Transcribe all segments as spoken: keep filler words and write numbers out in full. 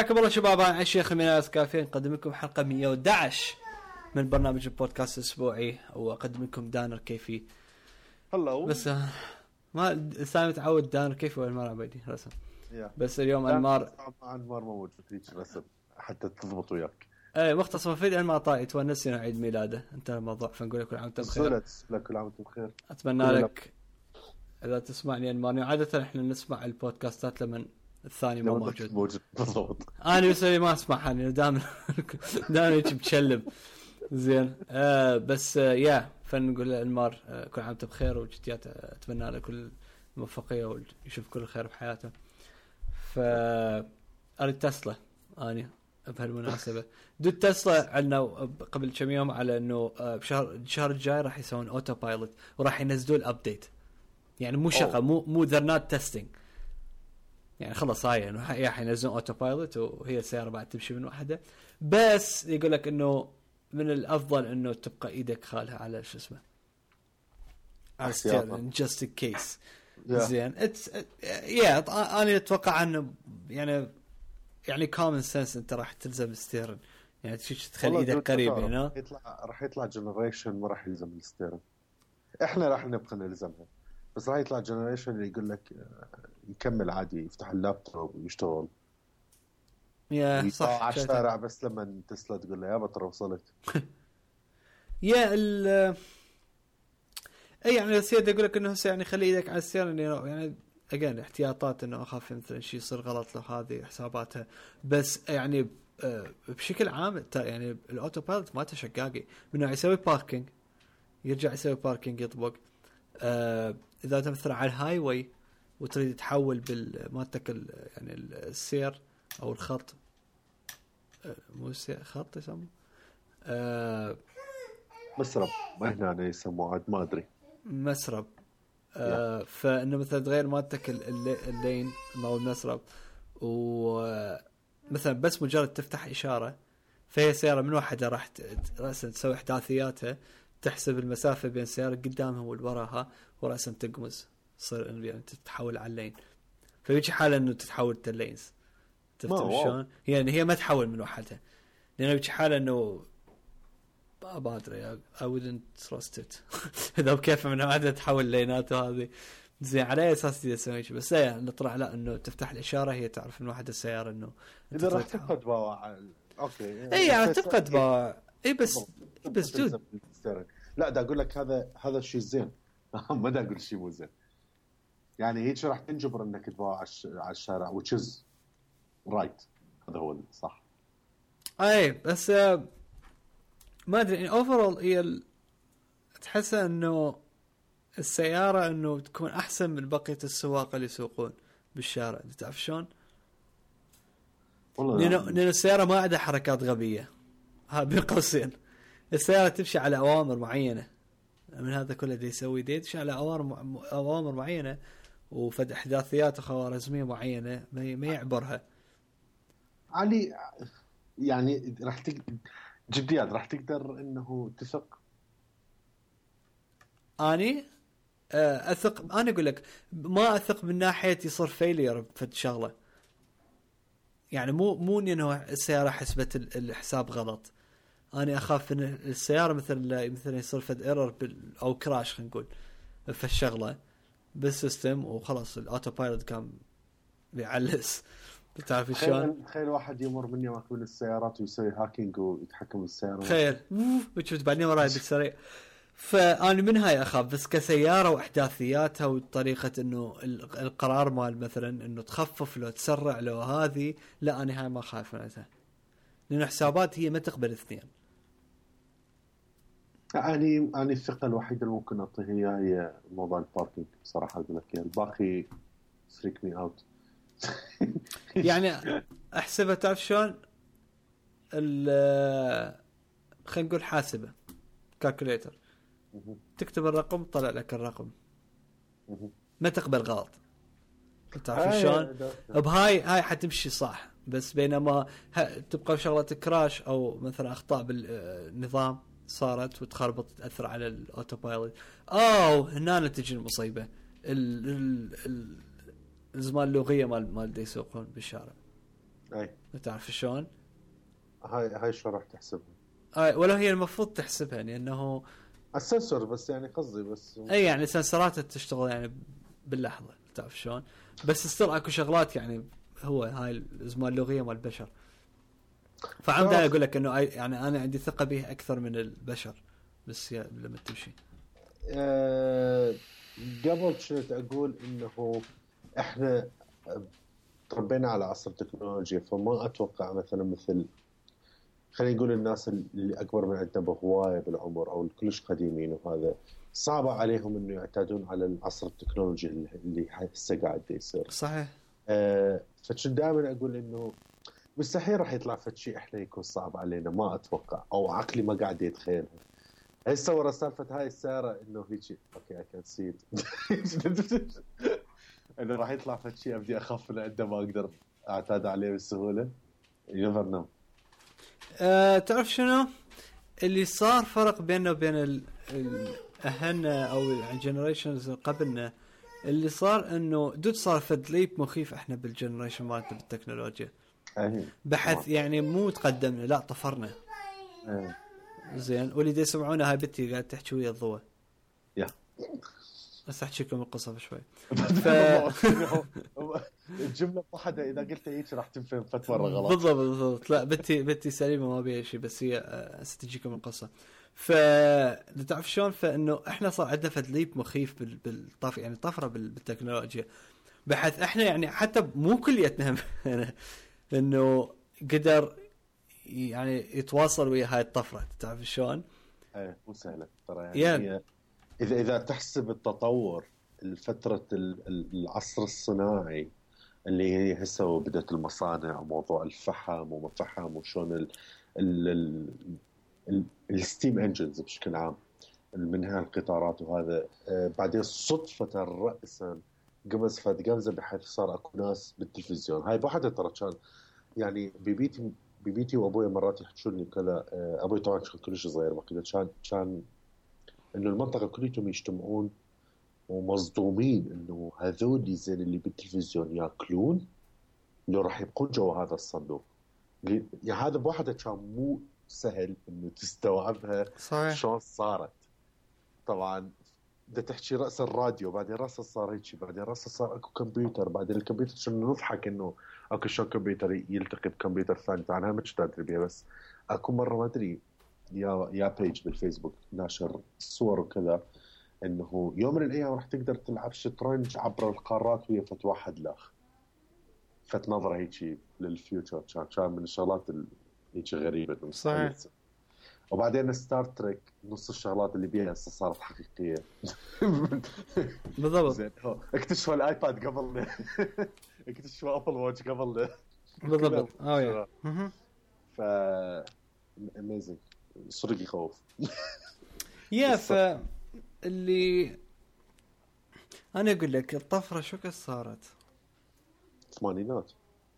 حياكم الله شباب. انا الشيخ من اسكافين نقدم لكم حلقه مية وأحد عشر من برنامج البودكاست الاسبوعي، واقدم لكم دانر كيفي. هلو. بس ما سامي تعود دانر كيفي ولا ما عبيدي رسم yeah. بس اليوم انمار انمار ما موجود هيك رسم حتى تضبط وياك. اي مختص مفيد. انمار طاي يتونسنا عيد ميلاده، انتهى الموضوع، فنقول لك كل عام وانت بخير. كل عام وانت بخير. اتمنى لك اذا تسمعني انمار. عاده احنا نسمع البودكاستات لما الثاني ما موجود موجود بالضبط. انا بسوي ما اسمعها يعني دائما دائما هيك بتشلب زين. آه بس آه يا فنقول انمار آه كل عام وانت بخير وجديات. آه اتمنى له كل موفقيه ويشوف كل خير بحياته. ف اريد تسلا اني بهالمناسبه دود تسلا عندنا قبل كم يوم على انه آه بشهر الشهر الجاي راح يسوون اوتو بايلوت وراح ينزلوا الابديت، يعني مو شغل مو مو ذير نوت تيستينج، يعني خلص هاي انه يعني حينزلون اوتو بايلوت وهي السياره بعد تمشي من وحده. بس يقول لك انه من الافضل انه تبقى ايدك خالها على شو اسمه على ستيرن جاست ان كيس. زين اتس يا انا اتوقع انه يعني يعني كومن سنس انت راح تلزم ستيرن، يعني تخلي ايدك قريب هنا. يطلع راح يطلع جنريشن ما راح يلزم الستيرن، احنا راح نبقى نلزمها، بس راح يطلع جنريشن اللي يقول لك يكمل عادي يفتح اللابتوب ويشتغل. يا صح على الشارع بس لما تسلا تقول له يابا ترى وصلت. يا ال اي يعني سيادة يقول لك انه يعني خلي ايدك على السيارة، يعني اجين احتياطات انه اخاف مثلا شيء يصير غلط له، هذه حساباتها. بس يعني بشكل عام يعني الاوتو بايلوت ما تشقاقي منه يسوي باركينج يرجع يسوي باركينج يطبق. آه اذا انت مثلا على الهاي واي وتريد تحول بالمالتك يعني السير او الخط، آه مو سير خط يسموه آه مسرب، ما هنا يسموه عاد ما ادري مسرب. آه فانه مثلا تغير مالتك اللين او المسرب، ومثلا بس مجرد تفتح اشاره فهي سياره من واحده راح راسا تسوي احداثياتها، تحسب المسافه بين السياره قدامها والوراها وراسا تقمز تصير يعني تتحول على اللين. فيجي حاله انه تتحول اللينز، تفهم شلون؟ يعني هي ما تحول من وحدها، لانه بيجي حاله انه ما ادري I wouldn't trust it اذا بكيف من واحده تحول ليناته هذه زين على اساس يسوي شيء. بس هي اللي طلع لا انه تفتح الاشاره هي تعرف من واحده السياره انه اذا راح تبقى تباوع. اوكي اي يعني تبقى تباوع اي بس إيه بس دود لا دا اقول لك هذا هذا الشيء زين ما دا اقول شيء مو زين، يعني هيك راح تنجبر انك تباوع على الشارع وتشز رايت. هذا هو الصح. اي بس ما ادري يعني اوفرول هي ال... تحس انه السياره انه تكون احسن من بقيه السواق اللي يسوقون بالشارع. تعرف شلون؟ لانه لأن السياره ما عندها حركات غبيه، ها بين قوسين السياره تمشي على اوامر معينه. من هذا كله دي يسوي دي تمشي على اوامر اوامر معينه وفد احداثيات وخوارزميه معينه ما يعبرها علي. يعني راح تقدر جديات راح تقدر انه تثق. اني اثق انا اقول لك ما اثق من ناحيه يصير فيلير في الشغله، يعني مو مو انه السياره حسبت الحساب غلط. انا اخاف ان السياره مثل مثلا يصير فد ايرور او كراش خلينا نقول في الشغله بالسيستم وخلاص الاوتو بايلوت كان بيعلس. تعرف شلون؟ تخيل واحد يمر مني ما من السيارات ويسوي هاكينج ويتحكم بالسياره. تخيل وشفت بعدين وراي بالسريع. فأنا من هاي أخاف، بس كسيارة وإحداثياتها وطريقة إنه القرار مال مثلا إنه تخفف لو تسرع لو هذه لا أنا هاي ما خايف منها، لأن حسابات هي ما تقبل اثنين. أنا أنا الثقة الوحيدة اللي ممكن أعطيها هي هي موضوع الباركينج صراحة. أقول لك الباقي فريك مي أوت. يعني أحسبها تعرف شلون خلينا نقول حاسبة كالكوليتر، تكتب الرقم طلع لك الرقم ما تقبل غلط. تعرف شلون بهاي هاي حتمشي صح، بس بينما تبقى شغلة كراش او مثلا اخطاء بالنظام صارت وتخربط تأثر على الاوتو بايلوت او هنا تجي المصيبة. الزمان اللغية مال مال دي يسوقون بالشارع اي تعرف شلون هاي هاي شو راح تحسبها؟ اي ولا هي المفروض تحسبها يعني انه السنسور بس يعني قصدي بس اي يعني سنسرات تشتغل يعني باللحظه تعرف شلون بس استر اكو شغلات يعني هو هاي الزمان اللغيه مال البشر فعمد انا اقول لك انه يعني انا عندي ثقه به اكثر من البشر بس لما تمشي أه قبل كنت اقول انه احنا تربينا على عصر التكنولوجيا فما اتوقع مثلا مثل خلينا نقول الناس اللي اكبر من عندنا بهوايه بالعمر او الكلش قديمين وهذا صعب عليهم انه يعتادون على العصر التكنولوجي اللي هسه قاعد يصير صحيح أه فكنت دائما اقول انه مستحيل راح يطلع فد شيء احنا يكون صعب علينا ما اتوقع او عقلي ما قاعد يتخيلها هسه ورا سالفه هاي السياره انه هيك اوكي اي كان سي انه راح يطلع فد شيء ابدي اخاف من عنده ما اقدر اعتاد عليه بسهوله يفر نو أه تعرف شنو اللي صار فرق بيننا وبين الاهلنا او الجنريشنز قبلنا اللي صار انه دود صار فدليب مخيف احنا بالجنريشن مالتنا بالتكنولوجيا بحث يعني مو تقدمنا لا طفرنا أيه. زين واللي دي يسمعونا هاي بنتي قاعد تحكي ويا الضوء يا بس احكي لكم القصه شوي ف الجمله واحده اذا قلت هيك راح تنفهم فتره غلط بالضبط بالضبط لا بنتي بنتي سليمه ما بيها شيء بس هي ستجيكم القصه ف تعرف شلون فانه احنا صار عندنا فدليب مخيف بالطف يعني طفره بالتكنولوجيا بحيث احنا يعني حتى مو كليتنا انه قدر يعني يتواصل ويا هاي الطفره تعرف شلون ايه مو سهله ترى يعني yeah. اذا اذا تحسب التطور الفتره العصر الصناعي اللي هي هسه بدات المصانع وموضوع الفحم وما فحم وشون ال ال ال الستيم انجنز بشكل عام منها القطارات وهذا آه بعدين صدفه رأسا قمز فد قمزه بحيث صار اكو ناس بالتلفزيون هاي بوحده ترى كان يعني ببيتي ببيتي وابوي مرات يحكون لي كلا آه ابوي طبعا كان كلش صغير وقتها كان كان انه المنطقه كلهم يجتمعون ومصدومين انه هذول زين اللي بالتلفزيون ياكلون لو راح يبقون جوا هذا الصندوق يعني هذا بوحده كان مو سهل انه تستوعبها شلون صارت طبعا بدها تحكي راس الراديو بعدين راسه صار هيك بعدين راسه صار اكو كمبيوتر بعدين الكمبيوتر شنو نضحك انه اكو شلون كمبيوتر يلتقي بكمبيوتر ثاني عنها ما كنت ادري بيها بس اكو مره ما ادري يا يا بيج بالفيسبوك ناشر صور وكذا انه يوم من الايام راح تقدر تلعب شطرنج عبر القارات ويا فت واحد لاخ فت نظره هيك للفيوتشر كان كان من الشغلات هيك غريبه صحيح وبعدين ستار تريك نص الشغلات اللي بيها هسه صارت حقيقيه بالضبط زين اكتشفوا الايباد قبل اكتشفوا ابل واتش قبل بالضبط اه يا ف اميزنج صدق يخوف يا ف اللي انا اقول لك الطفره شو كيف صارت الثمانينات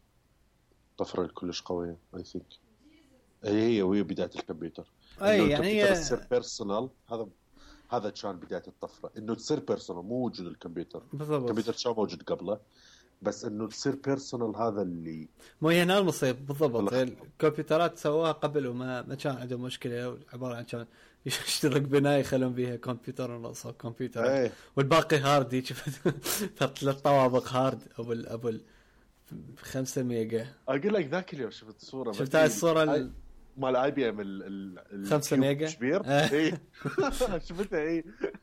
طفره كلش قويه اي ثينك هي هي وهي بدايه الكمبيوتر اي يعني هي تصير بيرسونال هذا هذا كان بدايه الطفره انه تصير بيرسونال مو وجود الكمبيوتر بالضبط. الكمبيوتر كان موجود قبله بس انه تصير بيرسونال هذا اللي مو هنا المصيب بالضبط الكمبيوترات سواها قبل وما ما كان عندهم مشكله عباره عن كان يشترك بنايه يخلون بيها كمبيوتر ونص كمبيوتر ايه. والباقي هارد ثلاث طوابق هارد ابو ابو خمسة ميجا اقول لك ذاك اليوم شفت صوره شفت هاي الصوره ال... مال اي بي ام ال خمسة ميجا كبير اي شفتها اي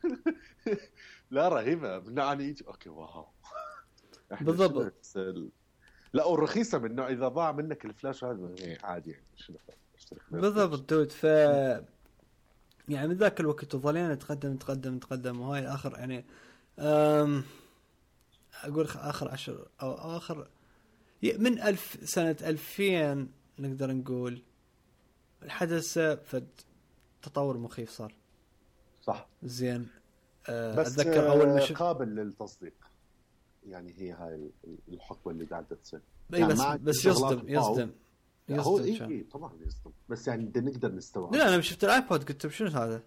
لا رهيبه من يعني اوكي واو بالضبط لا والرخيصه من نوع اذا ضاع منك الفلاش هذا عادي يعني شنو بالضبط دود ف يعني من ذاك الوقت وظلينا نتقدم نتقدم نتقدم وهاي اخر يعني أم... اقول اخر عشر او اخر من ألف سنه ألفين نقدر نقول الحدث فد تطور مخيف صار صح زين أه اتذكر اول ما شفت قابل للتصديق يعني هي هاي الحقبه اللي قاعده تصير يعني بس بس يصدم يصدم هو اي إيه طبعا يصدم بس يعني بدنا نقدر نستوعب لا انا شفت الايبود قلت شنو هذا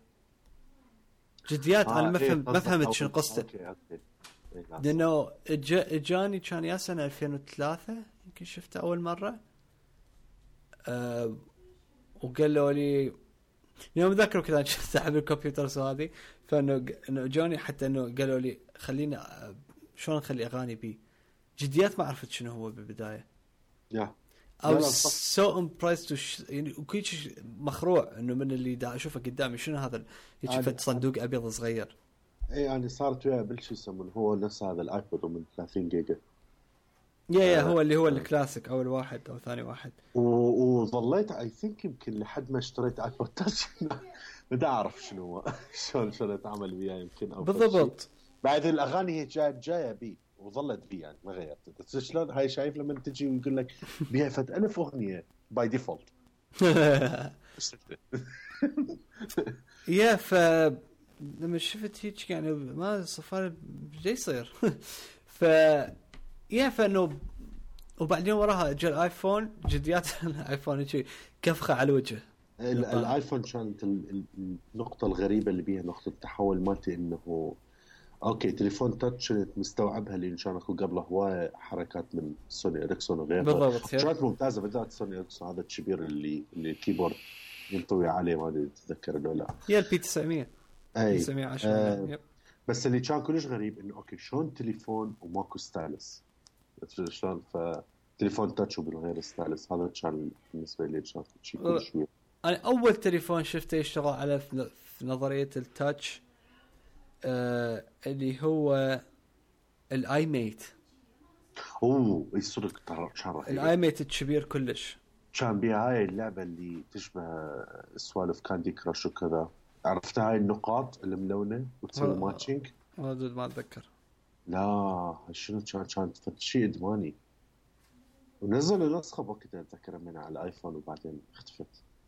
جديات آه انا ما فهمت ما فهمت شنو قصته لانه اجاني كان يا سنه ألفين وثلاثة يمكن شفته اول مره أه وقالوا لي يوم ذاكروا كذا سحب الكمبيوتر هذه، فانه انه جوني حتى انه قالوا لي خليني شلون نخلي اغاني بي جديات، ما عرفت شنو هو بالبدايه. يا او سو امبريس يعني وكل شيء مخروع انه من اللي دا اشوفه قدامي شنو هذا يشوف صندوق ابيض صغير. اي يعني صارت وياه بالشي يسمونه هو نفس هذا الايبود من ثلاثين جيجا. يا يا هو اللي هو الكلاسيك اول واحد او ثاني واحد. وظليت اي ثينك يمكن لحد ما اشتريت ايبود تاتش بدي اعرف شنو هو شلون شلون اتعامل وياه يمكن او بالضبط. بعد الاغاني هي جايه جايه بي وظلت بي يعني ما غيرت. شلون هاي شايف لما تجي ويقول لك بيها فت ألف اغنيه باي ديفولت. يا ف لما شفت هيك يعني ما صفار بدي يصير ف يا فانه وبعدين وراها جاء الايفون جديات الايفون شيء كفخه على الوجه. الايفون كانت النقطه الغريبه اللي بيها نقطه التحول مالتي انه اوكي تليفون تاتش مستوعبها لان كان اكو قبله هوايه حركات من سوني اريكسون وغيرها بالضبط. كانت ممتازه بالذات سوني اريكسون هذا الكبير اللي اللي الكيبورد ينطوي عليه ما ادري تتذكر ولا لا. يا البي تسعمية اي تسعمية وعشرة. آه بس اللي كان كلش غريب انه اوكي شلون تليفون وماكو ستايلس شلون فتليفون تاتش وبالغير ستايلس. هذا كان بالنسبه لي كان شيء كلش وير. انا اول تليفون شفته يشتغل على في نظريه التاتش آه اللي هو الاي ميت. اوه يصير ترى كان رهيب الاي ميت الكبير كلش. كان بها هاي اللعبه اللي تشبه سوالف كاندي كراش وكذا. عرفت هاي النقاط الملونه وتسوي ماتشنج؟ هذا ما اتذكر. لا شنو كان كانت شيء ادماني ونزلوا نسخه وقتها اتذكر منها على الايفون وبعدين اختفت.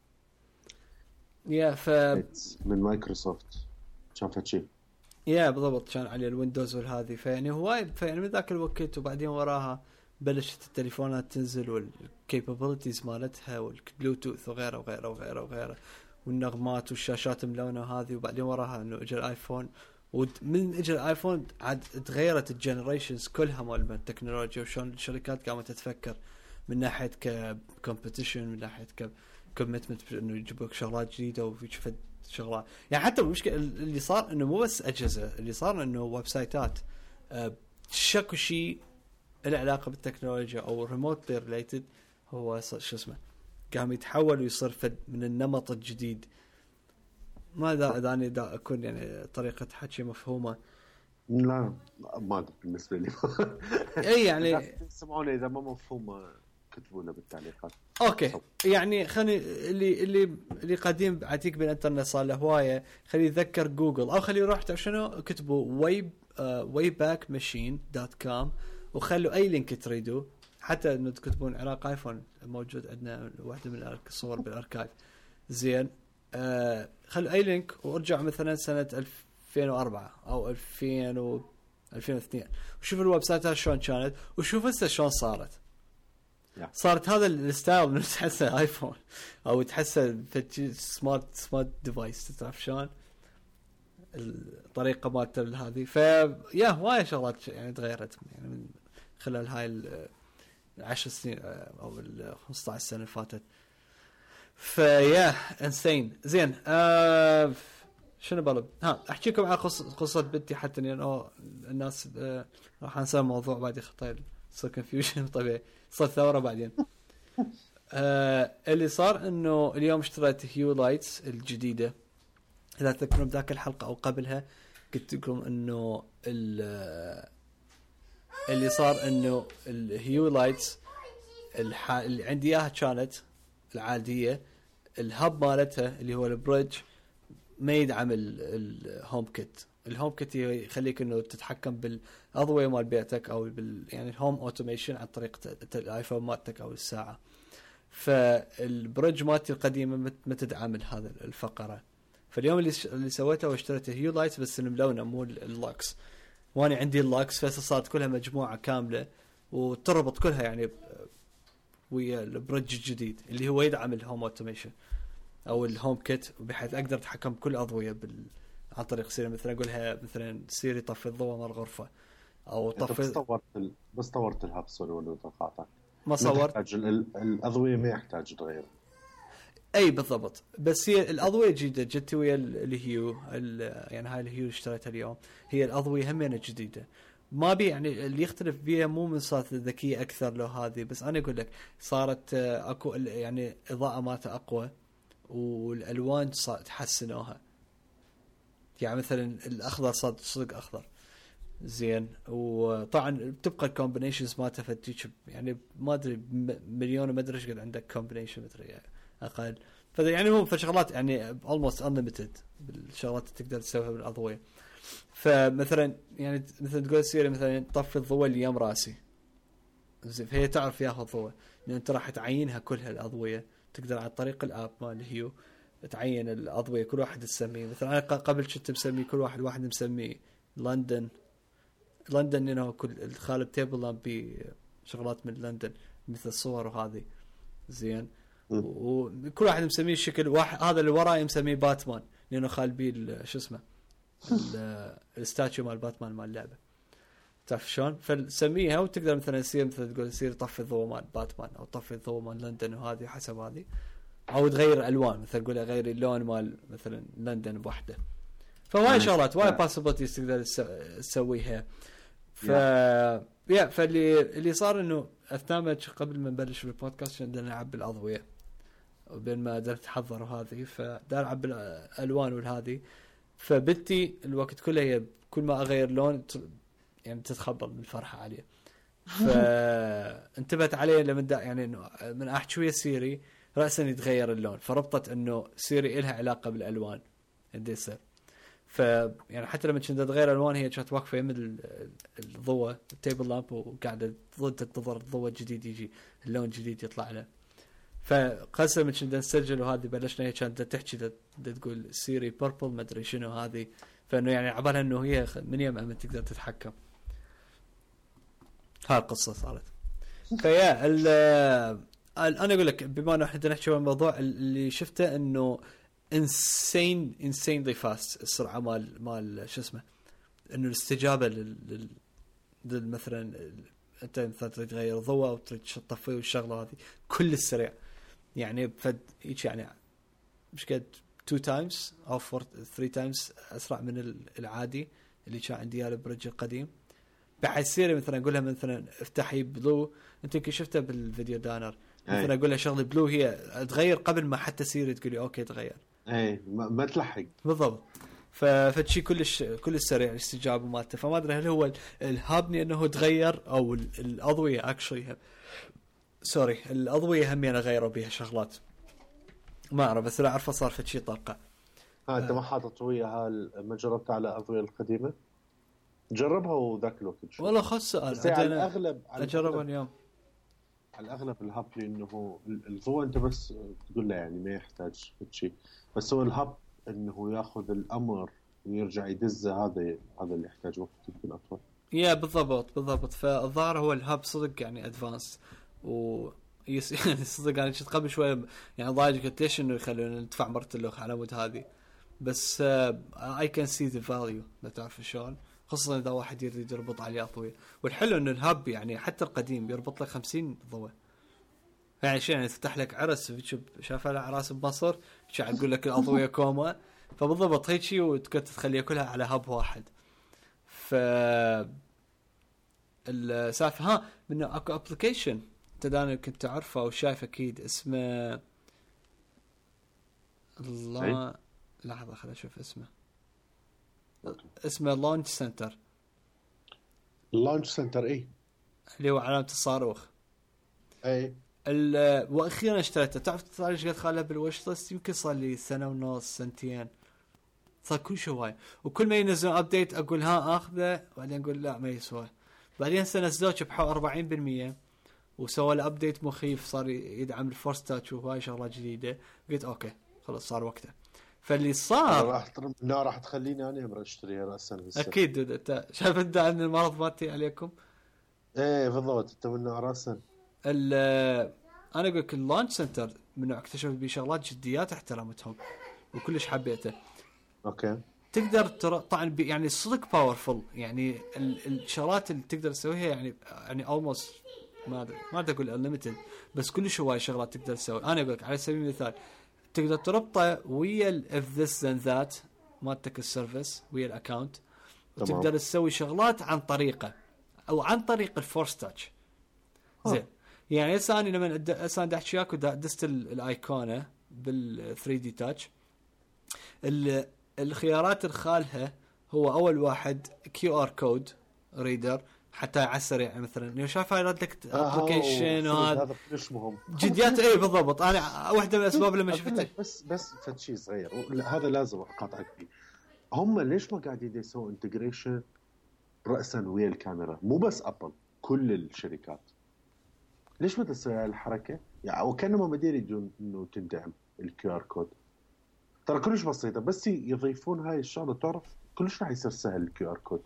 يا ف من مايكروسوفت كان فشي. يا بالضبط كان على الويندوز والهذه فيعني هواي فيعني من ذاك الوقت وبعدين وراها بلشت التليفونات تنزل والكابابيلتيز مالتها والبلوتوث وغيره وغيره وغيره وغيره والنغمات والشاشات ملونه هذه. وبعدين وراها انه اجى الايفون ومن اجى الايفون عاد تغيرت الجنريشنز كلها مال التكنولوجيا وشون الشركات قامت تفكر من ناحيه ككومبيتيشن من ناحيه ككوميتمنت انه يجيبوا شغلات جديده ويشوف شغلات. يعني حتى المشكله اللي صار انه مو بس اجهزه اللي صار انه ويب سايتات أه شكو شيء له علاقه بالتكنولوجيا او ريموتلي ريليتد هو شو اسمه قام يتحول ويصير فد من النمط الجديد. ما اذا اذا انا دا اكون يعني طريقه حكي مفهومه. لا ما ادري بالنسبه لي اي يعني سمعوني اذا ما مفهوم كتبوا لنا بالتعليقات. اوكي صب. يعني خلي اللي اللي اللي قديم عتيق بالانترنت صار له هوايه خلي يتذكر جوجل او خلي يروح شنو كتبوا ويب ويباك ماشين دوت كوم وخلوا اي لينك تريدوا حتى انه تكتبون عراق ايفون موجود عندنا واحده من الصور بالاركايف زين. آه خلوا اي لينك وارجعوا مثلا سنه ألفين وأربعة او ألفين و ألفين واثنين وشوف الويب سايتات شلون كانت وشوف هسه شلون صارت. صارت هذا الستايل انه تحسه ايفون او تحسه سمارت سمارت ديفايس تعرف شلون الطريقه مالت هذه. فيا هوايه شغلات يعني تغيرت يعني من خلال هاي العشر سنين او الخمسة عشر سنه اللي فاتت. فيا انسين زين. آه شنو بلب ها احكيكم عن قصه قصه بنتي حتى يعني الناس آه راح نسوي موضوع بعد خطير صار كونفيوجن طبيعي صار ثوره بعدين. آه اللي صار انه اليوم اشتريت هيو لايتس الجديده. اذا تذكرون بذاك الحلقه او قبلها قلت لكم انه اللي صار انه الهيو لايتس الح... اللي عندي اياها كانت العاديه الهب مالتها اللي هو البريدج ما يدعم الهوم كيت. الهوم كيت يخليك انه تتحكم بالاضويه مال بيتك او بال يعني الهوم اوتوميشن عن طريق الايفون مالتك او الساعه. فالبريدج مالتي القديمه ما تدعم هذا الفقره. فاليوم اللي اللي سويته واشتريت هيو لايتس بس الملونه مو اللوكس. وانا عندي اللوكس فصارت كلها مجموعه كامله وتربط كلها يعني ويا البريدج الجديد اللي هو يدعم الهوم اوتوميشن او الهوم كيت بحيث اقدر اتحكم بكل اضويه بال عن طريق سيري مثلا اقولها مثلا سيري طفي الضوء مال الغرفه او طفي. بس طورت ال... بس طورت الهاب سوري ولا قاطعك ما صورت الأضوية ما يحتاج تغير. اي بالضبط. بس هي الاضويه جديده جت ويا الهيو، يعني هاي الهيو اللي اشتريتها اليوم هي الاضويه همينه جديده. ما بي يعني اللي يختلف بيها مو من صارت ذكيه اكثر لو هذه، بس انا اقول لك صارت اكو يعني اضاءه مالتها اقوى والالوان صارت تحسنوها. يعني مثلا الاخضر صار صدق اخضر زين، وطبعا تبقى الكومبينيشنز مالتها فتيك يعني ما ادري مليون ما ادري ايش قد عندك كومبينيشن مدري يعني اقل. فده يعني هو فشغلات يعني almost unlimited بالشغلات اللي تقدر تسويها بالاضويه. فمثلا يعني مثلا تقول سيري مثلا طفي الضوء اللي يم راسي زين، فهي تعرف ياخذ ضوء لان انت راح تعينها كلها الاضويه. تقدر عن طريق الاب مال هيو تعين الاضويه كل واحد تسميه. مثلا انا قبل كنت مسمي كل واحد واحد مسميه لندن لندن انه كل الخالب تيبل لامب بشغلات من لندن مثل الصور وهذه زين، وكل واحد مسميه شكل واحد. هذا اللي وراي مسميه باتمان لانه خالبي شو اسمه الستاتيو مال باتمان مال اللعبه، تعرف شلون؟ فسميها وتقدر مثلا يصير مثلا تقول يصير طفي الضوء مال باتمان او طفي الضوء مال لندن وهذه حسب هذه، او تغير الوان مثلا تقول غير اللون مال مثلا لندن بوحده. فواي شغلات واي بوسيبيليتيز تقدر تسويها. ف يا فاللي اللي صار انه اثناء ما قبل ما نبلش بالبودكاست عندنا نلعب بالاضويه وبين ما قدرت احضر وهذه فدار العب بالالوان والهذه. فبنتي الوقت كله هي كل ما اغير لون يعني تتخبل من الفرحه عليه. فانتبهت عليه لما يعني انه من احكي ويا سيري راسا يتغير اللون، فربطت انه سيري إلها علاقه بالالوان اللي يصير. ف يعني حتى لما كنت تغير الوان هي كانت واقفه يم الضوء التيبل لامب وقاعده ضد تنتظر الضوء الجديد يجي اللون الجديد يطلع له. فقسم من كنا نسجل وهذه بلشنا هي كانت تحكي تقول سيري بيربل ما ادري شنو هذه، فانه يعني عبالها انه هي من يوم ما تقدر تتحكم. هاي القصه صارت. فيا ال انا اقول لك بما انه احنا نحكي عن الموضوع اللي شفته انه انسين انسينلي فاست السرعه مال مال شو اسمه انه الاستجابه لل مثلا انت مثلا تريد تغير ضوء او تريد تطفيه والشغله هذه كل السريع يعني فد هيك يعني مش قد تو تايمز او فور ثري تايمز اسرع من العادي اللي كان عندي على البرج القديم. بحيصير مثلا اقول لها مثلا افتحي بلو، انت يمكن شفتها بالفيديو دانر مثلا اقول لها شغله بلو هي تغير قبل ما حتى سيري تقولي اوكي تغير اي ما تلحق بالضبط. فشي كلش كل السريع الاستجابه مالته. فما ادري هل هو الهابني انه تغير او الاضويه اكشلي سوري الاضويه هم يعني غيروا بها شغلات ما اعرف، بس لا اعرف صار في شيء طرقه. ها انت ما حاطط وياها ما جربت على الاضويه القديمه؟ جربها وذاك الوقت والله خص بس على الاغلب اجربها اليوم على الاغلب الهاب انه الضوء انت بس تقول له يعني ما يحتاج شيء، بس هو الهاب انه ياخذ الامر ويرجع يدزه هذا هذا اللي يحتاج وقت يمكن اطول. يا بالضبط بالضبط. فالظاهر هو الهاب صدق يعني ادفانس و يس يعني صدق يعني كنت قبل شويه يعني ضايج قلت ليش انه يخلون ندفع مرت اللوخ على مود هذه، بس اي كان سي ذا فاليو لا تعرف شلون، خصوصا اذا واحد يريد يربط عليه طويل. والحلو انه الهاب يعني حتى القديم يربط لك خمسين ضوء يعني شيء يعني تفتح لك عرس شاف الاعراس بمصر شاعر يقول لك الاضويه كوما فبالضبط هيك شيء وتقدر تخليها كلها على هاب واحد. ف السالفه ها منه اكو ابلكيشن تداني كنت تعرفه او شايف اكيد اسمه الله لحظه خليني اشوف اسمه اسمه لونش سنتر. لونش سنتر اي اللي هو علامه الصاروخ اي واخيرا اشتريته. تعرف ايش قد خاله بالوش ليست يمكن صار لي سنه ونص سنتين صار كل شوي، وكل ما ينزلون ابديت اقول ها اخذه بعدين اقول لا ما يسوى، بعدين سنه نزلوه بحوالي أربعين بالمية وسوى له ابديت مخيف صار يدعم الفورس تاتش وهاي شغلات جديده قلت اوكي خلاص صار وقته. فاللي صار راح ترم... لا راح تخليني انا امر اشتريها راسا اكيد انت شايف انت عن المرض مالتي عليكم ايه بالضبط انت من راسا ال انا اقول لك اللانش سنتر من اكتشفت بيه شغلات جديات احترمتهم وكلش حبيته. اوكي تقدر ترى طبعا يعني صدق باورفل يعني الشغلات اللي تقدر تسويها يعني يعني almost ما ادري ما تقول انليمتد، بس كل هواي شغلات تقدر تسوي. انا اقول لك على سبيل المثال تقدر تربطه ويا الاف ذس ذن ذات مالتك السيرفيس ويا الاكونت، وتقدر تسوي شغلات عن طريقه او عن طريق الفورس تاتش. زين يعني هسه انا لما هسه بدي احكي وياك ودست الايقونه بال ثري دي تاتش، الخيارات الخالها هو اول واحد كيو ار كود ريدر حتى يعسر، يعني مثلا شايف هاي ردك ابلكيشن وهذا هذا ليش مهم جديات. اي بالضبط، انا واحده من الاسباب لما شفته بس بس فد شيء صغير هذا لازم اقاطعك فيه. هم ليش ما قاعدين يسووا انتجريشن راسا ويا الكاميرا؟ مو بس ابل، كل الشركات ليش ما تسوي هاي الحركه؟ يعني وكانما ما يريدون انه تندعم الكيو ار كود. ترى كلش بسيطه، بس يضيفون هاي الشغله تعرف كلش راح يصير سهل الكيو ار كود.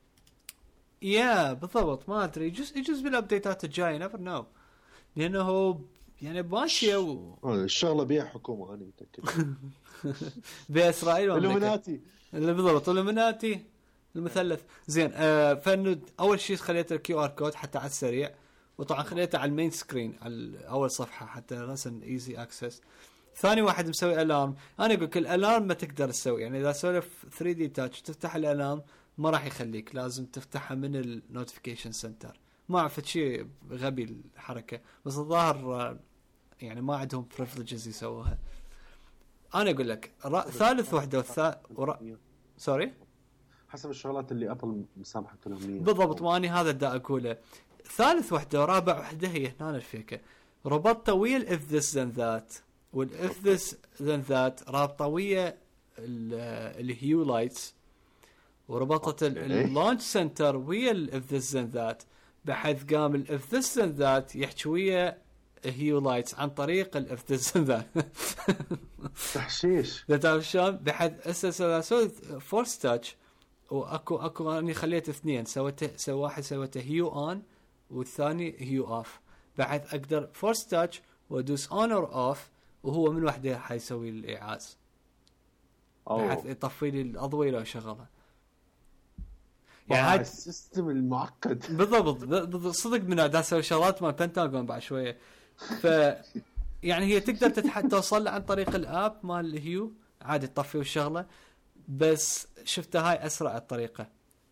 يا بالضبط، ما ادري يجوز يجوز بالابديتات الجايه نيفر نو، لانه يعني ماشيه و... الشغله بيها حكومه انا متاكد بيها اسرائيل الومناتي اللي بالضبط الومناتي المثلث. زين آه فانه اول شيء خليت الكيو ار كود حتى على السريع، وطبعا خليته على المين سكرين على اول صفحه حتى رسم ايزي اكسس. ثاني واحد مسوي الارم. انا اقول لك الالارم ما تقدر تسوي، يعني اذا سولف ثري دي تاتش تفتح الالارم ما راح يخليك، لازم تفتحها من النوتيفيكيشن سنتر. ما اعرف شيء غبي الحركه، بس الظاهر يعني ما عندهم بريفليجز يسووها. انا اقول لك ثالث وحده والثالث ورا... سوري حسب الشغلات اللي ابل مسامحته لهم بالضبط، واني هذا دا اقوله. ثالث وحده ورابع وحده هي هنا الفيكه، ربطت ويا الاف ذس ذن ذات، والاف ذس ذن ذات رابطه ويا الهيو لايتس، وربطت اللانش سنتر ويا الاف ذس ذن ذات، بحيث قام الاف ذس ذن ذات يحكي ويا هيو لايتس عن طريق الاف ذس ذن ذات. تحشيش. لا تعرف شلون؟ بحيث اساسا سويت فورس تاتش واكو اكو اني خليت اثنين، سويت سوي واحد سويته هيو اون والثاني هيو اوف، بحيث اقدر فورس تاتش وادوس اون اور اوف وهو من وحده حيسوي الايعاز، بحيث يطفي لي الاضويه لو شغلها. يعني هاي السيستم المعقد بالضبط صدق من دا اسوي شغلات مال بنتاغون بعد شويه. ف يعني هي تقدر تتح... توصل عن طريق الاب مال الهيو عادي تطفي الشغله، بس شفتها هاي اسرع الطريقه.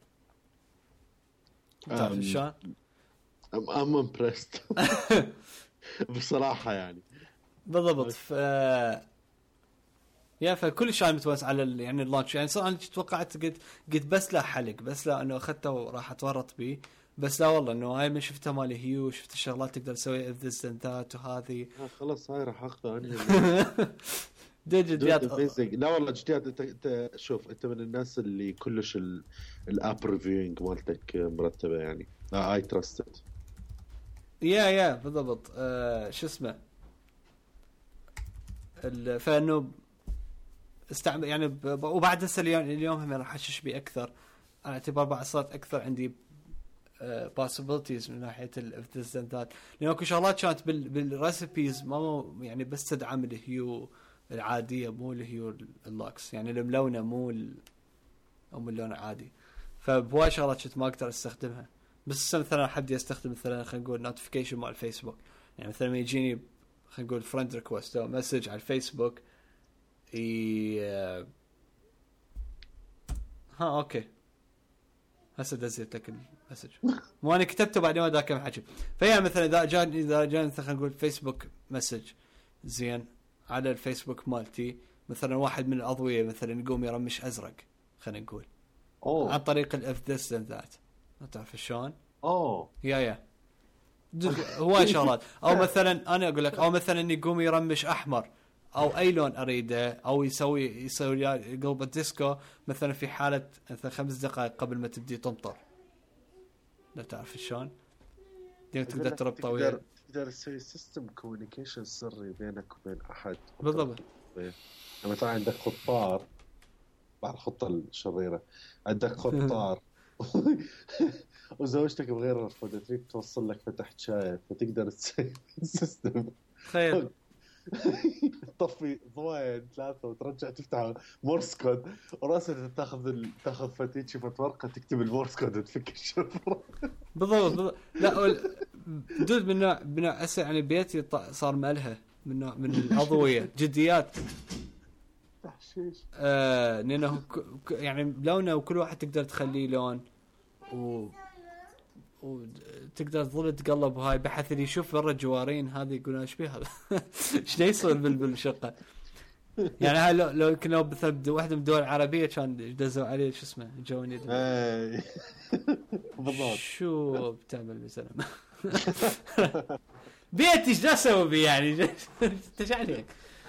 تعرف شلون؟ ام ام امبرست بصراحه يعني بالضبط. ف يا فكل شيء متوسع على ال... يعني اللانش. يعني صراحه انا توقعت قلت قلت بس لا حلق، بس لا انه اخذته وراح اتورط به، بس لا والله انه هاي ما شفتها مال هيو، شفت الشغلات تقدر تسويها اف ذس اند ذات وهذه خلاص هاي راح اخذها انا. جديات لا والله جديات. انت انت شوف انت من الناس اللي كلش الاب ريفيوينج مالتك مرتبه يعني. اي تراستد. يا يا بالضبط. آه شو اسمه فانه استعمل يعني ب... وبعد هسه اليوم اليوم هم راح احشش بي اكثر على اعتبار بعد صارت اكثر عندي possibilities من ناحيه الافذات، لانه كل شغلات كانت بال بالريسبيز ما يعني بس تدعم الهيو العاديه مو الهيو اللوكس، يعني الملونه مو ال... او اللون العادي. فبواي شغلات كنت ما اقدر استخدمها. بس مثلا حد يستخدم مثلا خلينا نقول نوتيفيكيشن مال الفيسبوك، يعني مثلا ما يجيني خلينا نقول فريند ريكوست او مسج على الفيسبوك اي ها اوكي هسه دزيت لك المسج مو انا كتبته بعدين ما دا كم حكي. فيا مثلا اذا جاني اذا جاني خلينا نقول فيسبوك مسج زين على الفيسبوك مالتي، مثلا واحد من الاضويه مثلا يقوم يرمش ازرق خلينا نقول أوه. عن طريق الاف ذس اند ذات، ما تعرف شلون؟ اوه يا يا هواي شغلات. او مثلا انا اقول لك او مثلا يقوم يرمش احمر او اي لون اريده، او يسوي يسوي قلب الديسكو مثلا في حاله مثلا خمس دقائق قبل ما تبدي تمطر. لا تعرف شلون تقدر تربطه ويا تقدر تسوي سيستم كوميونيكيشن سري بينك وبين احد. بالضبط. مثلا عندك خطار بعد الخطه الشريره، عندك خطار وزوجتك بغير رفض تريد توصل لك فتحت شاي، فتقدر تسوي سيستم خير تطفي ضوئين ثلاثة وترجع تفتح مورس كود، وراسا تاخذ ال... تاخذ فتيتش ورقة تكتب المورس كود وتفك الشفرة. بالضبط. لا دود من نوع من نوع أسا يعني بيتي صار ملهى من نوع من الأضوية جديات تحشيش آه لأنه ك... يعني لونه وكل واحد تقدر تخليه لون و وتقدر تظل تقلب وهاي بحث اللي يشوف برا الجوارين هذه يقولون ايش بيه هذا ايش يصير بالشقه يعني هاي لو لو كنا مثلا واحده من الدول العربيه كان دزوا عليه شو اسمه جوني بالضبط شو بتعمل مثلا بيتي ايش اسوي بي يعني ايش عليك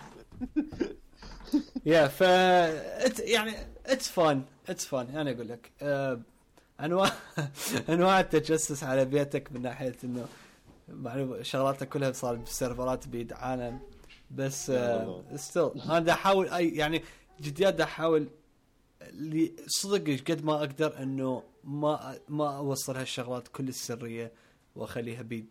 يا ف يعني اتس فان اتس فان انا اقول لك أه انواع انواع التجسس على بيتك من ناحيه انه معلومه شغلاتك كلها صار بالسيرفرات بيد عالم بس ستيل انا دا احاول اي يعني جديات دا احاول لي صدق قد ما اقدر انه ما ما اوصل هالشغلات كل السريه واخليها بيد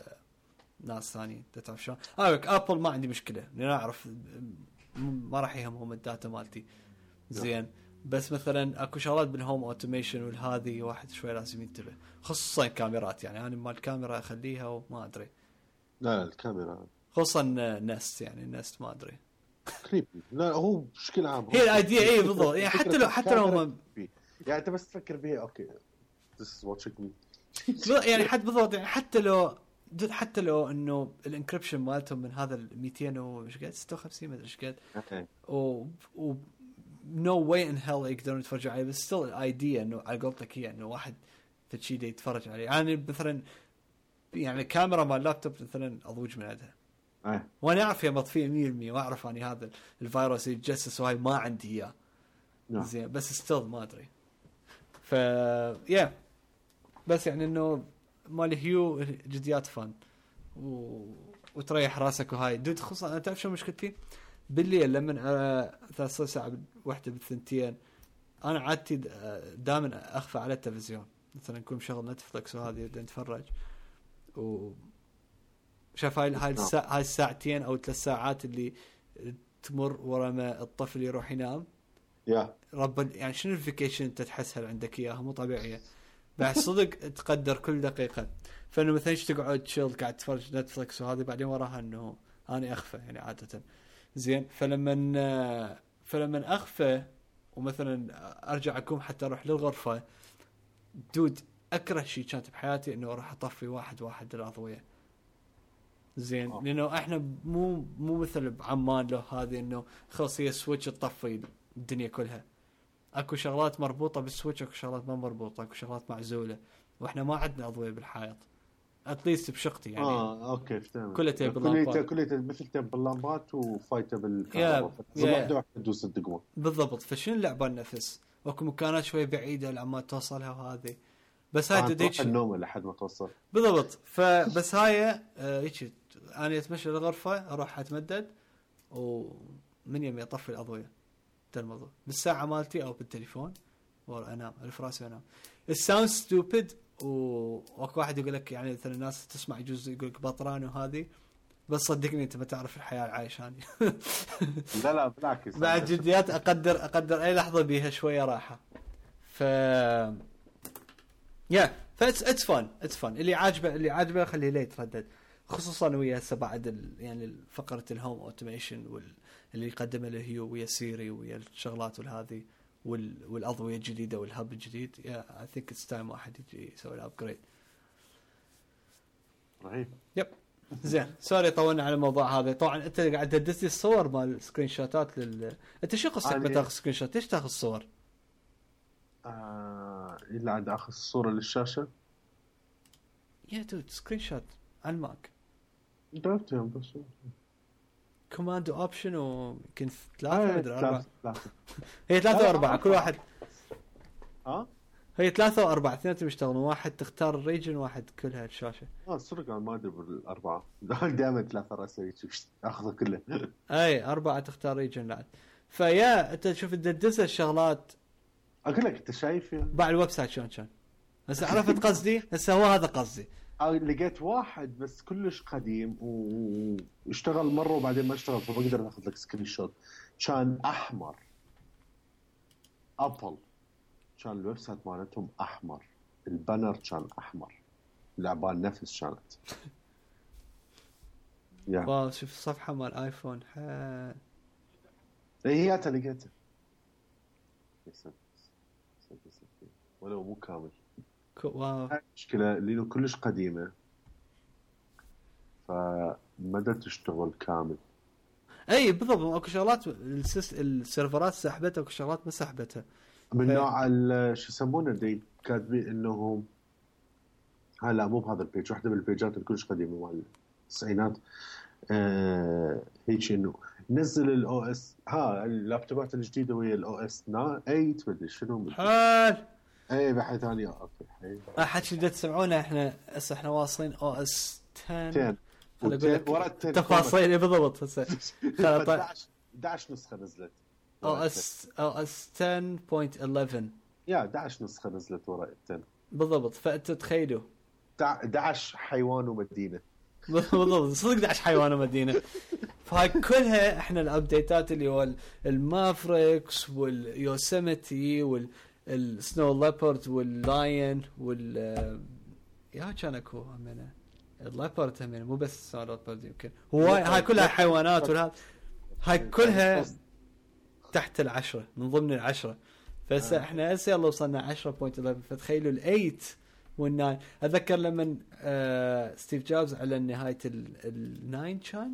ناس ثانيين تعرف شلون ابل ما عندي مشكله لان اعرف ما راح يهمهم الداتا مالتي زين بس مثلا اكو شغلات بالهوم اوتوميشن والهذه واحد شوي لازم ينتبه خصوصا كاميرات يعني انا مال الكاميرا اخليها وما ادري لا الكاميرا خصوصا نست يعني نست ما ادري كريبي لا هو بشكل عام هي الايديا اي بالضبط يعني حتى لو حتى لو هم يعني انت بس تفكر بيها اوكي this is watching me يعني حتى بالضبط يعني حتى لو حتى لو انه الانكربشن مالتهم من هذا ال مئتين وش قد ستة وخمسين ما ادري ايش قد و و no way in hell يقدرون يتفرجوا عليه بس still الايديا انه على قولتك هي انه واحد في شيء يتفرج عليه يعني مثلا يعني كاميرا مال اللابتوب مثلا اضوج من عندها أه. وانا اعرف هي مطفيه مية بالمية واعرف اني هذا الفيروس يتجسس وهاي ما عندي اياه نعم. زين بس still ما ادري ف يا بس يعني انه مال هيو جديات فن و... وتريح راسك وهاي دود خصوصا انا تعرف شو مشكلتي بالليل لما ثلاث ساعة واحدة بالثنتين أنا عادتي دائما أخفى على التلفزيون مثلا نكون شغل نتفلكس وهذه نتفرج و شاف هاي هاي الساعة هاي الساعتين أو ثلاث ساعات اللي تمر ورا ما الطفل يروح ينام يا رب يعني شنو الفيكيشن أنت تحسها عندك إياها مو طبيعية بعد صدق تقدر كل دقيقة فإنه مثلا تقعد تشيل قاعد تتفرج نتفلكس وهذه بعدين وراها إنه أنا أخفى يعني عادة زين فلما فلما أخفى ومثلا أرجع أقوم حتى أروح للغرفة دود أكره شيء كانت بحياتي إنه أروح أطفي واحد واحد الأضوية زين أوه. لأنه إحنا مو مو مثل بعمان له هذه إنه خلاص هي سويتش تطفي الدنيا كلها أكو شغلات مربوطة بالسويتش أكو شغلات ما مربوطة أكو شغلات معزولة وإحنا ما عندنا أضوية بالحائط اتليست بشقتي يعني اه اوكي فهمت كلها تيب اللامبات كلها مثل تيب اللامبات وفايته بالكهرباء واحده واحده تدوس الدقمه بالضبط فشنو اللعبه النفس واكو مكانات شوي بعيده لما توصلها وهذه بس هاي تديك النوم لحد ما توصل بالضبط فبس هاي هيك آه انا اتمشى للغرفه اروح اتمدد ومن يمي اطفي الاضويه ده الموضوع بالساعه مالتي او بالتليفون وانام الفراس وانام الساوند ستوبيد واكو واحد يقول لك يعني مثلا الناس تسمع يجوز يقول لك بطران وهذه بس صدقني انت ما تعرف الحياه العايشه هذه لا لا بالعكس بعد جديات اقدر اقدر اي لحظه بيها شويه راحه ف يا فاتس اتس فن اتس فن اللي عاجبه اللي عاجبه خليه ليه يتردد خصوصا ويا هسه بعد ال... يعني فقره الهوم اوتوميشن وال... اللي يقدمه له هيو ويا سيري ويا الشغلات والهذه وال... والأضوية الجديدة والهب الجديد يا yeah, I think it's time واحد يجي يسوي له upgrade رهيب يب زين سوري طولنا على الموضوع هذا طبعا انت قاعد تدز لي الصور مال سكرين شوتات لل انت شو قصدك بتاخذ سكرين شوت ليش تاخذ الصور آه اللي عاد اخذ الصورة للشاشة يا دود سكرين شوت على الماك دربتهم بس كوماند اوبشن ويمكن ثلاثة مدري أربعة هي ثلاثة وأربعة كل واحد ها هي ثلاثة وأربعة اثنين يشتغلون واحد تختار الريجن واحد كلها الشاشة اه صدق انا ما ادري بالأربعة دائما ثلاثة راسي اخذه كله اي أربعة تختار ريجن لا فيا انت تشوف تدز الشغلات اقول لك انت شايف باع الويب سايت شلون كان هسه عرفت قصدي هسه هو هذا قصدي لقيت واحد بس كلش قديم واشتغل مرة وبعدين ما اشتغل فبقدر اخذ لك سكرين شوت كان احمر ابل كان الويب سايت مالتهم احمر البانر كان احمر لعبان نفس كانت. يا واو شوف الصفحة مال ايفون حال. هي لقيتها ولو مو كامل. واو مشكلة لأنه كلش قديمة فما تشتغل كامل. اي بالضبط اكو شغلات السيس... السيرفرات سحبتها واكو شغلات ما سحبتها من ف... نوع شو يسمونه دي كاتبين انه هلا مو بهذا البيج، واحدة من البيجات الكلش قديمة مال التسعينات آه هيك انه نزل الاو اس ها اللابتوبات الجديدة ويا الاو اس ثمانية مدري شنو حال. اي بحي ثانية اوكي حي احد شو تسمعونا احنا هسه احنا واصلين او اس عشرة خل اقول لك ورا تفاصيل بالضبط هسه احد عشر نسخة نزلت او اس او اس عشرة نقطة احد عشر يا احد عشر نسخة نزلت ورا عشرة بالضبط. فانت تخيلوا احد عشر حيوان ومدينة بالضبط صدق احد عشر حيوان ومدينة. فهاي كلها احنا الابديتات اللي هو المافريكس واليوسيميتي والسنو ليبرد واللاين وال يا كان اكو همنا الليبرد همنا مو بس سنو ليبرد يمكن هو هاي كلها حيوانات وهذا هاي كلها تحت العشرة من ضمن العشرة. فهسه آه. احنا هسه يلا وصلنا عشرة نقطة احد عشر. فتخيلوا الايت والناين. اتذكر لما آه ستيف جوبز على نهاية الناين كان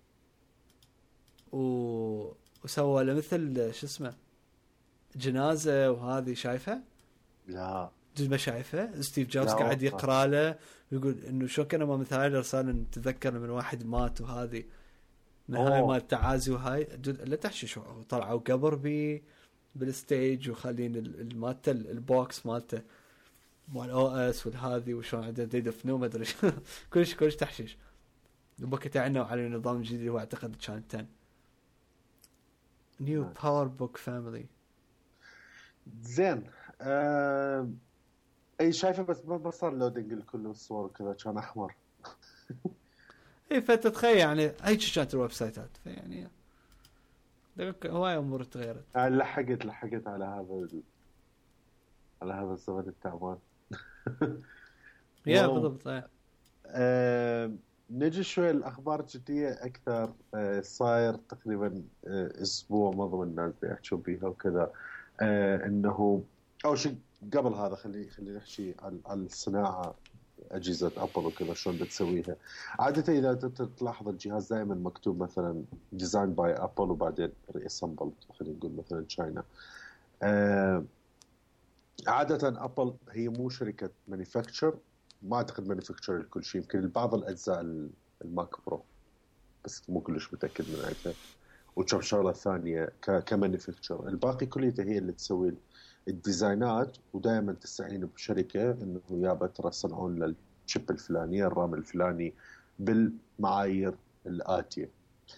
و... وسوى له مثل شو اسمه جنازة وهذه شايفها لا ما شايفه ستيف جوبز قاعد يقرأ له ويقول انه شو كان ما مثال رسالة نتذكر من واحد مات وهذه من هاي مال التعازي وهاي لا تحشي شو طلعوا قبر بي بالستيج وخلين المالته البوكس مالته مال او اس والهذي وشون عنده يدفنوه ما ادري كلش كلش تحشيش. وبكت عنه على نظام جديد هو اعتقد كان عشرة نيو باور بوك فاميلي. زين أه... اي شايفه بس ما صار لودنج الكل الصور كذا كان احمر. اي فتتخيل يعني هيك كانت الويب سايتات فيعني هواي امور تغيرت. لحقت لحقت على هذا ال... على هذا الزمن التعبان. يا بالضبط. أه... نجي شوي الاخبار الجديه اكثر. أه... صاير تقريبا أه... اسبوع معظم الناس بيحكوا بيها وكذا. أه... انه اول شيء قبل هذا خلي خلي نحكي عن الصناعه اجهزه ابل وكذا شلون بتسويها. عاده اذا تلاحظ الجهاز دائما مكتوب مثلا ديزاين باي ابل وبعدين ريسمبلد خلينا نقول مثلا تشاينا. أه... عاده ابل هي مو شركه مانيفاكتشر، ما اعتقد مانيفاكتشر لكل شيء، يمكن بعض الاجزاء الماك برو بس مو كلش متاكد من عيدها وكم شغله ثانيه كمانيفاكتشر. الباقي كلها هي اللي تسوي الديزاينات ودائما تستعين بشركه انه يابا ترى صنعون للشيب الفلاني الرام الفلاني بالمعايير الاتيه.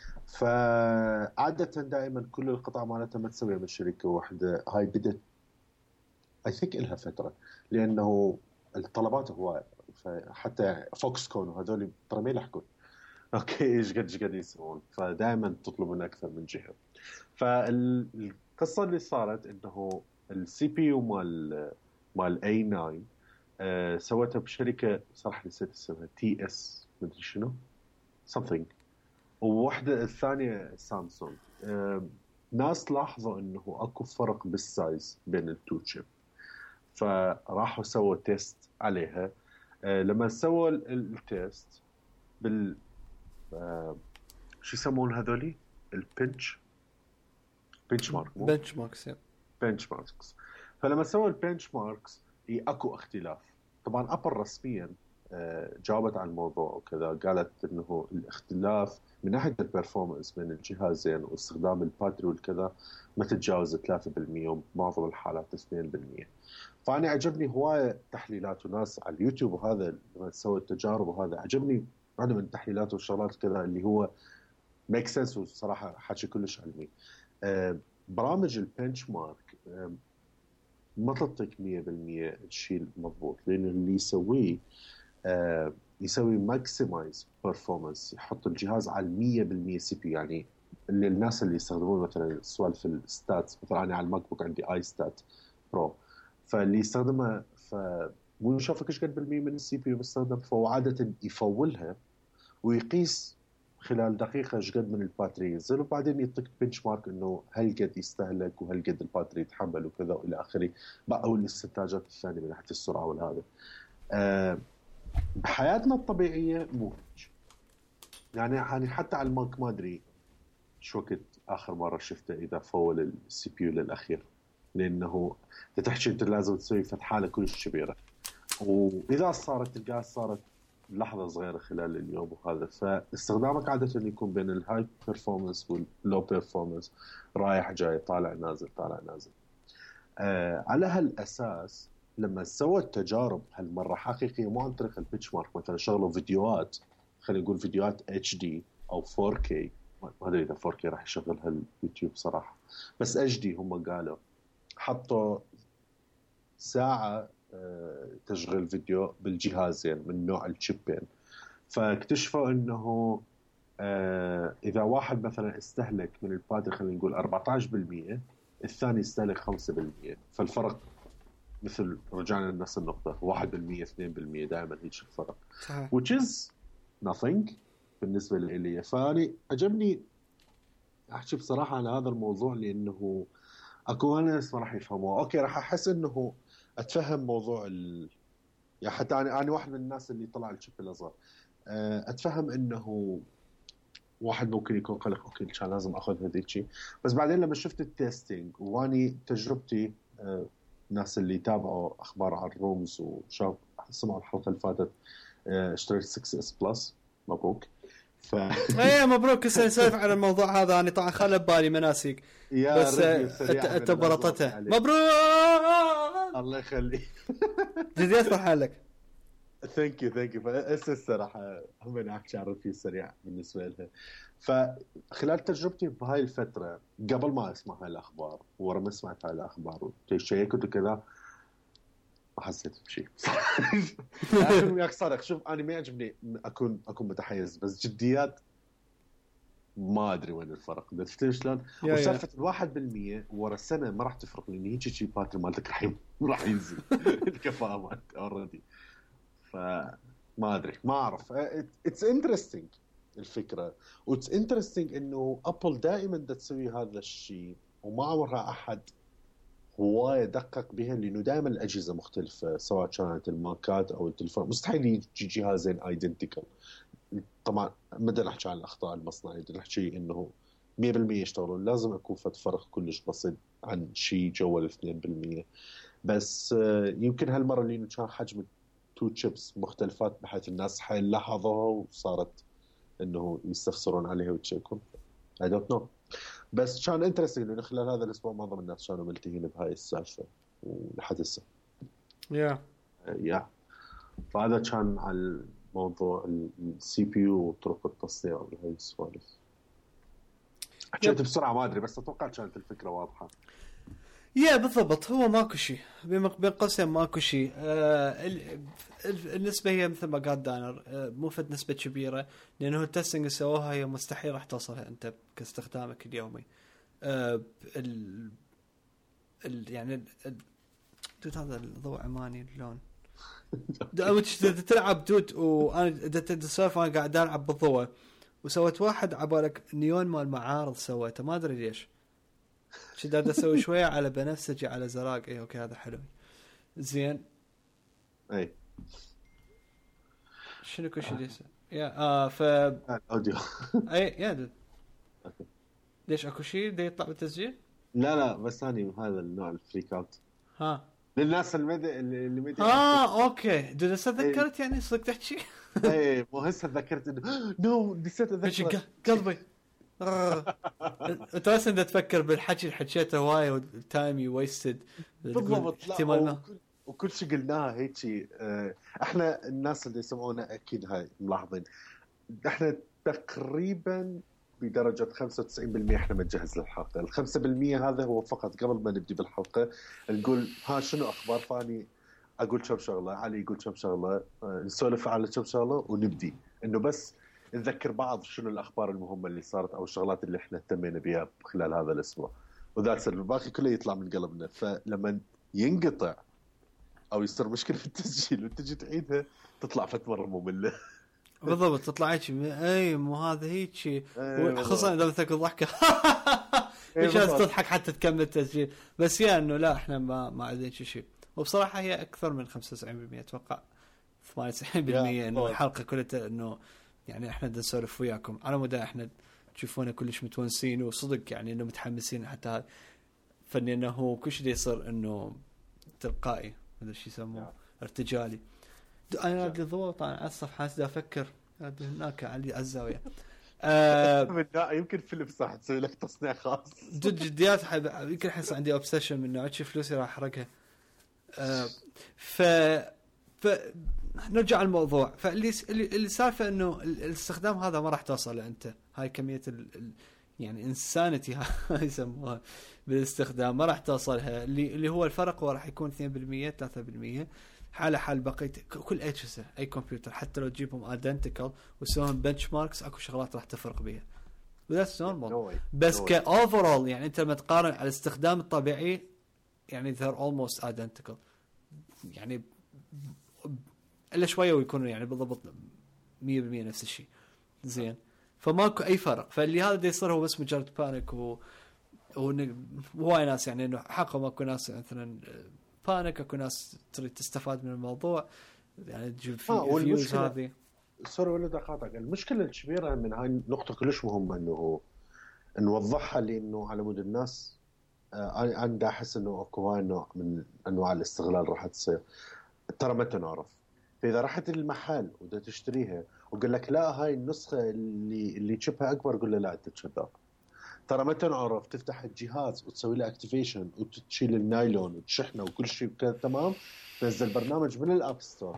فعاده دائما كل القطع مالتها ما تسويها من شركه واحده. هاي بدت اي ثينك لها فتره لانه الطلبات هوايه. حتى فوكس كون وهذول ترى ما يلحقون اوكي ايش قد ايش قد يسوون، فدائما تطلب من اكثر من جهه. فالقصه اللي صارت انه السي بي يو مال مال اي تسعة أه سوتها بشركه صراحه نسيت اسمها تي اس مدري شنو something، وواحده الثانيه سامسونج. أه ناس لاحظوا انه اكو فرق بالسايز بين التو تشيب، فراحوا سووا تيست عليها. أه لما سووا التيست بال أه شو يسمون هذولي البنش بنش مارك بنش ماركس بنش ماركس. فلما سووا البنش ماركس هي اكو اختلاف. طبعا ابل رسميا أه جاوبت عن الموضوع وكذا، قالت انه الاختلاف من ناحيه البرفورمانس بين الجهازين واستخدام الباتري والكذا ما تتجاوز ثلاثة بالمئة وبعض الحالات اثنين بالمئة. فأنا عجبني هواية تحليلات وناس على اليوتيوب وهذا لما سووا التجارب وهذا عجبني واحدة من التحليلات والشغلات كذا اللي هو ميك سنس وصراحة حكي كلش علمي. أه برامج البنش مارك أه ما تعطيك مية بالمئة الشيء المضبوط، لأن اللي يسويه أه يسوي ماكسمايز بيرفورمانس، يحط الجهاز على مية بالمئة سي بي. يعني اللي الناس اللي يستخدمون مثلا سوالف الستاتس، مثلا أنا على الماك بوك عندي آي ستات برو، فاللي يستخدمها مو يشوفك ايش قد بالمية من السي بي يو مستخدم، فهو عاده يفولها ويقيس خلال دقيقه ايش قد من الباتري ينزل، وبعدين يعطيك بنش مارك انه هل قد يستهلك وهل قد الباتري يتحمل وكذا والى اخره، او الاستنتاجات الثانيه من ناحيه السرعه والهذا. أه بحياتنا الطبيعيه مو هيك يعني. يعني حتى على الماك ما ادري شو وقت اخر مره شفته اذا فول السي بي يو للاخير، لانه تحكي انت لازم تسوي فتحه كلش كبيره، واذا صارت تلقاها صارت لحظه صغيره خلال اليوم وهذا. فاستخدامك عاده يكون بين الهاي بيرفورمانس واللو بيرفورمانس، رايح جاي طالع نازل طالع نازل. آه على هالاساس لما سوت تجارب هالمره حقيقيه مو عن طريق البيتش مارك، مثلا شغلوا فيديوهات، خلينا نقول فيديوهات اتش دي او فور كي، ما ادري اذا فور كي راح يشغلها اليوتيوب صراحه، بس اتش دي هم قالوا حطوا ساعه تشغيل فيديو بالجهازين من نوع الشيبين، فاكتشفوا انه اذا واحد مثلا استهلك من الباتري خلينا نقول أربعة عشر بالمية، الثاني استهلك خمسة بالمية، فالفرق مثل رجعنا لنفس النقطه واحد بالمية اثنين بالمية دائما هيك الفرق، which is nothing بالنسبه لي. فاني عجبني احكي بصراحه على هذا الموضوع لانه اكو ناس ما راح يفهموه. اوكي راح احس انه اتفهم موضوع ال... يعني حتى انا انا واحد من الناس اللي طلع الشيب الاصغر، اتفهم انه واحد ممكن يكون قلق اوكي كان لازم اخذ هذيك، بس بعدين لما شفت التيستينج واني تجربتي، الناس اللي تابعوا اخبار عن الرومز وشاف سمعوا الحلقه اللي فاتت، اشتريت ستة اس بلس، مبروك. ف ايه مبروك. سنسولف على الموضوع هذا، انا طبعا خلى ببالي مناسك بس انت برطتها. مبروك الله يخليك. جديد افرح لك. ثانك يو ثانك يو. فاس الصراحه هم انا احكي عن رفيق سريع بالنسبه لها. فخلال تجربتي بهاي الفتره قبل ما اسمع هاي الاخبار ورا ما سمعت هاي الاخبار وشيكت وكذا ما حسيت بشيء. اكون وياك صادق، شوف انا ما يعجبني اكون اكون متحيز، بس جديات ما ادري وين الفرق. عرفت شلون؟ وسالفه الواحد بالمية ورا سنه ما راح تفرق، لان هيك شيء باتري مالتك راح راح ينزل الكفاءه مالتك اوريدي. فما ادري ما اعرف. اتس انترستينج الفكره، واتس انترستينج انه ابل دائما دا تسوي هذا الشيء وما عمرها احد هوايه دقق بها، لانه دائما الاجهزه مختلفه سواء كانت الماكات او التليفون، مستحيل يجي جهازين ايدنتيكال. طبعا ما بدنا نحكي عن الاخطاء المصنعيه، بدنا نحكي انه مية بالمية يشتغلون، لازم يكون فد فرق كلش بسيط عن شيء جوا الاثنين بالمية. بس يمكن هالمره لانه كان حجم تو تشيبس مختلفات بحيث الناس حيل لاحظوها وصارت انه يستفسرون عليها ويتشيكون. I don't know. بس كان انترستينج لانه خلال هذا الاسبوع معظم الناس كانوا ملتهين بهاي السالفه ولحد هسه. يا يا فهذا كان على موضوع السي بي يو وطرق التصنيع وهي السوالف. حكيت بسرعه ما ادري، بس اتوقع كانت الفكره واضحه. يا بالضبط، هو ماكو شيء بين قوسين ماكو شيء. آه النسبه هي مثل ما قال دانر، آه مو فد نسبه كبيره، لانه التستنج سووها هي مستحيل راح توصلها انت كاستخدامك اليومي. آه ال ال يعني ال هذا الضوء عماني اللون تلعب دوت وانا دتسولف انا قاعد العب بالضوء، وسويت واحد عبالك نيون مال معارض سويته ما ادري ليش شو دا اسوي شويه على بنفسجي على زراق. اي اوكي هذا حلو زين. اي شنو كل شيء ليس يا اه ف اوديو اي يا دل. ليش اكو شيء دا يطلع بالتسجيل؟ لا لا بس اني هذا النوع الفريك اوت ها للناس المدى اللي مدى اه اوكي دو تذكرت يعني صدق تحكي. اي مو هسه تذكرت انه نو نسيت اتذكر قلبي انت اصلا تفكر بالحكي اللي حكيته هواي والتايم ويستد بالضبط. لا وكل شيء قلناها هيك. احنا الناس اللي يسمعونا اكيد هاي ملاحظين احنا تقريبا بدرجه خمسة وتسعين بالمية احنا متجهز للحلقه. ال خمسة بالمية هذا هو فقط قبل ما نبدي بالحلقه نقول ها شنو اخبار فاني، اقول كم شغله، علي يقول كم شغله، نسولف على كم شغله ونبدي انه بس نذكر بعض شنو الاخبار المهمه اللي صارت او الشغلات اللي احنا اهتمينا بها خلال هذا الاسبوع، وذات الباقي كله يطلع من قلبنا. فلما ينقطع او يصير مشكله في التسجيل وتجي تعيدها تطلع فت مره ممله. بالضبط تطلع هيك اي مو هذا هيك، خصوصا اذا مثلك الضحكه ايش تضحك حتى تكمل التسجيل. بس يا انه لا احنا ما ما عندنا شيء. وبصراحه هي اكثر من خمسة وتسعين بالمئة اتوقع ثمانية وتسعين بالمئة انه الحلقه كلها انه يعني احنا بدنا نسولف وياكم على مود احنا تشوفونا كلش متونسين وصدق يعني انه متحمسين حتى هذا فني انه كل شيء يصير انه تلقائي هذا الشيء يسموه ارتجالي. انا بدي ضغط على الصفحه حاسس افكر هناك على الزاويه آه يمكن فيلم صح تسوي لك تصنيع خاص جد جديات حب... يمكن احس عندي اوبسيشن من نوع شيء فلوسي راح احرقها. آه ف ف نرجع الموضوع. فاللي اللي سالفه انه الاستخدام هذا ما راح توصل انت هاي كميه ال... ال... يعني انسانتي هاي يسموها بالاستخدام ما راح توصلها. اللي اللي هو الفرق هو راح يكون اثنين بالمئة ثلاثة بالمئة حال حال بقيت كل اجهزه اي كمبيوتر حتى لو تجيبهم ايدنتيكال وتسويهم بنش ماركس اكو شغلات راح تفرق بيها وذاتس نورمال. بس كاوفرول يعني انت لما تقارن على الاستخدام الطبيعي يعني they're almost identical يعني الا شويه ويكونوا يعني بالضبط مية بالمئة نفس الشيء زين. فماكو اي فرق. فاللي هذا يصير هو بس مجرد بانيك و وهواي ناس يعني انه حقا ماكو ناس مثلا بانيك اكو ناس تريد تستفاد من الموضوع يعني تجيب فيه فيوز هذه. سوري ولا دقائق. المشكله الكبيره من هاي النقطه كلش مهمه انه نوضحها لانه على مود الناس آه انا احس انه اكو هاي نوع من انواع الاستغلال راح تصير ترى ما تنعرف. فاذا رحت المحل ودا تشتريها وقال لك لا هاي النسخه اللي اللي تشبها اكبر قول له لا انت كذاب ترى ما تنعرف. تفتح الجهاز وتسوي له اكتيفيشن وتشيل النايلون وتشحنه وكل شيء كان تمام. تنزل برنامج من الاب ستور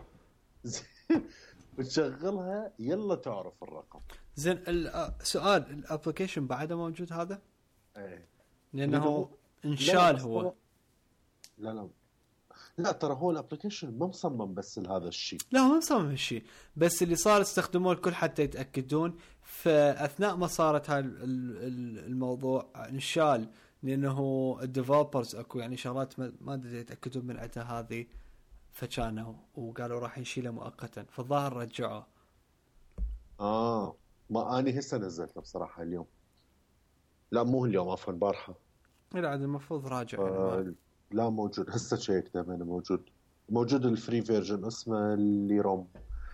وتشغلها يلا تعرف الرقم. زين السؤال الابلكيشن بعده موجود هذا؟ ايه لانه انشال هو لا لا لا ترى هو الابلكيشن ما مصمم بس لهذا الشيء. لا هو مصمم هالشيء بس اللي صار استخدموه الكل حتى يتاكدون. فاثناء ما صارت هاي الموضوع انشال لانه الديفلوبرز اكو يعني شغلات ما ادري يتاكدون من عدها هذه فكانوا وقالوا راح يشيله مؤقتا فالظاهر رجعوه. اه ما اني هسه نزلته بصراحه اليوم. لا مو اليوم عفوا البارحه. لا عاد المفروض راجع آه يعني لا موجود هسه شيك دائما موجود. موجود الفري فيرجن اسمه اللي روم.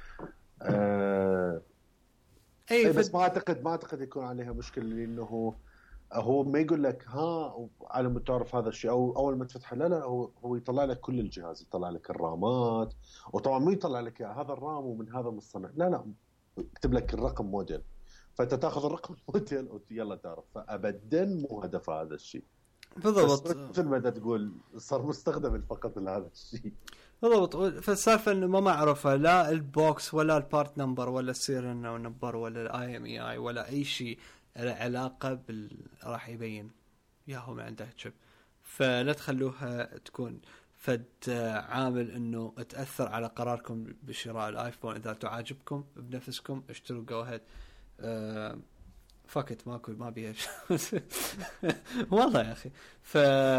آه اي فد... بس ما اعتقد ما اعتقد يكون عليها مشكله لانه هو ما يقول لك ها على ما تعرف هذا الشيء او اول ما تفتحه لا لا هو هو يطلع لك كل الجهاز يطلع لك الرامات وطبعا مو يطلع لك هذا الرام ومن هذا مصنع لا لا يكتب لك الرقم موديل فانت تاخذ الرقم موديل ويلا تعرف. فابدا مو هدف هذا الشيء بالضبط. مثل ما تقول صار مستخدم فقط لهذا الشيء بالضبط. فالسالفه انه ما معرفه لا البوكس ولا البارت نمبر ولا السيريال نمبر ولا الاي ام اي اي ولا اي شيء له علاقه بال راح يبين ياهو من عنده شيب. فلا تخلوها تكون فد عامل انه تاثر على قراركم بشراء الايفون. اذا تعجبكم بنفسكم اشتروا جو هيد أه فاكت ماكو ما بيها والله يا اخي. ف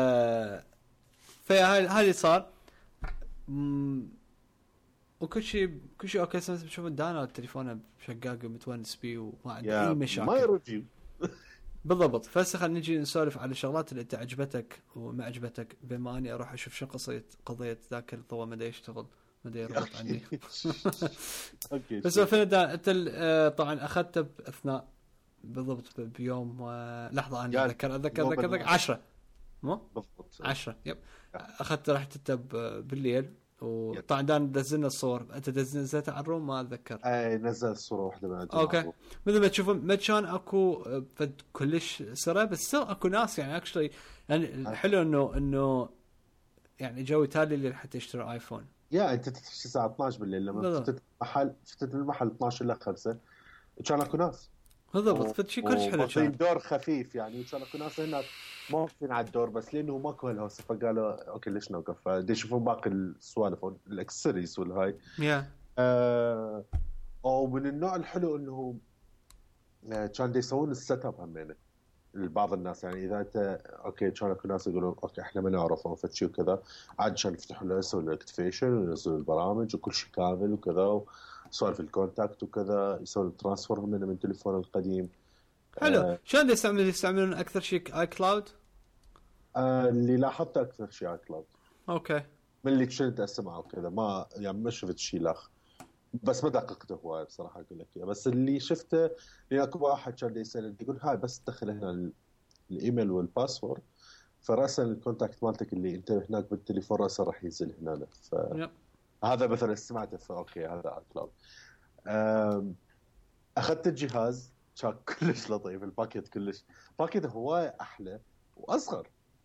فهاي هاي صار م... وكل شيء كل شيء اوكي. سمعت بشوف دانا تليفونه شقاق ومتونس بيه وما عنده اي مشاكل. ما يرجي بالضبط. فهسه خلينا نجي نسولف على الشغلات اللي انت عجبتك وما عجبتك بما اني اروح اشوف شو قصه قضيه ذاك الضوء ما يشتغل ما يربط عني. اوكي بس فين انت طبعا اخذته باثناء بالضبط بيوم لحظه انا اتذكر اتذكر اتذكر عشرة مو بالضبط عشرة يب اخذت رحت انت بالليل وطبعا دان نزلنا الصور. انت نزلتها على الروم ما اتذكر. اي نزل صوره واحده بعد اوكي مثل ما تشوفون ما كان اكو فد كلش سرعه بس اكو ناس يعني اكشلي يعني الحلو انه انه يعني جو تالي اللي حتى يشتري ايفون. يا انت تفتح الساعه اثناشر بالليل لما فتت المحل فتت المحل اثناشر الى خمسة كان اكو ناس بالضبط. فشي كلش حلو كان دور خفيف يعني كان اكو ناس هنا ما واقفين على الدور بس لانه ماكو هالهوسه فقالوا اوكي ليش نوقف فدي يشوفون باقي السوالف والاكسسوارز والهاي يا آه او من النوع الحلو انه كان دي يسوون السيت اب همينه لبعض الناس. يعني اذا انت اوكي كانوا كل الناس يقولون اوكي احنا ما نعرف او فد شيء وكذا، عاد كان يفتحوا له يسوي الاكتيفيشن وينزلوا البرامج وكل شيء كامل وكذا، وسوالف الكونتاكت وكذا، يسوي الترانسفير من من تليفون القديم. حلو. آه شلون يستعملون يستعملون اكثر شيء اي كلاود؟ آه اللي لاحظته اكثر شيء اي كلاود. اوكي. من اللي كنت اسمعه وكذا، ما يعني ما شفت شيء لاخ، بس ما دققته هواي بصراحه اقول لك اياه. بس اللي شفته يعني اكو واحد كان يسال يقول هاي بس تدخل هنا الايميل والباسورد، فراسا الكونتاكت مالتك اللي انت هناك بالتليفون راسا راح ينزل هنا. فهذا مثلا سمعته، فاوكي هذا اي كلاود. اخذت الجهاز كان كلش لطيف، الباكيت كلش باكيت هواي احلى واصغر.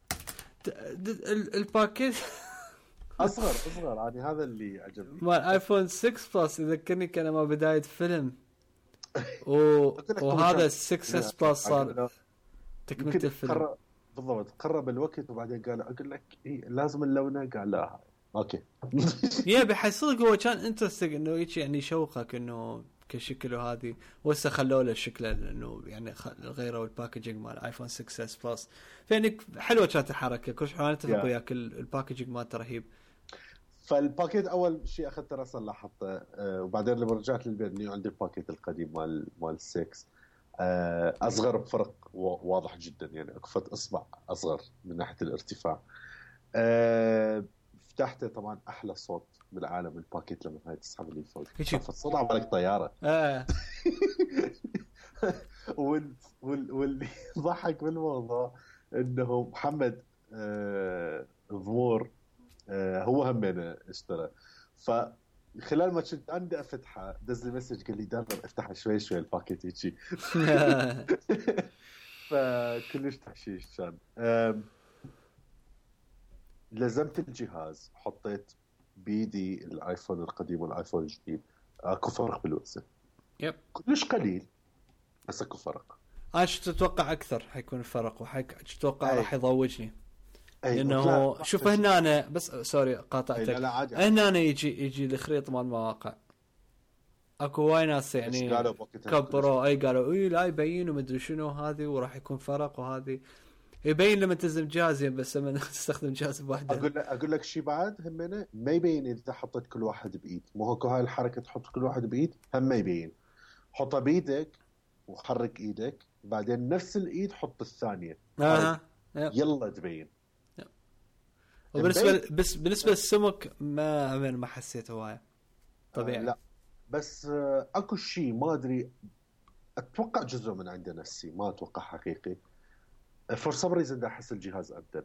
الباكيت اصغر اصغر يعني هذا اللي عجبني. مال ايفون ستة بلس يذكرني كان ما بدايه فيلم و... وهذا ستة اس بلس صار تكمله الفيلم بالضبط. قرب الوقت وبعدين قال اقول لك إيه لازم اللونه، قال لا اوكي. يا بحصلك هو كان انترستنج انه هيك يعني يشوقك انه كشكله هذه، وهسه خلوا له شكله انه يعني غيروا الباكجينج مال ايفون ستة اس بلس. فيعني حلوه كانت الحركه، كل شيء انا اتفق وياك الباكجينج مالته رهيب. فالباكيت اول شيء اخذته راسا لاحظته، أه وبعدين لما رجعت للبيت اني عندي الباكيت القديم مال مال ستة أه اصغر بفرق واضح جدا، يعني اكفت اصبع اصغر من ناحيه الارتفاع. أه فتحته طبعا احلى صوت بالعالم الباكيت لما هاي تسحب لي فوق شوف الصوت عملك طياره. اه وال وال واللي ضحك بالموضوع انه محمد آه ضمور آه هو همنا اشترى، فخلال ما كنت عندي افتحه دز لي مسج قال لي دائما افتحها شوي شوي الباكيت هيجي. فكلش تحشيش كان. لزمت الجهاز، حطيت بيدي الايفون القديم والايفون الجديد، اكو فرق بالوزن. يب كلش قليل بس اكو فرق. انا شو تتوقع اكثر حيكون الفرق، وحيك تتوقع راح يضوجني أي. لانه شوف هنا أنا بس سوري قاطعتك، هنا أنا يجي يجي الخريطه مال المواقع اكو وايد ناس يعني كبروا اي قالوا اي لا يبين ومدري شنو هذه وراح يكون فرق، وهذه يبين لما تلزم جهازين بس لما تستخدم جهاز بواحده. اقول لك اقول لك شيء بعد همنا ما يبين اذا حطيت كل واحد بايد، مو هو هاي الحركه تحط كل واحد بايد هم ما يبين. حطها بايدك وحرك ايدك، بعدين نفس الايد حط الثانيه آه. يلا تبين. وبالنسبه بس بالنسبه للسمك ما ما حسيت هوايه طبيعي. آه لا بس آه اكو شيء ما ادري، اتوقع جزء من عنده نفسي، ما اتوقع حقيقي. فور سم ريزن احس الجهاز امتن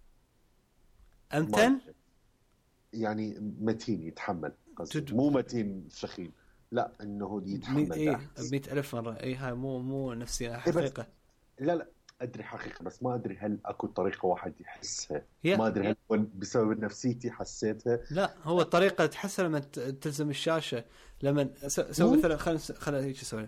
امتن يعني متين يتحمل، مو متين فخيم، لا انه يتحمل. ايه مئة ألف مرة اي هاي مو مو نفسي حقيقة. لا لا ادري حقيقة، بس ما ادري هل اكو طريقة واحد يحسها. yeah. ما ادري هل بسبب نفسيتي حسيتها. لا هو الطريقة تحسها لما تلزم الشاشة، لما سوي مثلا خل خل هيك اسوي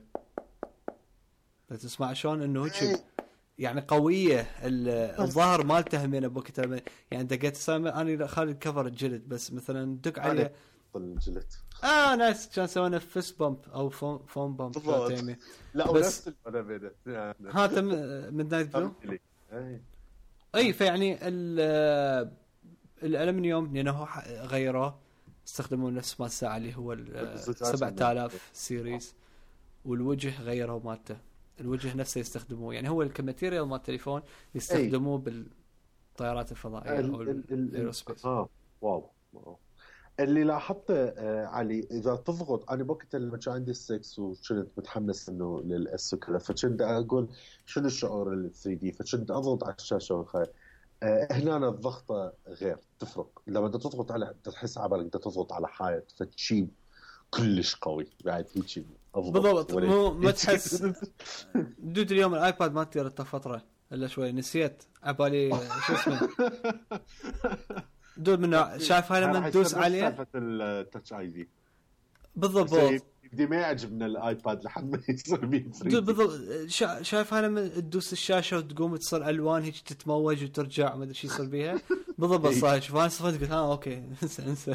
تسمع شلون انه هيك يعني قوية الظهر مالته همين بوقت يعني دقيت سامع انا خالي الكفر الجلد بس مثلا دق عليه الجلد اه ناس كان سوينا فيس بامب او فون فون بامب لا ونفس انا بينه هذا من نايت بلو اي فيعني الالمنيوم لانه غيروه استخدموا نفس ما الساعه اللي هو سبعة آلاف سيريز، والوجه غيروا مالته الوجه نفسه يستخدموه يعني هو الكماتيريال مال التليفون يستخدموه بالطيارات الفضائيه او الايروسبيس. اه واو واو اللي لاحظته آه علي اذا تضغط، انا بوقت اللي كان عندي السكس وكنت متحمس انه للاس وكذا، فكنت اقول شنو الشعور ال ثري دي، فكنت اضغط على الشاشه وخير آه هنا الضغطه غير تفرق. لما انت تضغط على تحس عبالك انت تضغط على حائط فتشي كلش قوي بعد هيك بالضبط. مو ما تحس دود اليوم الايباد ما تيرته فتره الا شوي نسيت عبالي شو اسمه دود منه شايف هاي لما تدوس عليه سالفه التاتش اي دي بالضبط بدي ما يعجبنا الايباد لحد ما يصير بيه بالضبط. شايف هاي لما تدوس الشاشه وتقوم تصير الوان هيك تتموج وترجع ما ادري شو يصير بيها بالضبط صحيح. شوف انا صفت قلت ها اوكي انسى انسى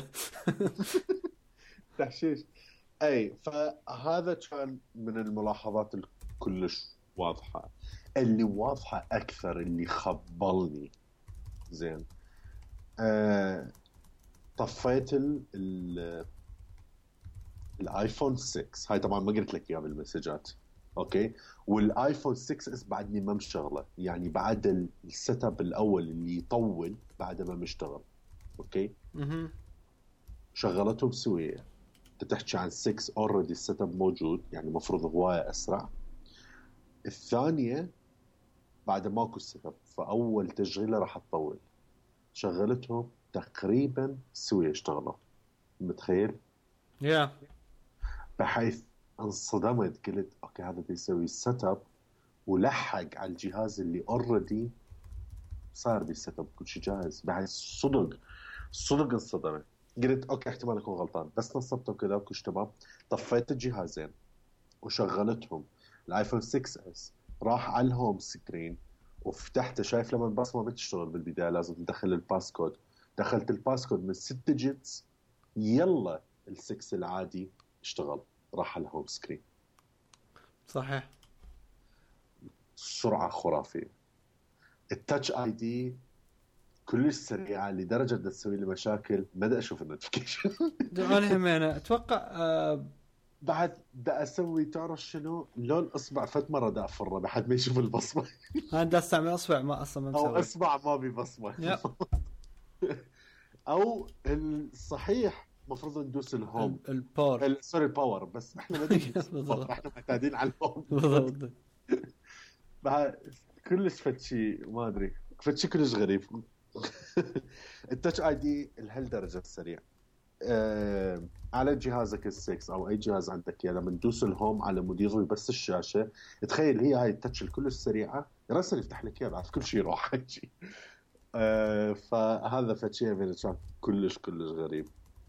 تحشيش. اي فهذا كان من الملاحظات الكلش واضحة. اللي واضحة أكثر اللي خبلني زين آه، طفيت ال ال الايفون ستة. هاي طبعا ما قلت لك اياها بالمسجات، اوكي. والايفون ستة اس بعدني ما مشغله، يعني بعد السيت اب الاول اللي يطول بعد ما مشتغل، اوكي. اها شغلته بسويه. تحكي عن ستة اوريدي السيت اب موجود، يعني المفروض هوايه اسرع. الثانيه بعد ماكو سيت اب، فاول تشغيله راح تطول. شغلتهم تقريبا سويه اشتغلوا، متخيل؟ يا بحيث انصدمت، قلت اوكي هذا بيسوي سيت اب ولحق على الجهاز اللي اوريدي صار بالسيت اب كل شيء جاهز. بعد صدق صدق انصدمت، قلت اوكي احتمال اكون غلطان، بس نصبته كذا وكل شيء تمام. طفيت الجهازين وشغلتهم. الايفون ستة اس راح على الهوم سكرين وفتحته، شايف لما البصمه بتشتغل بالبدايه لازم تدخل الباسكود. دخلت الباسكود من ست ديجيتس، يلا السكس العادي اشتغل، راح على الهوم سكرين. صحيح. سرعه خرافيه. التاتش اي دي كلش سريعه لدرجه بدها تسوي لي مشاكل، ما بدي اشوف النوتيفيكيشن. انا هم انا اتوقع آه بعد بدي اسوي، تعرف شنو، لون اصبع فت مره دا افره بعد ما يشوف البصمه. انا دا استعمل اصبع ما اصلا ما مسوي، او اصبع ما ببصمه. او الصحيح مفروض ندوس الهوم الباور، سوري الباور، بس احنا ما ندري احنا معتادين على الهوم. بالضبط. بعد كلش فتشي ما ادري فتشي كلش غريب. التاتش اي دي لهالدرجه السريع. أه على جهازك السكس او اي جهاز عندك، يعني لما تدوس الهوم على مود يضوي بس الشاشه، تخيل هي هاي التاتش الكلش سريعه راسا يفتح لك اياه بعد كل شيء يروح هيك. أه فهذا فتشي من كان كلش كلش غريب.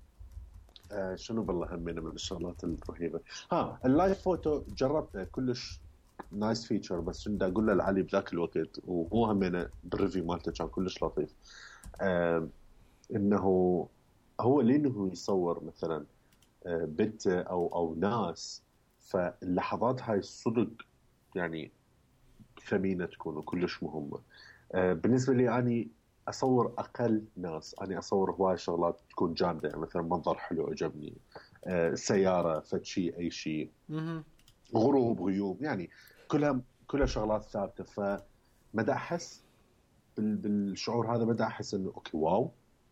أه شنو بالله همنا من الشغلات الرهيبه. ها اللايف فوتو جربته كلش نايس فيتشر، بس كنت اقول له العلي بذاك الوقت وهو همنا بالريفيو مالته كان كلش لطيف. آه انه هو لانه يصور مثلا آه بنت او او ناس، فاللحظات هاي الصدق يعني ثمينه تكون وكلش مهمه. آه بالنسبه لي اني اصور اقل ناس، اني اصور هواي شغلات تكون جامده، يعني مثلا منظر حلو عجبني، آه سياره فتشي اي شيء، غروب غيوم، يعني كلها كلها شغلات ثابته. فبدا احس بالشعور هذا، بدا احس انه اوكي واو،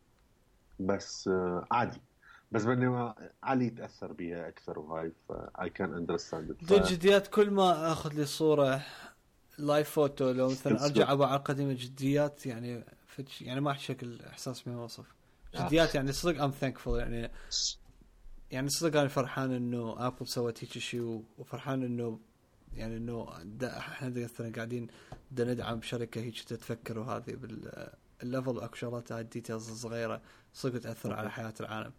بس آه عادي. بس بينما علي يتاثر بها اكثر وهاي، فاي كان اندرستاند. جديات كل ما اخذ لي صوره لايف فوتو، لو مثلا ارجع ابغى على القديمه جديات، يعني فتش يعني ما شكل احساس ما يوصف جديات. يعني صدق ام ثانكفول، يعني يعني صدق انا فرحان انه ابل سوت هيك شيء، وفرحان انه يعني انه احنا مثلا قاعدين ندعم شركه هيك تتفكر، وهذه بالليفل اكو شغلات هاي الديتيلز الصغيره صدق تاثر على حياه العالم.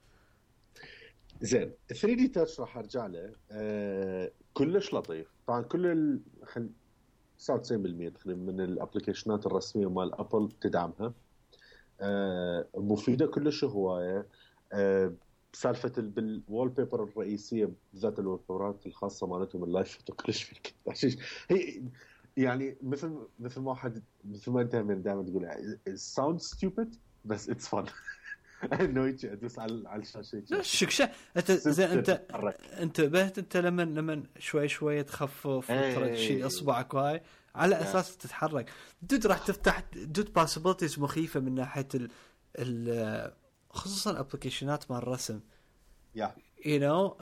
زين ثري دي تاتش راح ارجع له. آه كلش لطيف طبعا. كل ال خل تسعة وتسعين بالمئة تقريبا من الابلكيشنات الرسميه مال ابل تدعمها. آه مفيده كلش هوايه. آه سالفه بالوول بيبر الرئيسيه بالذات، الوول بيبرات الخاصه مالتهم اللايف فوتو كلش فيك هي يعني مثل مثل ما واحد مثل ما انت من دائما تقول الساوند ستوبid بس اتس فن. انه يجي ادوس على على الشاشه الشكشه. انت زين انت انت بهت انت لما لما شوي شوي تخفف وتشيل اصبعك وهاي على اساس تتحرك، دود راح تفتح دود possibilities مخيفه من ناحيه ال ال خصوصا ابلكيشنات مال الرسم. يا يو نو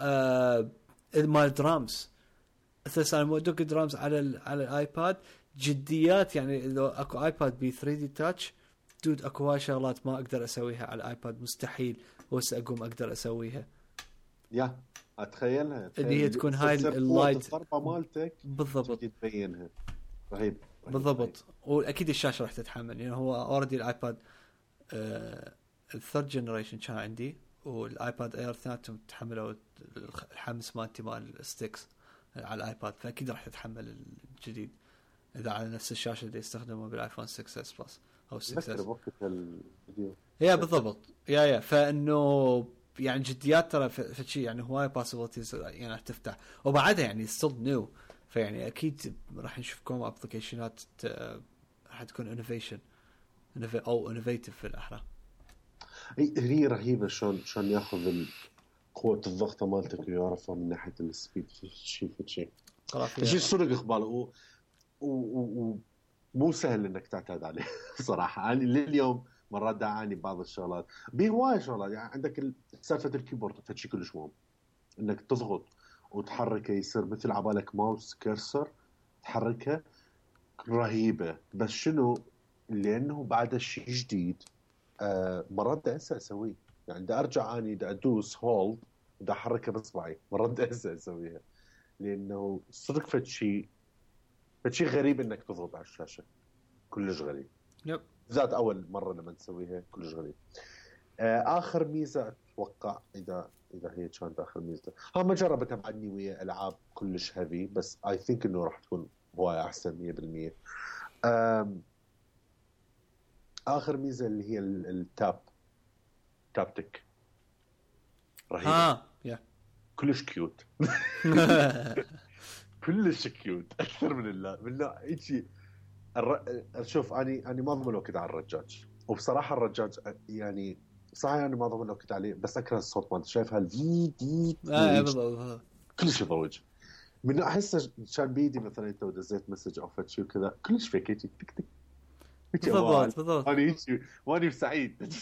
مال درامز. اساسا مودك درامز على على الايباد جديات، يعني لو اكو ايباد بي ثري دي تاتش دود اكو هاي شغلات ما اقدر اسويها على الايباد، مستحيل بس اقوم اقدر اسويها. يا اتخيلها اللي هي تكون هاي اللايت الضربه مالتك بالضبط تبينها رهيب بالضبط. واكيد الشاشه راح تتحمل، يعني هو اوريدي الايباد آه الثيرد جنريشن كان عندي، والايباد اير ثلاثة تحملوا الحمس مالتي مال الستيكس على الايباد، فاكيد راح تتحمل الجديد اذا على نفس الشاشه اللي يستخدمه بالايفون ستة اس بلس او ستة اس. وقت الفيديو يا بالضبط يا يا فانه يعني جديات ترى في شيء، يعني هواي possibilities يعني تفتح، وبعدها يعني still new. فيعني اكيد راح نشوف كوم ابلكيشنات راح تكون انوفيشن او انوفيتيف في الاحرى. هي رهيبه شلون شلون ياخذ قوه الضغط مالتك ويعرفها من ناحيه السبيد في شيء في شيء شيء صدق اقبال و... و... و... مو سهل انك تعتاد عليه صراحه. انا لليوم مرات دعاني بعض الشغلات بهواي شغلات. يعني عندك سالفه الكيبورد فشي كلش مهم انك تضغط وتحركه يصير مثل عبالك ماوس كيرسر تحركها رهيبه. بس شنو لانه بعد شيء جديد آه مرات دا انسى اسويه. يعني دا ارجع اني دا ادوس هولد ودا احركها باصبعي مرات دا انسى اسويها لانه صدق فشي فشي غريب انك تضغط على الشاشه كلش غريب. يب ذات اول مره لما نسويها كلش غريب. آه اخر ميزه اتوقع اذا اذا هي كانت اخر ميزه ها ما جربتها بعدني ويا العاب كلش هذي بس اي ثينك انه راح تكون هواي احسن مية بالمية. اخر ميزه اللي هي التاب تابتك رهيبه. اه يا كلش كيوت كلش كيوت اكثر من الله من لا هيك الر... شوف اني اني ما ضمن وقت على الرجاج وبصراحه الرجاج يعني صحيح انا ما ضمن وقت عليه بس اكره الصوت ما شايف هالفي دي اه بالضبط كلش يضوج من احسه كان بيدي مثلا انت ودزيت مسج او فتشي وكذا كلش فيك هيك تك تك بالضبط بالضبط انا هيك وانا سعيد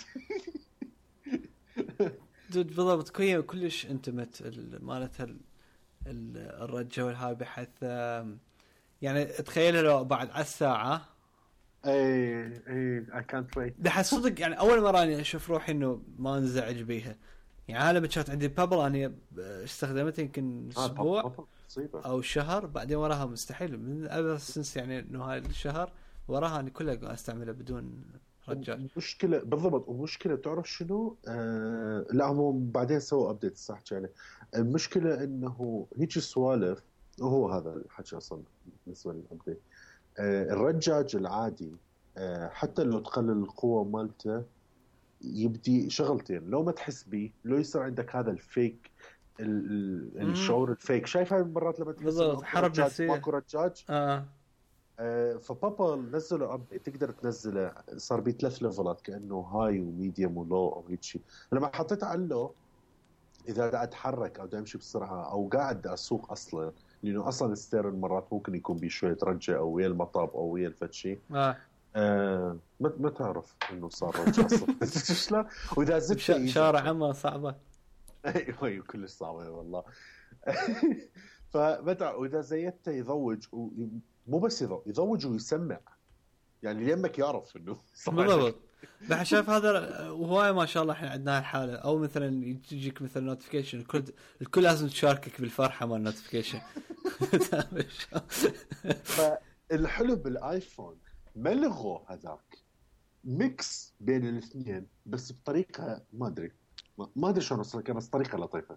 دود بالضبط كوي كلش انتمت مالتها الرجة والهاي بحيث يعني تخيلها لو بعد على الساعة اي اي I can't wait بحس صدق يعني اول مرة اني اشوف روحي انه ما انزعج بيها. يعني لما كانت عندي بابل انا استخدمتها يمكن اسبوع او شهر بعدين وراها مستحيل من اول سنس يعني انه هاي الشهر وراها اني كلها استعملها بدون رجال. مشكلة بالضبط. ومشكلة تعرف شنو آه لا هم بعدين سووا ابديت صح يعني المشكلة انه هيك السوالف وهو هذا الحكي اصلا بالنسبة للابديت آه الرجاج العادي آه حتى لو تقلل القوة مالته يبدي شغلتين لو ما تحس بيه لو يصير عندك هذا الفيك الشعور الفيك. شايف هاي المرات لما تحس حرب نفسية ماكو رجاج آه. آه فبابا نزلوا ابديت تقدر تنزله صار بيه ثلاث ليفلات كانه هاي وميديوم ولو او هيك شيء. لما حطيت على اللو اذا قاعد اتحرك او دا امشي بسرعه او قاعد اسوق اصلا لانه اصلا الستيرن مرات ممكن يكون بيه شويه رجه او ويا المطب او ويا الفتشي آه. آه ما ما تعرف انه صار رجع اصلا شلون واذا زدت شارع عمه صعبه ايوه كلش صعبه والله فمتى واذا زيدته يضوج مو بس يضوج يضوج ويسمع يعني ليمك يعرف انه بالضبط. بح شايف هذا وهواي ما شاء الله احنا عندنا الحاله او مثلا يجيك مثلا نوتيفيكيشن الكل الكل لازم تشاركك بالفرحه مال النوتيفيكيشن. فالحلو بالايفون ما لغوا هذاك ميكس بين الاثنين بس بطريقه ما ادري ما ادري شلون اوصلك بس طريقه لطيفه.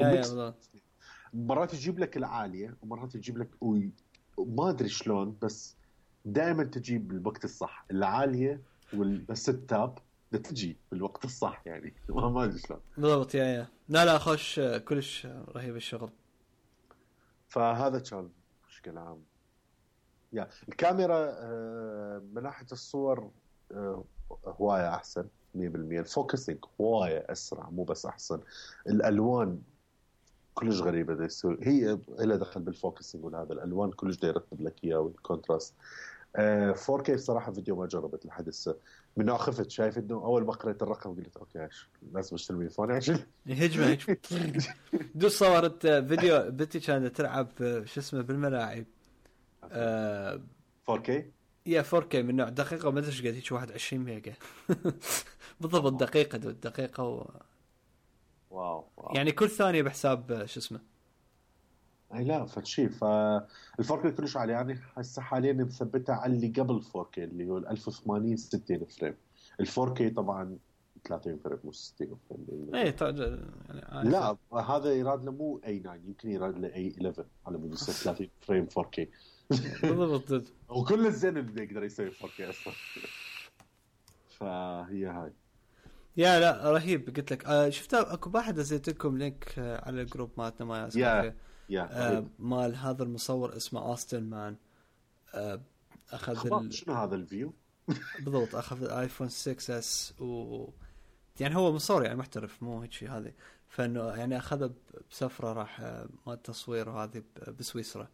مرات يجيب لك العاليه ومرات يجيب لك وما ادري شلون بس دائما تجيب بالوقت الصح العاليه بس التاب تجي بالوقت الصح يعني ما ادري شلون بالضبط. يا يا لا لا خوش كلش رهيب الشغل. فهذا كان بشكل عام يا الكاميرا من ناحيه الصور هوايه احسن مية بالمية. الفوكسينج هوايه اسرع مو بس احسن. الالوان كلش غريبه ده يسوي هي إلها دخل بالفوكسينج وهذا الالوان كلش دا يرتب لك اياه والكونتراست. آه فور كي بصراحه فيديو ما جربت لحد هسه من نوع خفت شايف انه اول ما قريت الرقم قلت اوكي لازم اشتري تليفون عشان هجمه هجمه دو صورت فيديو بنتي كانت تلعب شو اسمه بالملاعب آه فور كي يا فور كي من نوع دقيقه ما ادري ايش قد هيك واحد وعشرين ميجا بالضبط دقيقه دو دقيقه و... واو, واو يعني كل ثانيه بحساب شو اسمه اي لا فشي فالفور كي كلش عالي يعني هسه حاليا مثبتها على اللي قبل فور كي اللي هو ألف وثمانين ستين فريم. الفور كي طبعا ثلاثين فريم مو ستين فريم اي يعني لا هذا يراد له مو إيه تسعة يمكن يراد له إيه إحدى عشر على مود يصير ثلاثين فريم فور كي بالضبط. وكل الزين اللي يقدر يسوي فور كي اصلا فهي هاي يا لا رهيب. قلت لك آه شفت اكو واحد ازيت لكم لينك آه على الجروب مالتنا ما يا آه مال هذا المصور اسمه أوستن مان. آه أخذ ال... شنو هذا الفيو؟ بالضبط أخذ الآيفون سكس اس و يعني هو مصور يعني محترف مو هيك شيء هذه. فإنه يعني أخذه بسفرة راح ما التصوير وهذه بسويسرا.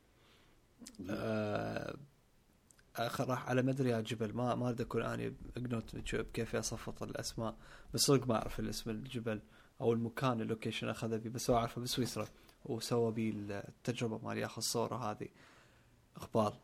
آه راح على مدري يا جبل ما ما أقدر أكون أنا أقنوت كيف أصفط الأسماء بس صدق ما أعرف الاسم الجبل أو المكان اللوكيشن أخذه بيه بس هو عارفه بسويسرا وسوى بيه التجربة مال ياخذ صورة هذه أخبار.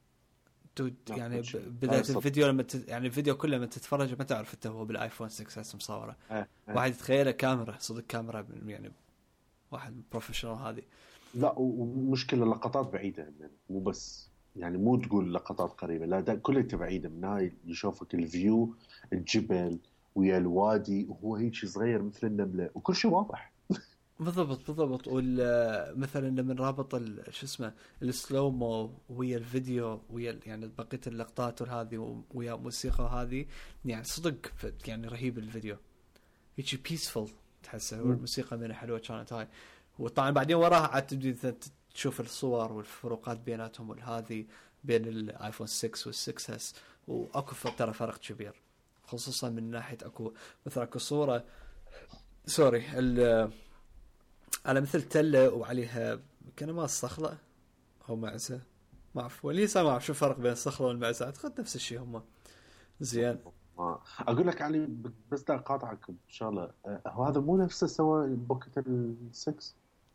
يعني بداية الفيديو لما ت... يعني الفيديو كله لما تتفرج ما تعرف انت هو بالايفون سكس اس مصوره. أه أه. واحد يتخيله كاميرا صدق كاميرا يعني واحد بروفيشنال هذه. لا ومشكلة لقطات بعيدة يعني مو بس يعني مو تقول لقطات قريبة لا ده كله بعيدة من هاي يشوفك الفيو الجبل ويا الوادي وهو هيك صغير مثل النملة وكل شيء واضح. بالضبط بالضبط. مثلا لما رابط شو اسمه السلومو ويا الفيديو ويا يعني بقيه اللقطات وهذه ويا موسيقى هذه يعني صدق يعني رهيب الفيديو هيك بيسفول تحسه والموسيقى من حلوه كانت هاي. وطبعا بعدين وراها عاد تبدي تشوف الصور والفروقات بيناتهم والهذه بين الايفون سكس والسكس اس واكو ترى فرق كبير خصوصا من ناحيه اكو مثلا اكو صوره سوري ال على مثل تلة وعليها كنمات صخلة أو معزة ما أعرف ولي ما أعرف شو الفرق بين الصخلة والمعزة أعتقد نفس الشيء هم زين. أقول لك علي بس دا قاطعك بشغلة هو هذا مو نفسه سوى بوكيت السكس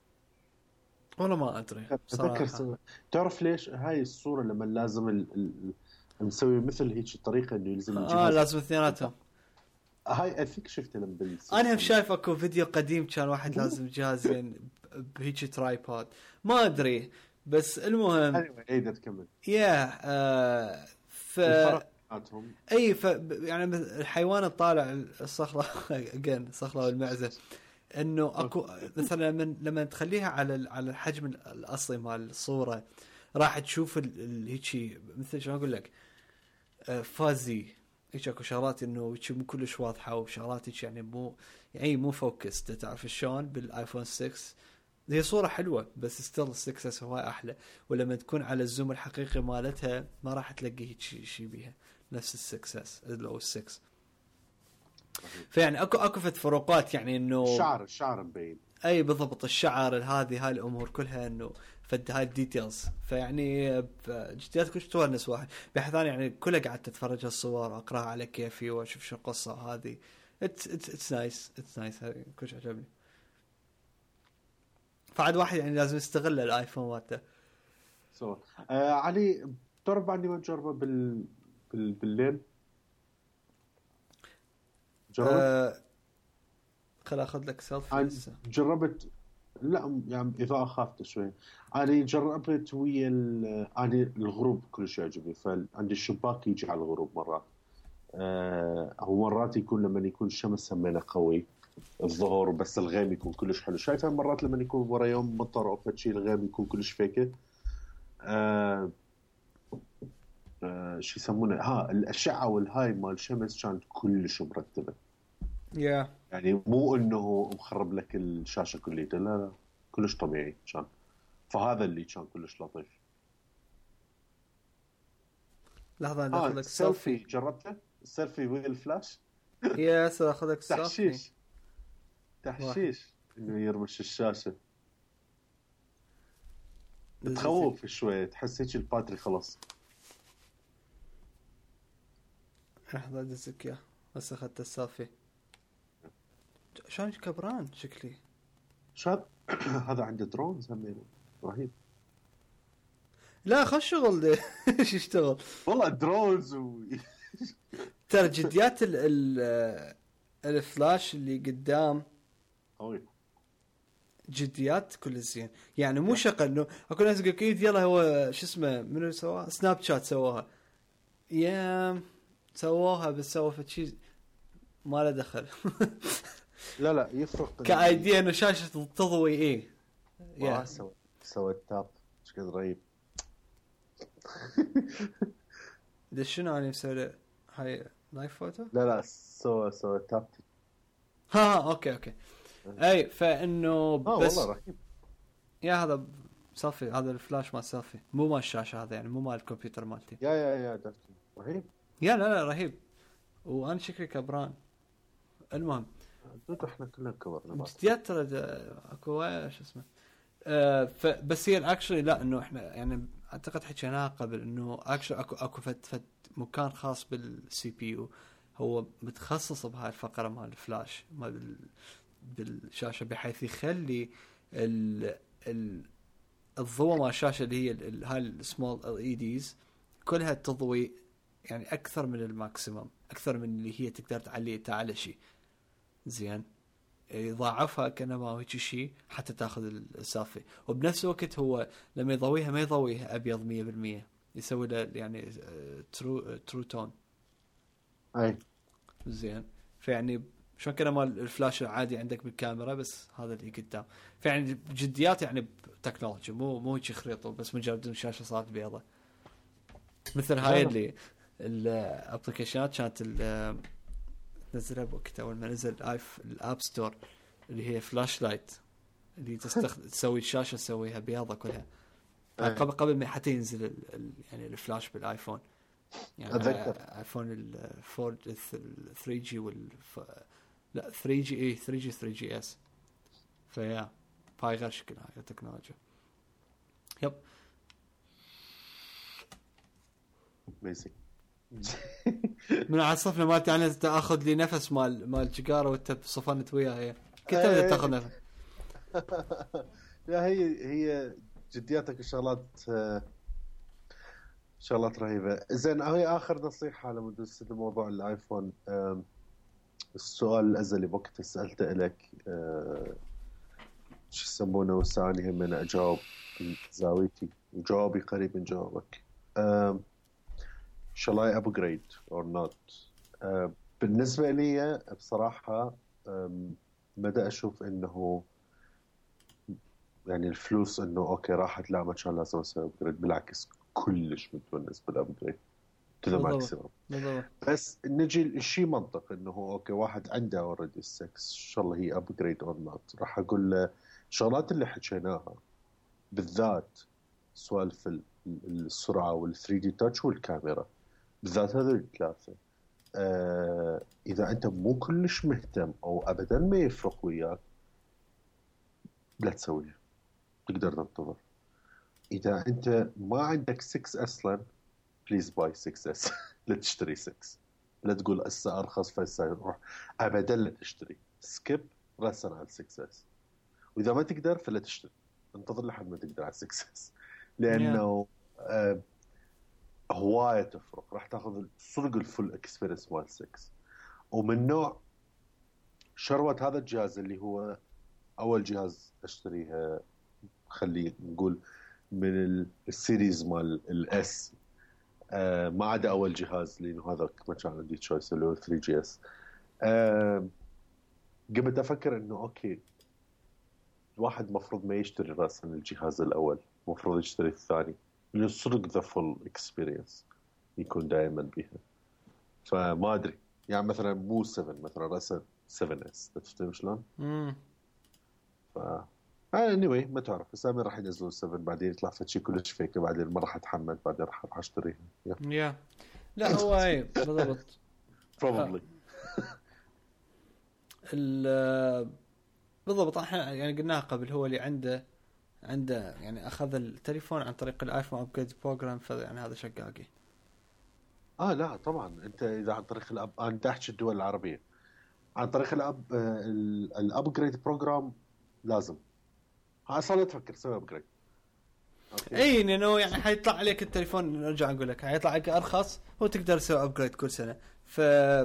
والله ما أدري صراحة. تعرف ليش هاي الصورة لما لازم ال... ال... مسوي مثل هيك الطريقة إنه يلزم الجهاز آه لازم اثنيناتهم هاي أثيك شفت لما بالسكس أنا هم شايف أكو فيديو قديم كان واحد لازم جهازين بهيك ترايبود ما أدري بس المهم أيوة تكمل يا آه ف أي ف يعني الحيوان الطالع الصخرة أجين صخرة والمعزة إنه أكو مثلا لما لما تخليها على على الحجم الأصلي مال الصورة راح تشوف هيك مثل شو أقول لك فازي هيك اكو شغلات انه هيك مو كلش واضحه وشغلات هيك يعني مو يعني مو فوكس تعرف شلون بالايفون سكس هي صوره حلوه بس ستيل سكس اس هو احلى ولما تكون على الزوم الحقيقي مالتها ما راح تلاقي هيك شيء بيها نفس السكس اس او السكس. فيعني اكو اكو فت فروقات يعني انه الشعر الشعر مبين اي بالضبط الشعر هذه هاي الامور كلها انه فد هاي الديتيلز. فيعني جديات كلش تونس واحد بحثان يعني كلها قاعد تتفرج الصور واقراها على كيفي واشوف شو القصه هذه اتس اتس نايس اتس نايس هذه كلش عجبني. فعد واحد يعني لازم يستغل الايفون مالته. سو آه علي ترى بعدني ما تجربه بال... بال... بالليل جربت آه... خل اخذ لك سيلفي. جربت لا يعني إذا أخافت شوي أنا جربت ويا أنا الغروب كل شيء عجبني فعندي الشباك يجي على الغروب مرات أه هو مرات يكون لما يكون الشمس همينة قوي الظهر بس الغيم يكون كلش حلو شايفها مرات لما يكون ورا يوم مطر أو فتشي الغيم يكون كلش فيكه أه أه شو يسمونه ها الأشعة والهاي مال الشمس كانت كلش مرتبة yeah. يعني مو انه مخرب لك الشاشه كليتها لا لا كلش طبيعي كان فهذا اللي كان كلش لطيف. لحظه ناخذ لك سيلفي جربته السيلفي والفلاش يا اخذ لك تحشيش تحشيش انه يرمش الشاشه تخوف شوي تحس هيك الباتري خلاص. لحظه دزك يا بس اخذت السيلفي شلون كبران شكلي شاب هذا عنده درونز همين رهيب. لا خش شغل ايش يشتغل والله درونز و... ترى جديات ال ال الفلاش اللي قدام قوي جديات كل زين يعني مو شغل انه اكو ناس يقول اكيد يلا هو شو اسمه منو سواها سناب شات سواها يا سووها بس سووا شيء ما له دخل لا لا يفرق كايديا انه شاشه تضوي ايه يا سوى سوى التاب ايش قد رهيب. ده شنو انا مسوي هاي لايف فوتو لا لا سوى سوى تاب ها اوكي اوكي اي فانه بس والله رهيب يا هذا صافي، هذا الفلاش ما صافي، مو مال الشاشه هذا، يعني مو مال الكمبيوتر مالتي. يا يا يا دفتر رهيب. يا لا لا رهيب، وانا شكلي كبران. المهم دود احنا كلنا كبرنا جديات ترى اكو ايش اسمه. أه بس هي اكشلي لا، انه احنا يعني اعتقد حكيناها قبل انه اكشلي اكو اكو فت فت مكان خاص بالسي بي يو هو متخصص بهاي الفقره مال الفلاش مال بالشاشه، بحيث يخلي ال ال الضوء مال الشاشه اللي هي هاي السمول ال اي ديز كلها تضوي يعني اكثر من الماكسيمم، اكثر من اللي هي تقدر تعلي تعلى شيء زين، يضاعفها كانما هيك شيء حتى تاخذ الصافي. وبنفس الوقت هو لما يضويها ما يضويها ابيض مية بالمية، يسوي له يعني ترو ترو تون. اي زين، فيعني شلون كانما الفلاش العادي عندك بالكاميرا بس هذا اللي قدام. فيعني بجديات يعني تكنولوجي، مو مو هيك خريطه بس مجرد الشاشه صارت بيضة. مثل هاي اللي الابلكيشنات كانت تنزلها بوقتها اول ما نزل الايف الاب ستور اللي هي فلاش لايت اللي تستخدم تسوي الشاشه تسويها بياضه كلها قبل قبل ما حتى ينزل ال ال يعني الفلاش بالايفون. يعني اتذكر ايفون الفور ثري جي وال لا ثري جي اي ثري جي ثري جي اس. فيا هاي غير شكل هاي التكنولوجيا. يب بيسك من عصفنا مالتي يعني تاخذ لي نفس مال مال جيجاره وانت بصفنت وياها كنت بدك تاخذ نفس. لا هي هي جدياتك الشغلات شغلات رهيبه. زين هي اخر نصيحه على مود موضوع الايفون. السؤال الازلي بوقت سالته لك شو يسمونه وساني هم انا اجاوب زاويتي وجوابي قريب من جوابك. shall I upgrade or not؟ uh, بالنسبة لي بصراحة um, بدأ أشوف إنه يعني الفلوس إنه أوكي راحت لا ما شاء لازم أسوي upgrade. بالعكس كلش متونس بالupgrade to the maximum. بس نجي الشيء منطق إنه أوكي واحد عنده already السكس شاء الله هي upgrade or not. راح أقول له الشغلات اللي حكيناها بالذات سوالف السرعة وال ثري دي touch والكاميرا بالذات هذول الثلاثة. آه إذا أنت مو كلش مهتم أو أبداً ما يفرق وياك لا تسويه، تقدر تنتظر. إذا أنت ما عندك سكس أصلاً please buy سكس إس. لا تشتري سكس، لا تقول أسا أرخص فأسا يروح، أبداً لا تشتري. سكيب رأساً على سكس إس. وإذا ما تقدر فلا تشتري، انتظر لحد ما تقدر على سكس إس لأنه yeah. آه هواية تفرق. راح تاخذ صدق الفول اكسبيرينس مال سكس. ومن نوع شروة هذا الجهاز اللي هو أول جهاز أشتريها خلي نقول من السيريز مال الأس آه ما عدا أول جهاز لأنه هذا ما كان عندي تشويس اللي هو ثري جي إس. آه قمت أفكر إنه أوكي الواحد مفروض ما يشتري رأسا الجهاز الأول، مفروض يشتري الثاني اللي صدق ذا فول اكسبيرينس يكون دائما بيها. فما ادري يعني مثلا مو سفن مثلا راسا سفن اس تفهم شلون؟ امم ف اني واي ما تعرف بس انا راح ينزلون سفن بعدين يطلع فشي كلش فيك بعدين ما راح اتحمل بعدين راح راح اشتريها. يا لا هو اي بالضبط probably ال بالضبط. احنا يعني قلناها قبل هو اللي عنده عنده يعني أخذ التليفون عن طريق الآيفون أبجريد بروجرام فيعني هذا شقاقي. آه لا طبعا أنت إذا عن طريق الأب أنا داحش الدول العربية عن طريق الأب الأبجريد بروجرام لازم أصلا تفكر سوي أبجريد. إيه إنه يعني حيطلع عليك التليفون نرجع نقول لك حيطلع عليك أرخص وتقدر تسوي أبجريد كل سنة. ف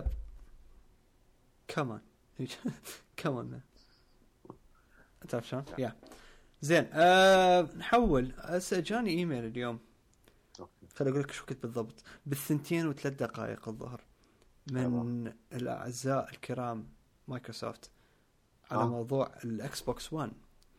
كمان كمان تعرف شلون؟ يا زين أه نحول هسه جاني ايميل اليوم خليني اقول لك شو كنت بالضبط بالثنتين وثلاث دقائق الظهر من أه. الاعزاء الكرام مايكروسوفت على أه. موضوع الاكس بوكس ون.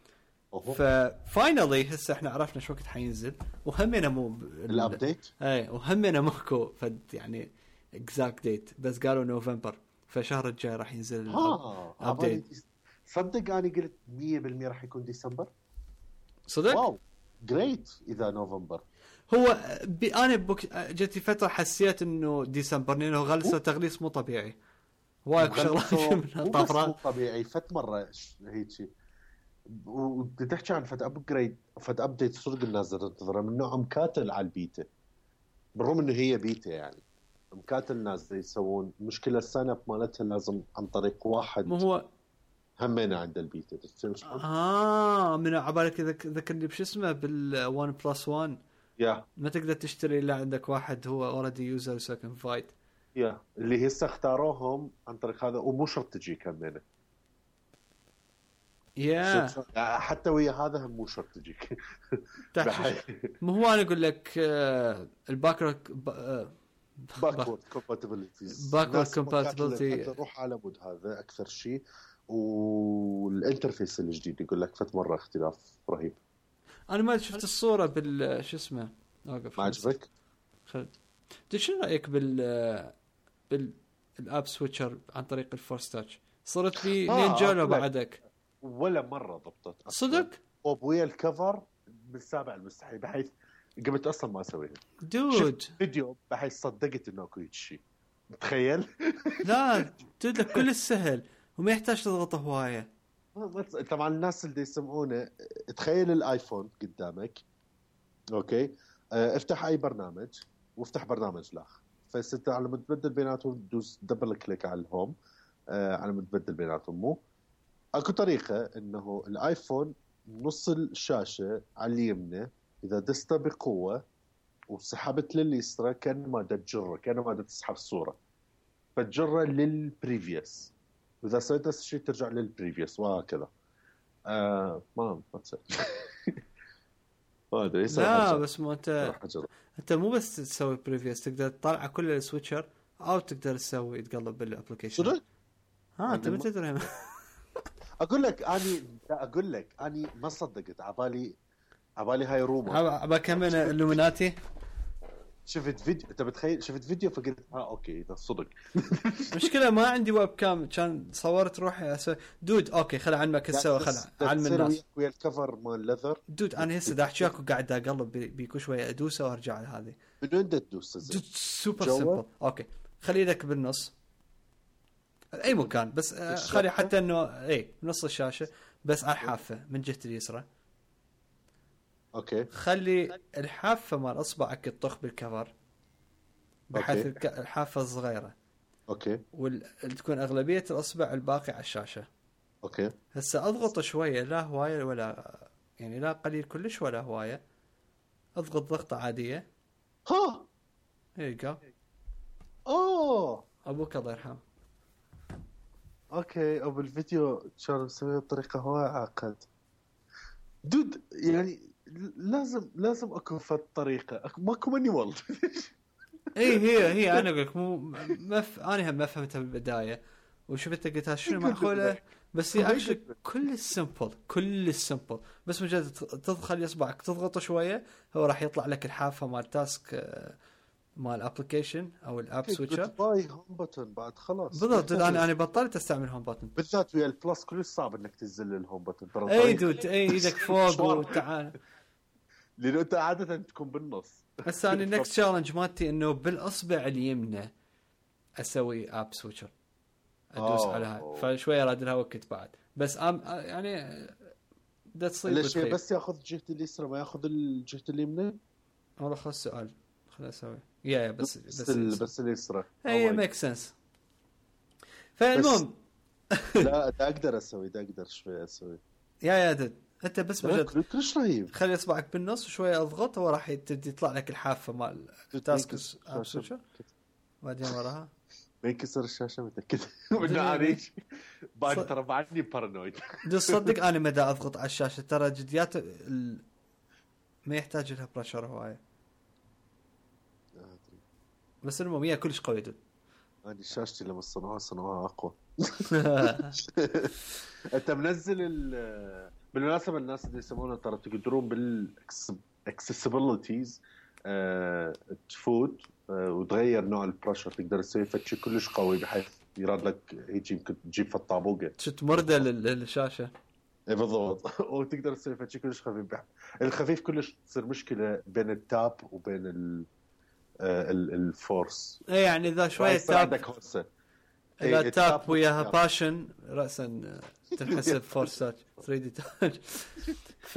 ففاينلي هسه احنا عرفنا شو وقت حينزل وهمنا مو الابديت اي وهمنا ماكو فد يعني اكزاكت ديت بس قالوا نوفمبر فشهر الجاي راح ينزل الابديت. صدق أنا قلت مية بالمية راح يكون ديسمبر. صدق واو جريت اذا نوفمبر. هو بي انا بوك... جتي فتره حسيت انه ديسمبر لانه غلسوا تغليس مو طبيعي وايد شغلات منها طفره مو طبيعي. فت مره هيك شيء وبتحكي عن فت ابجريد فت ابديت صدق الناس تنتظره من نوع مكاتل على البيتا بالرغم انه هي بيتا يعني مكاتل الناس يسوون مشكله السنه مالتها لازم عن طريق واحد مو هو همنا عند البيتا اه من عبالك ذكرني بش اسمه بالوان بلس وان يا ما تقدر تشتري الا عندك واحد هو اوريدي يوزر سكند فايت يا اللي هسه اختاروهم عن طريق هذا ومو شرط تجي كمينه يا حتى ويا هذا هم مو شرط تجيك مو هو انا اقول لك الباكورد باكورد كومباتيبلتيز باكورد كومباتيبلتي روح على مود هذا اكثر شيء والانترفيس الجديد يقول لك فت مره اختلاف رهيب. انا ما شفت الصوره بال شو اسمه ما عجبك خل شو رايك بال بال الاب سويتشر عن طريق الفورس تاتش صرت لي آه نينجا لو بعدك ولا مره ضبطت صدق ويا الكفر بالسابع المستحيل بحيث قمت اصلا ما اسويها دود فيديو بحيث صدقت انه اكو شيء تخيل لا دود لك كل السهل وما يحتاج تضغط هوايه. طبعا الناس اللي يسمعونه تخيل الايفون قدامك اوكي اه افتح اي برنامج وافتح برنامج لاخ فست على ما تبدل بيناتهم دوس دبل كليك على الهوم اه على ما تبدل بيناتهم مو اكو طريقه انه الايفون نص الشاشه على اليمنى اذا دست بقوه وسحبت لليسرى كان ما تجره كان ما تسحب الصوره فتجره للبريفيوس واذا سويت نفس الشيء ترجع للبريفيوس وهكذا. آه ما ما تصير ما ادري لا بس مو انت انت مو بس تسوي بريفيوس تقدر تطلع كل السويتشر او تقدر تسوي تقلب بالابلكيشن صدق ها انت ما تدري اقول لك اني اقول لك اني ما صدقت عبالي عبالي هاي رومر عبا كمان اللوميناتي شفت فيديو انت بتخيل شفت فيديو فقلت ها اوكي اذا صدق مشكله ما عندي ويب كام كان صورت روحي أسوي دود اوكي خل عنك تسوي خل علم الناس ويا الكفر مال ليذر دود انا هسه دا احكي لك وقاعد اقلب بيكو شويه ادوسه وارجع لهذه من وين تدوس دود سوبر سمبل اوكي خلي لك بالنص اي مكان بس خلي حتى انه اي نص الشاشه بس على الحافه من جهه اليسرى اوكي خلي الحافه مال اصبعك تطخ بالكفر بحيث أوكي. الحافه الصغيره اوكي وتكون اغلبيه الاصبع الباقي على الشاشه اوكي هسه اضغط شويه لا هوايه ولا يعني لا قليل كلش ولا هوايه اضغط ضغطه عاديه ها هيك اوه ابوك الله يرحمه اوكي او بالفيديو كان مسوي بطريقه هوايه عقد دود يعني لازم لازم اكو فت طريقه ماكو مني والله اي هي هي انا اقول لك مو ما ف... انا هم ما فهمتها بالبدايه وشفت قلت شنو معقوله بس هي اكشلي كل السمبل كل السمبل بس مجرد تدخل اصبعك تضغط شويه هو راح يطلع لك الحافه مال تاسك مال الابلكيشن او الاب سويتشر باي هوم بutton بعد خلاص بالضبط انا انا بطلت استعمل هوم بutton بالذات ويا البلس كل صعب انك تنزل الهوم بutton ترى اي دود اي ايدك فوق وتعال لانه انت عاده تكون بالنص. بس انا النكست تشالنج مالتي انه بالاصبع اليمنى اسوي اب سويتشر ادوس عليها فشويه راد لها وقت بعد بس أم يعني ده تصير ليش بس ياخذ جهه اليسرى ما ياخذ الجهه اليمنى والله خلاص السؤال خليني اسوي يا يا بس بس بس, بس اليسرى هي ميك سنس فالمهم لا اقدر اسوي ده اقدر شويه اسوي يا يا دد انت بس مجرد كلش رهيب خلي اصبعك بالنص وشويه اضغط وراح يطلع لك الحافه مال تاسكس اب سويتشر بعدين وراها ما ينكسر الشاشه متاكد من عاريش بعد ترى بعدني بارانويد تصدق انا مدى اضغط على الشاشه ترى جديات ال... ما يحتاج لها بريشر هوايه بس المهم هي كلش قوي دول هذه شاشتي لما صنعوها صنعوها اقوى. انت منزل ال بالمناسبه الناس اللي يسمونه ترى تقدرون بالاكسسبيليتيز أه... تفوت أه... وتغير نوع البريشر تقدر تسوي فتش كلش قوي بحيث يراد لك هيك يمكن تجيب في الطابوقه شت مرده للشاشه اي بالضبط. وتقدر تسوي شيء كلش خفيف بح... الخفيف كلش تصير مشكله بين التاب وبين ال... آه ال... الفورس. اي يعني اذا شويه تاب عندك هوسه، اذا تاب وياها باشن راسا تنحسب فورس تاتش ثري دي تاتش. ف...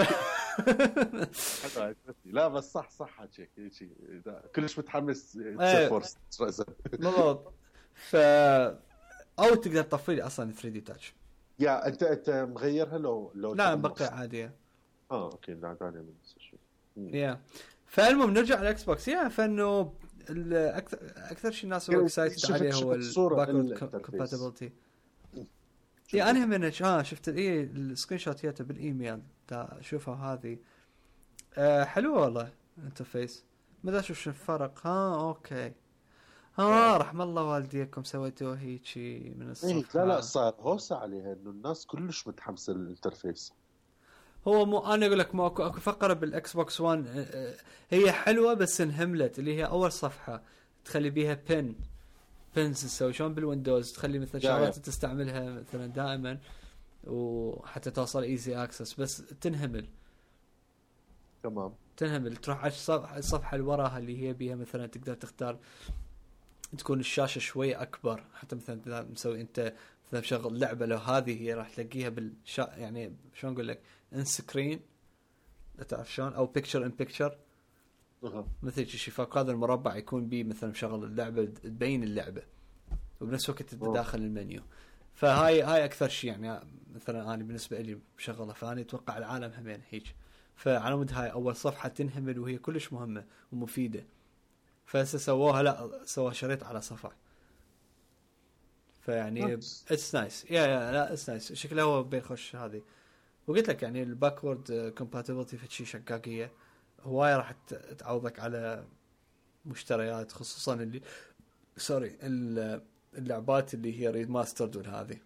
لا بس صح صح حكيك شيء كلش متحمس ايه. فورس راسا بالضبط. ف او تقدر تطفي لي اصلا ثري دي تاتش. يا انت انت مغيرها لو لو لا بقي عاديه. اه اوكي لا ثاني من شيء يا فالمهم نرجع على الاكس بوكس. يا فانه اكثر اكثر شيء الناس هو اكسايتد عليه هو الباكورد كومباتيبلتي. يا انا من اه شفت ايه السكرين شوتياته بالايميل تا شوفها هذه آه حلوه والله انترفيس. ما اشوف شو الفرق. ها اوكي ها رحم الله والديكم سويتوه هيجي من الصفحه. لا لا صار هوسه عليها انه الناس كلش متحمسه للانترفيس. هو مو انا اقول لك ماكو اكو فقره بالاكس بوكس وان هي حلوه بس انهملت، اللي هي اول صفحه تخلي بيها بن بنز تسوي شلون بالويندوز تخلي مثلا شغلات تستعملها مثلا دائما وحتى توصل ايزي اكسس، بس تنهمل تمام تنهمل. تروح على الصفحه اللي وراها اللي هي بيها مثلا تقدر تختار تكون الشاشه شوي اكبر، حتى مثلا اذا مسوي انت مثلا شغل لعبه لو هذه هي راح تلاقيها بالشا يعني شلون اقول لك ان سكرين تعرف شلون او بيكتشر ان بيكتشر مثل شيء. فوق هذا المربع يكون بيه مثلا شغل اللعبه تبين اللعبه وبنفس الوقت داخل المنيو. فهاي هاي اكثر شيء يعني مثلا انا بالنسبه لي بشغله، فاني اتوقع العالم همين هيك. فعلى مود هاي اول صفحه تنهمل وهي كلش مهمه ومفيده، فهسه سووها لا سووها شريط على صفحه. فيعني اتس نايس يا يا لا اتس نايس شكله هو بيخش هذه. وقلت لك يعني الباكورد كومباتيبلتي في شيء شقاقيه هوايه راح تعوضك على مشتريات، خصوصا اللي سوري اللعبات اللي هي ريد ماسترد والهذه.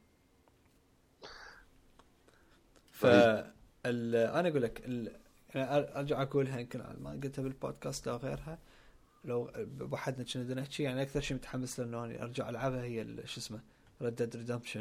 ف انا اقول لك ال... يعني ارجع اقولها يمكن ما قلتها بالبودكاست لو غيرها لو بوحدنا كنا نحكي يعني اكثر شيء متحمس له انه ارجع العبها هي شو اسمه ريد ديد ريدمبشن.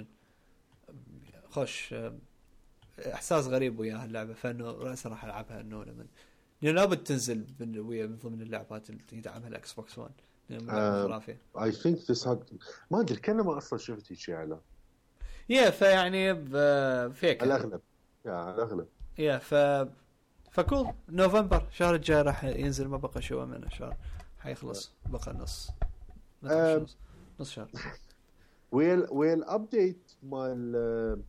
خوش احساس غريب وياها اللعبه، فانه راسا راح العبها انه لما لابد تنزل من ويا من ضمن اللعبات اللي يدعمها الاكس بوكس ون خرافيه. اي ثينك ذس ما ادري كنا ما اصلا شفت شيء على يا فيعني فيك الاغلب يا الاغلب يا ف فكول نوفمبر شهر الجاي راح ينزل، ما بقى شويه من الشهر حيخلص بقى نص أه نص شهر. ويل ويل ابديت مال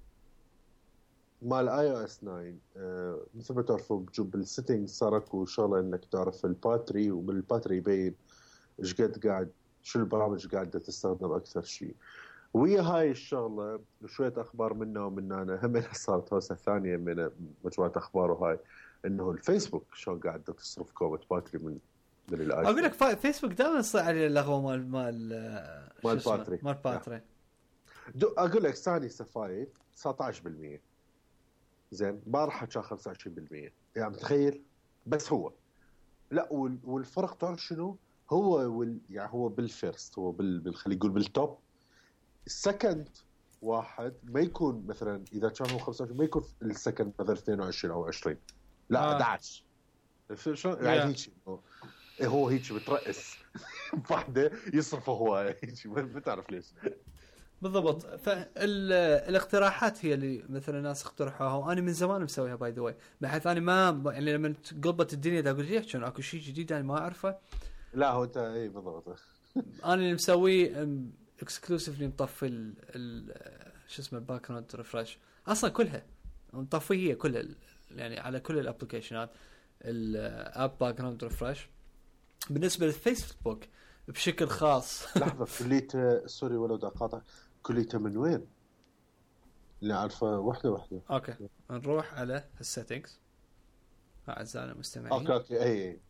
مال اي او اس تسعة أه مثل ما تعرفوا بجوب السيتنج صار اكو شغله انك تعرف الباتري، ومن الباتري يبين ايش قد قاعد شو البرامج قاعده تستخدم اكثر شيء. ويا هاي الشغله شويه اخبار منا ومننا هم صارت هوسه ثانيه من مجموعه اخبار وهاي انه الفيسبوك شلون قاعده تصرف كوبه باتري من من الايفون. اقول لك فيسبوك دائما يصير عليه اللغوه مال مال مال باتري مال باتري. اقول لك ثاني سفايت تسعة عشر بالمئة زين بارحه كان خمسة وعشرين بالمئة يعني متخيل. بس هو لا والفرق تعرف شنو هو وال يعني هو بالفيرست هو بال خلينا نقول بالتوب. السكند واحد ما يكون مثلا اذا كان هو خمسة وعشرين ما يكون السكند مثلا اثنين وعشرين او عشرين لا آه. احد عشر شو يعني هيك هو هيك بترأس واحده يصرف هو هيك ما تعرف ليش بالضبط. فالاقتراحات هي اللي مثلا الناس اقترحوها وانا من زمان مسويها باي ذا واي، بحيث انا ما يعني لما قلبت الدنيا دا اقول ليش كان اكو شيء جديد انا ما اعرفه. لا هو انت اي بالضبط انا اللي مسويه اكسكلوسيفلي مطفي ال شو اسمه الباك جراوند ريفرش اصلا كلها مطفيه هي كلها يعني على كل الابلكيشنات الاب باك جراوند ريفرش. بالنسبه للفيسبوك بشكل خاص لحظه كليته سوري ولو دقيقه كليته من وين اللي عارفه واحده واحده. اوكي نروح على السيتنجز اعزائنا المستمعين. اوكي اوكي اي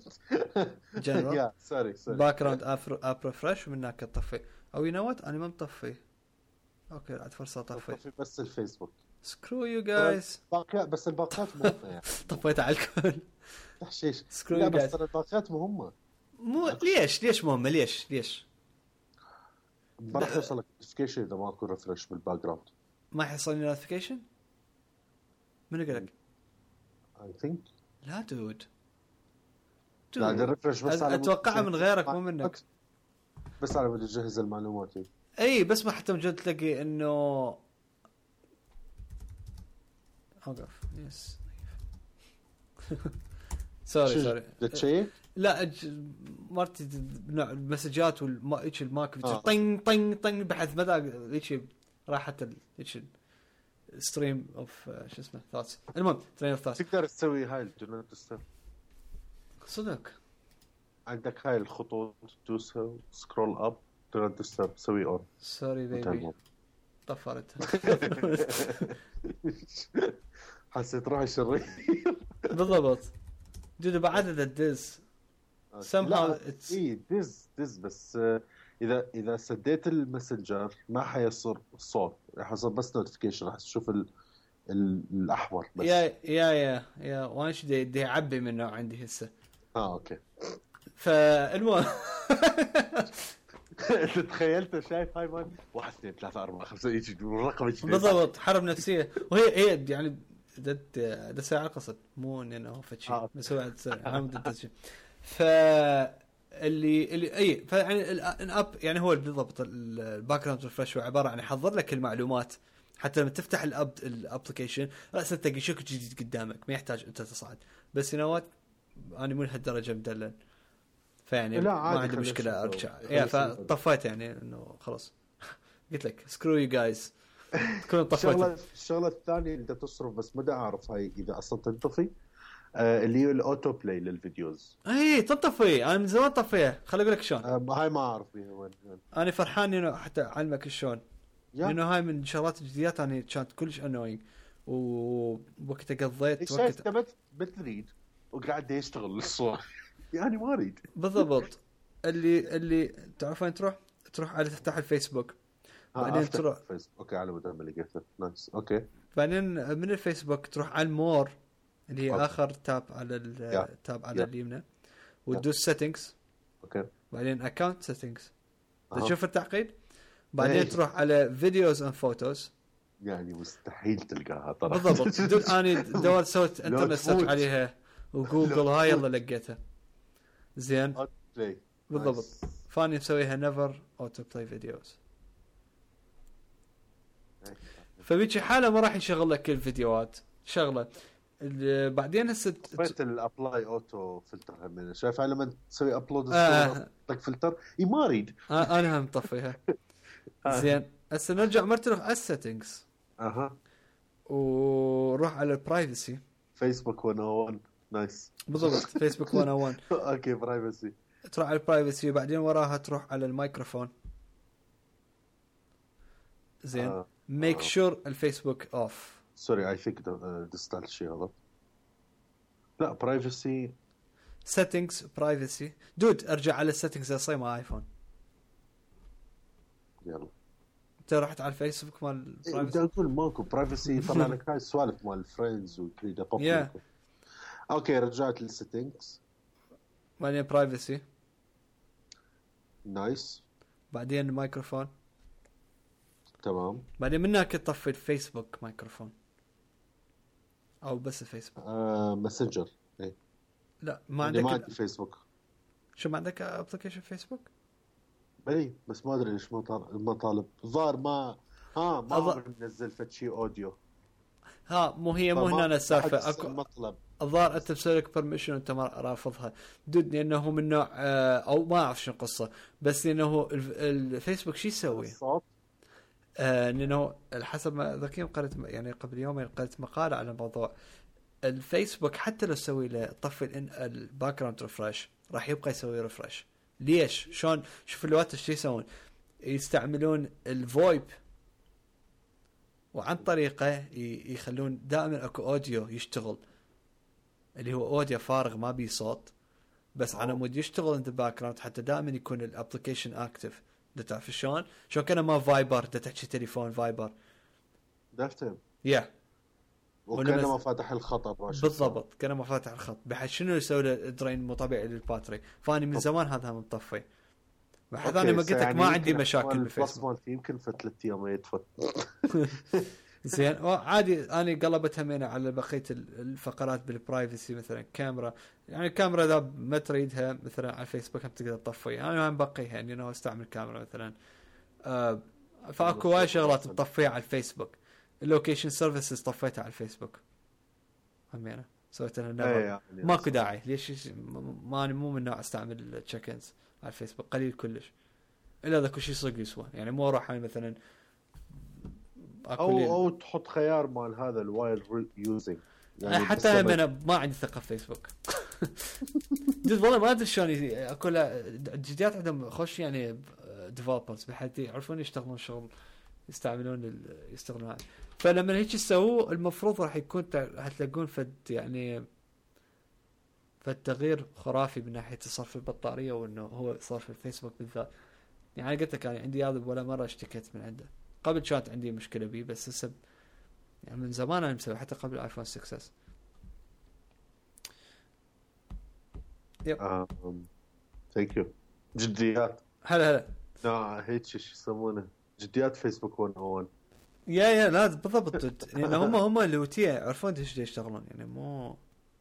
جنرال يا سوري سوري باك جراوند اب ريفرش ومن هناك تطفي او ينوت انا ما مطفي. اوكي بعد فرصه طفي طفي بس الفيسبوك سكرو يو جايز باقي بس الباقات مهمه يعني طفيت على الكل تحشيش سكرو يو جايز. بس الباقات مهمه مو ليش ليش مهمه ليش ليش ما راح يوصلك نوتيفيكيشن اذا ما اكو ريفرش بالباك جراوند. ما يحصلني نوتيفيكيشن من قال لك؟ اي ثينك لا دود لا الريفرش بس على اتوقع من غيرك مو منك، بس على بدي اجهز المعلومات. اي بس ما حتى مجرد تلاقي انه اوقف يس سوري سوري شيء لا مرتي نوع المسجات والمايتش الماك طين طين طين بحث مدى ايش راحت ايش ستريم اوف شو اسمه ثاتس. المهم ترين اوف ثاتس تقدر تسوي هاي الدو ستيب صدق عندك هاي الخطوط تدوسها سكرول اب دو ستيب تسوي اون. سوري بيبي طفرت حسيت روحي شرير بالضبط. جد بعدد الدز somehow it's اي دز دز بس اذا اذا سديت الماسنجر ما حيصير صوت، راح يصير بس نوتيفيكيشن، راح تشوف ال... ال... الاحمر بس. يا يا يا يا وانش دي دي عبي منه عندي هسه. اه اوكي. فالمهم تخيلت شايف هاي مان واحد اثنين ثلاثة أربعة خمسة يجي الرقم بالضبط حرب نفسية. وهي هي يعني دت ده ساعة قصد مو انه فتشي آه. مسوي عامل التسجيل. فاللي اللي اي فيعني الاب يعني هو بالضبط الباك جراوند ريفرش هو عباره عن يحضر لك المعلومات حتى لما تفتح الاب الابلكيشن راسا تلاقي شيء جديد قدامك ما يحتاج انت تصعد. بس نوات انا مو لهالدرجه مدلل فيعني ما عندي مشكله ارجع يا فطفيت يعني انه خلاص قلت لك سكرو يو جايز تكون طفيت. الشغله الشغله الثانيه اللي انت تصرف بس ما اعرف هاي اذا اصلا تنطفي آه اللي هي الاوتو بلاي للفيديوز. اي تنطفي انا من زمان طفيها. خلي اقول لك شلون آه هاي ما اعرف بيها وين. انا فرحان انه حتى علمك شلون لانه هاي من الشغلات الجديدات انا كانت كلش انوينج ووقت قضيت وقت كنت بتريد وقاعد يشتغل الصور يعني ما اريد بالضبط. اللي اللي تعرف وين تروح تروح على تفتح الفيسبوك بعدين آه تروح فيسبوك. اوكي على مدام اللي لقيته نايس. اوكي بعدين من الفيسبوك تروح على المور اللي هي أوكي. اخر تاب على التاب على اليمنى وتدوس سيتنجز. اوكي بعدين اكاونت سيتنجز أه. تشوف التعقيد. بعدين ايه. تروح على فيديوز اند فوتوز يعني مستحيل تلقاها طبعا بالضبط. دول اني دورت سويت انترنت سيرش عليها وجوجل هاي يلا لقيتها زين بالضبط. فاني مسويها نيفر اوتو بلاي فيديوز فبيجي حاله ما راح يشغل لك الفيديوهات شغله. بعدين هسه طفيت الابلاي اوتو فلتر هم شايف لما تسوي ابلود الصوره طق فلتر اي ما اريد آه انا هم مطفيها زين. هسه نرجع مرتين على السيتنجز اها وروح على البرايفسي فيسبوك مية وواحد نايس بالضبط فيسبوك مية وواحد اوكي برايفسي تروح على البرايفسي وبعدين وراها تروح على الميكروفون زين ميك شور الفيسبوك اوف. سوري اي ثينك ديستال الشيء هذا لا برايفسي سيتنجز برايفسي دود ارجع على السيتنجز اصلا مع ايفون. يلا انت رحت على الفيسبوك مال برايفسي بدي اقول ماكو برايفسي يطلع لك هاي السوالف مال الفريندز وتريد اقفل yeah. اوكي رجعت للسيتنجز بعدين برايفسي نايس بعدين الميكروفون تمام. بعدين من هناك تطفي الفيسبوك ميكروفون او بس الفيسبوك آه ماسنجر ايه لا ما عندك ما عندي فيسبوك. شو ما عندك ابلكيشن فيسبوك؟ اي بس ما ادري ليش ما طالب ما طالب ظاهر ما ها ما أض... منزل فشي اوديو ها مو هي مو هنا السالفه اكو مطلب الظاهر انت مسوي لك بيرميشن وانت ما رافضها دود لانه من نوع او ما اعرف شو القصه بس انه الفيسبوك شو يسوي الصوت آه لانه حسب ما ذكي قرأت يعني قبل يومين قرأت مقاله على الموضوع الفيسبوك حتى لو تسوي له طفي الباك جراوند ريفرش راح يبقى يسوي ريفرش. ليش شلون شوف الوقت ايش يسوون يستعملون الفويب وعن طريقه يخلون دائما اكو اوديو يشتغل اللي هو اوديو فارغ ما بيه صوت بس على مود يشتغل انت باك جراوند حتى دائما يكون الابلكيشن اكتف. ده تعرف شلون شلون كان ما فايبر ده تحكي تليفون فايبر دفتر يا yeah. وكان ما فاتح الخط بالضبط كان ما فاتح الخط بحيث شنو يسوي له درين مو طبيعي للباتري. فاني من زمان هذا مطفي بحيث انا ما قلت لك ما عندي مشاكل بالفيسبوك يمكن في ثلاث ايام يتفت زين عادي انا قلبتها من على بقيه الفقرات بالبرايفسي مثلا كاميرا يعني الكاميرا اذا ما تريدها مثلا على الفيسبوك هم تقدر تطفيها انا ما بقيها يعني انا استعمل كاميرا مثلا آه فاكو وايد شغلات تطفيها على الفيسبوك اللوكيشن سيرفيسز طفيتها على الفيسبوك هم انا سويت انا يعني ماكو داعي ليش ما انا مو من نوع استعمل التشيك انز على الفيسبوك قليل كلش الا اذا كل شيء صدق يسوى يعني مو اروح مثلا او او تحط خيار مال هذا الواير يوزنج يعني حتى انا ما عندي ثقه في فيسبوك جد والله ما ادري شلون اكو الجديات عندهم خوش يعني ديفلوبرز بحيث يعرفون يشتغلون شغل يستعملون يستغلون هذا فلما هيك يسووا المفروض راح يكون راح تلاقون فد يعني فالتغيير خرافي من ناحيه صرف البطاريه وانه هو صرف الفيسبوك بالذات يعني قلت لك يعني عندي هذا ولا مره اشتكيت من عنده قبل كانت عندي مشكله بيه بس هسه يعني من زمان انا مسوي حتى قبل الايفون ستة اس يب ثانك يو جديات هلا هلا لا هيك شو يسمونه جديات فيسبوك مية وواحد يا يا لا بالضبط يعني هم هم اللي وتيه يعرفون ايش يشتغلون يعني مو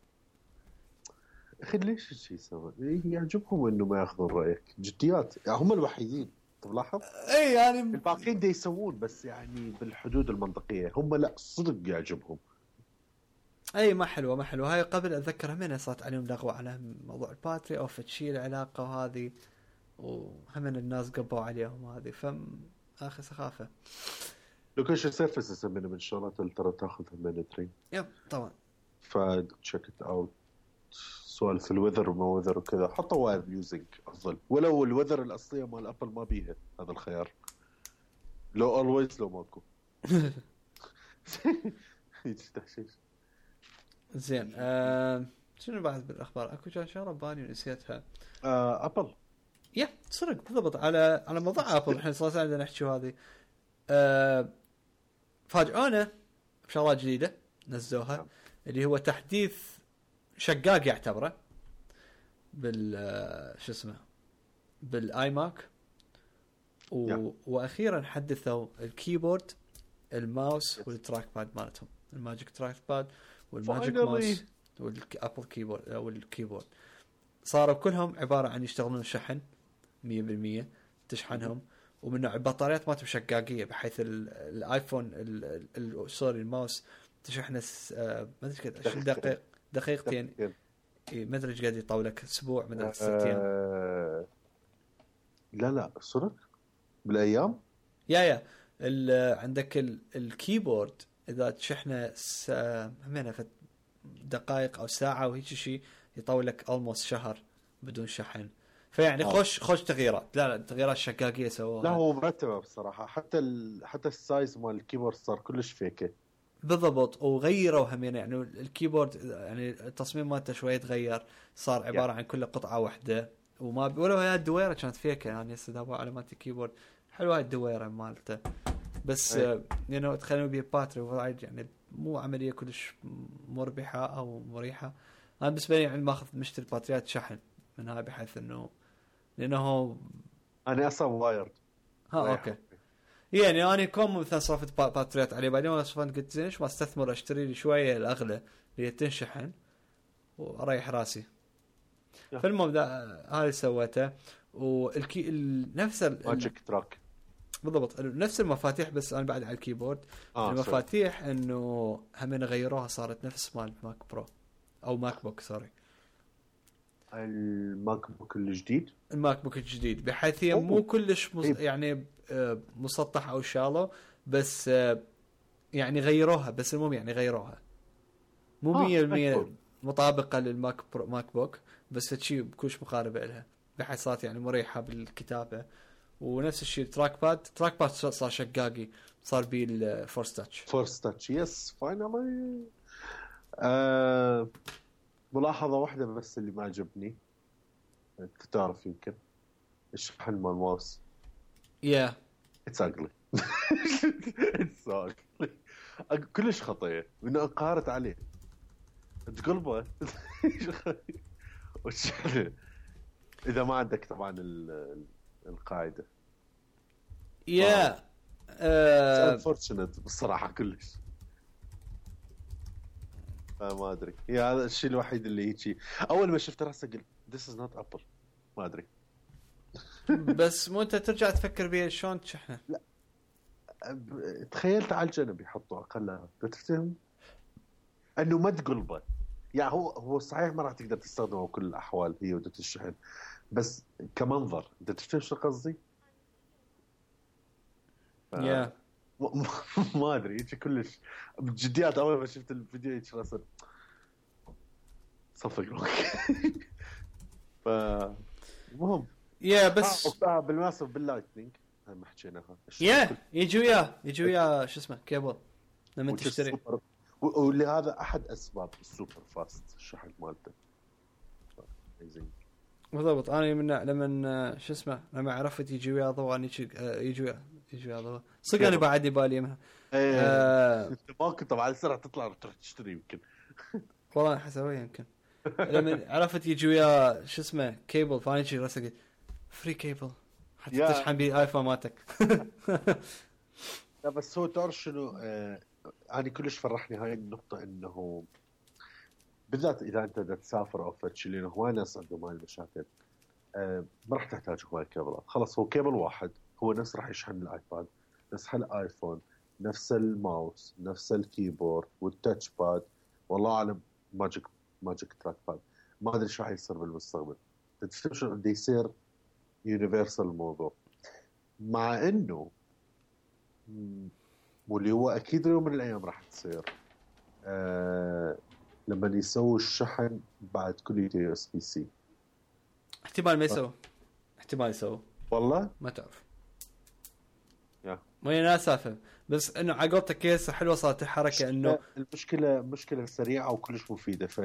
اخي ليش شيء يسوون يعجبهم انه ما ياخذون رايك جديات يعني هم الوحيدين تلاحظ اي يعني الباقيين دي يسوون بس يعني بالحدود المنطقيه هم لا صدق يعجبهم اي ما حلوه ما حلوه هاي قبل اتذكرها من صارت عليهم لغوه على موضوع الباتري او فتشيل العلاقه وهذه وهم الناس قبوا عليهم هذه فم اخي سخافه لوكيشن سيرفيسز من من الشغلات اللي ترى تاخذها من تري يب طبعا فتشيك ات اوت سوالف الوذر وما وذر وكذا حطوا واير ميوزك افضل ولو الوذر الاصليه مال ابل ما بيها هذا الخيار لو اولويز لو ماكو زين آه شنو بعد بالاخبار اكو شغله باني ونسيتها آه ابل يا صدق بالضبط على على موضوع ابل الحين صار عندنا نحكي هذه آه فاجئونا بشغلات جديده نزلوها نعم. اللي هو تحديث شقاق يعتبره بال شو اسمه بالاي ماك و... yeah. واخيرا حدثوا الكيبورد الماوس yes. والتراك باد مالتهم الماجيك تراك باد والماجيك ماوس والابل كيبورد او الكيبورد صاروا كلهم عباره عن يشتغلون شحن مية بالمية تشحنهم mm-hmm. ومن نوع البطاريات مالتهم شقاقيه بحيث الايفون سوري الماوس تشحنه ما ادري كذا عشرين دقيقه دقيقتين ما ادري ايش قاعد يطولك اسبوع ما ادري ست ايام أه... لا لا صدق بالايام يا يا عندك الكيبورد اذا تشحنه س... همينه في دقائق او ساعه وهيك شيء يطول لك almost شهر بدون شحن فيعني أوه. خوش خوش تغييرات لا لا تغييرات شقاقيه سووها لا هو مرتبه بصراحه حتى ال... حتى السايز مال الكيبورد صار كلش فيكه بالضبط وغيروا همين يعني الكيبورد يعني التصميم مالته شويه تغير صار عباره عن كل قطعه واحده وما ب... ولو هي الدويره كانت فيكه يعني استدابوا على مالت الكيبورد حلوه الدويره مالته بس يعني تخلوا بيه باتري وايد يعني مو عمليه كلش مربحه او مريحه انا بالنسبه لي يعني ماخذ مشتري باتريات شحن من هاي بحيث انه لانه انا اصلا وايرد ها اوكي يعني انا كوم مثلا صرفت باتريات عليه بعدين وانا صرفت قلت زين شو ما استثمر اشتري لي شويه الاغلى اللي تنشحن واريح راسي فالمهم هاي سويته والكي نفس ماجيك تراك بالضبط نفس المفاتيح بس انا بعد على الكيبورد آه المفاتيح سوري. انه همين غيروها صارت نفس مال ماك برو او ماك بوك سوري الماك بوك الجديد الماك بوك الجديد بحيث هي مو كلش مص... يعني مسطح او شالو بس يعني غيروها بس المهم يعني غيروها مو مية بالمية مطابقة للماك برو ماك بوك بس شيء كلش مقاربة لها بحيث صارت يعني مريحة بالكتابة ونفس الشيء تراك باد تراك باد صار شقاقي صار بيه الفورس تاتش فورس تاتش يس فاينالي آه ملاحظة واحدة بس اللي ما عجبني انت تعرف يمكن الشحن مال الماوس يا اتس اغلي اتس اغلي كلش خطيه انه انقهرت عليه تقلبه اذا ما عندك طبعا القاعده يا أه... unfortunate بالصراحه كلش. ما ادري يا هذا الشيء الوحيد اللي هيك اول ما شفت راسه قلت this is not apple. ما ادري. بس مو انت ترجع تفكر بيه شلون تشحنه. لا تخيلت على الجنب يحطوا اقلها تفتهم انه ما تقلبه. يعني هو هو صحيح ما راح تقدر تستخدمه بكل الاحوال هي ودة الشحن، بس كمنظر انت تفتهم شو قصدي؟ يا ما, ما ادري هيك كلش بجديات. اول ما شفت الفيديو هيك راسل صفق روك. ف المهم يا بس آه بالمناسبة باللايتنينج ما حكيناها. يا يجي وياه يجي وياه شو اسمه كيبل لما تشتري، ولهذا احد اسباب السوبر فاست الشحن مالته. بالضبط. انا من لما شو اسمه لما عرفت يجي وياه ضوء اني يجي وياه يجي وياه ضوء صدق انا بعد يبالي منها. ايه آه ما كنت بعد سرعه تطلع تروح تشتري يمكن. والله حسويها يمكن. لما عرفت يجي وياه شو اسمه كيبل فاني شي راسي قلت فري كيبل حتى تشحن بيه ايفون مالتك. لا بس هو تعرف شنو آه انا كلش فرحني هاي النقطه انه بالذات اذا انت بدك تسافر او فتش لانه هواي ناس عندهم هاي المشاكل آه ما راح تحتاج هواي كيبلات. خلص هو كيبل واحد هو نفس راح يشحن الايباد نفس الايفون نفس الماوس نفس الكيبورد والتاتش باد. والله اعلم ماجيك ماجيك تراك باد ما ادري شو راح يصير بالمستقبل. تفتهم شو بده يصير يونيفرسال الموضوع مع انه واللي هو اكيد يوم من الايام راح تصير آه لما يسووا الشحن بعد كل يو اس بي سي. احتمال ما يسووا احتمال يسووا والله ما تعرف يا ما يناسفه بس انه عقلتك كيس حلوه صارت الحركه انه المشكله مشكله سريعه وكلش مفيده. ف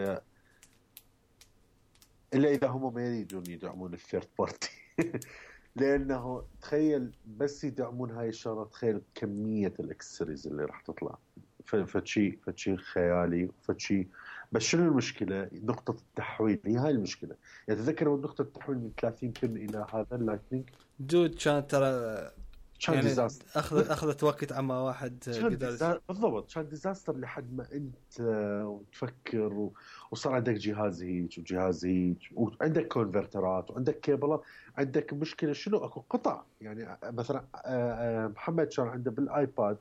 الا اذا هم ما يريدون يدعمون الثيرد بارتي. لانه تخيل بس يدعمون هاي الشغله تخيل كميه الاكسسوارز اللي راح تطلع فشي فشي خيالي فشي. بس شنو المشكله؟ نقطه التحويل هي هاي المشكله. يعني تذكر نقطه التحويل من ثلاثين بن الى هذا اللايتنينج دود كان ترى كان يعني ديزاستر. اخذ اخذت وقت عما واحد قدر بالضبط كان ديزاستر لحد ما انت وتفكر و... وصار عندك جهاز هيك وجهاز هيك وعندك كونفرترات وعندك كيبلات. عندك مشكله شنو اكو قطع. يعني مثلا محمد كان عنده بالايباد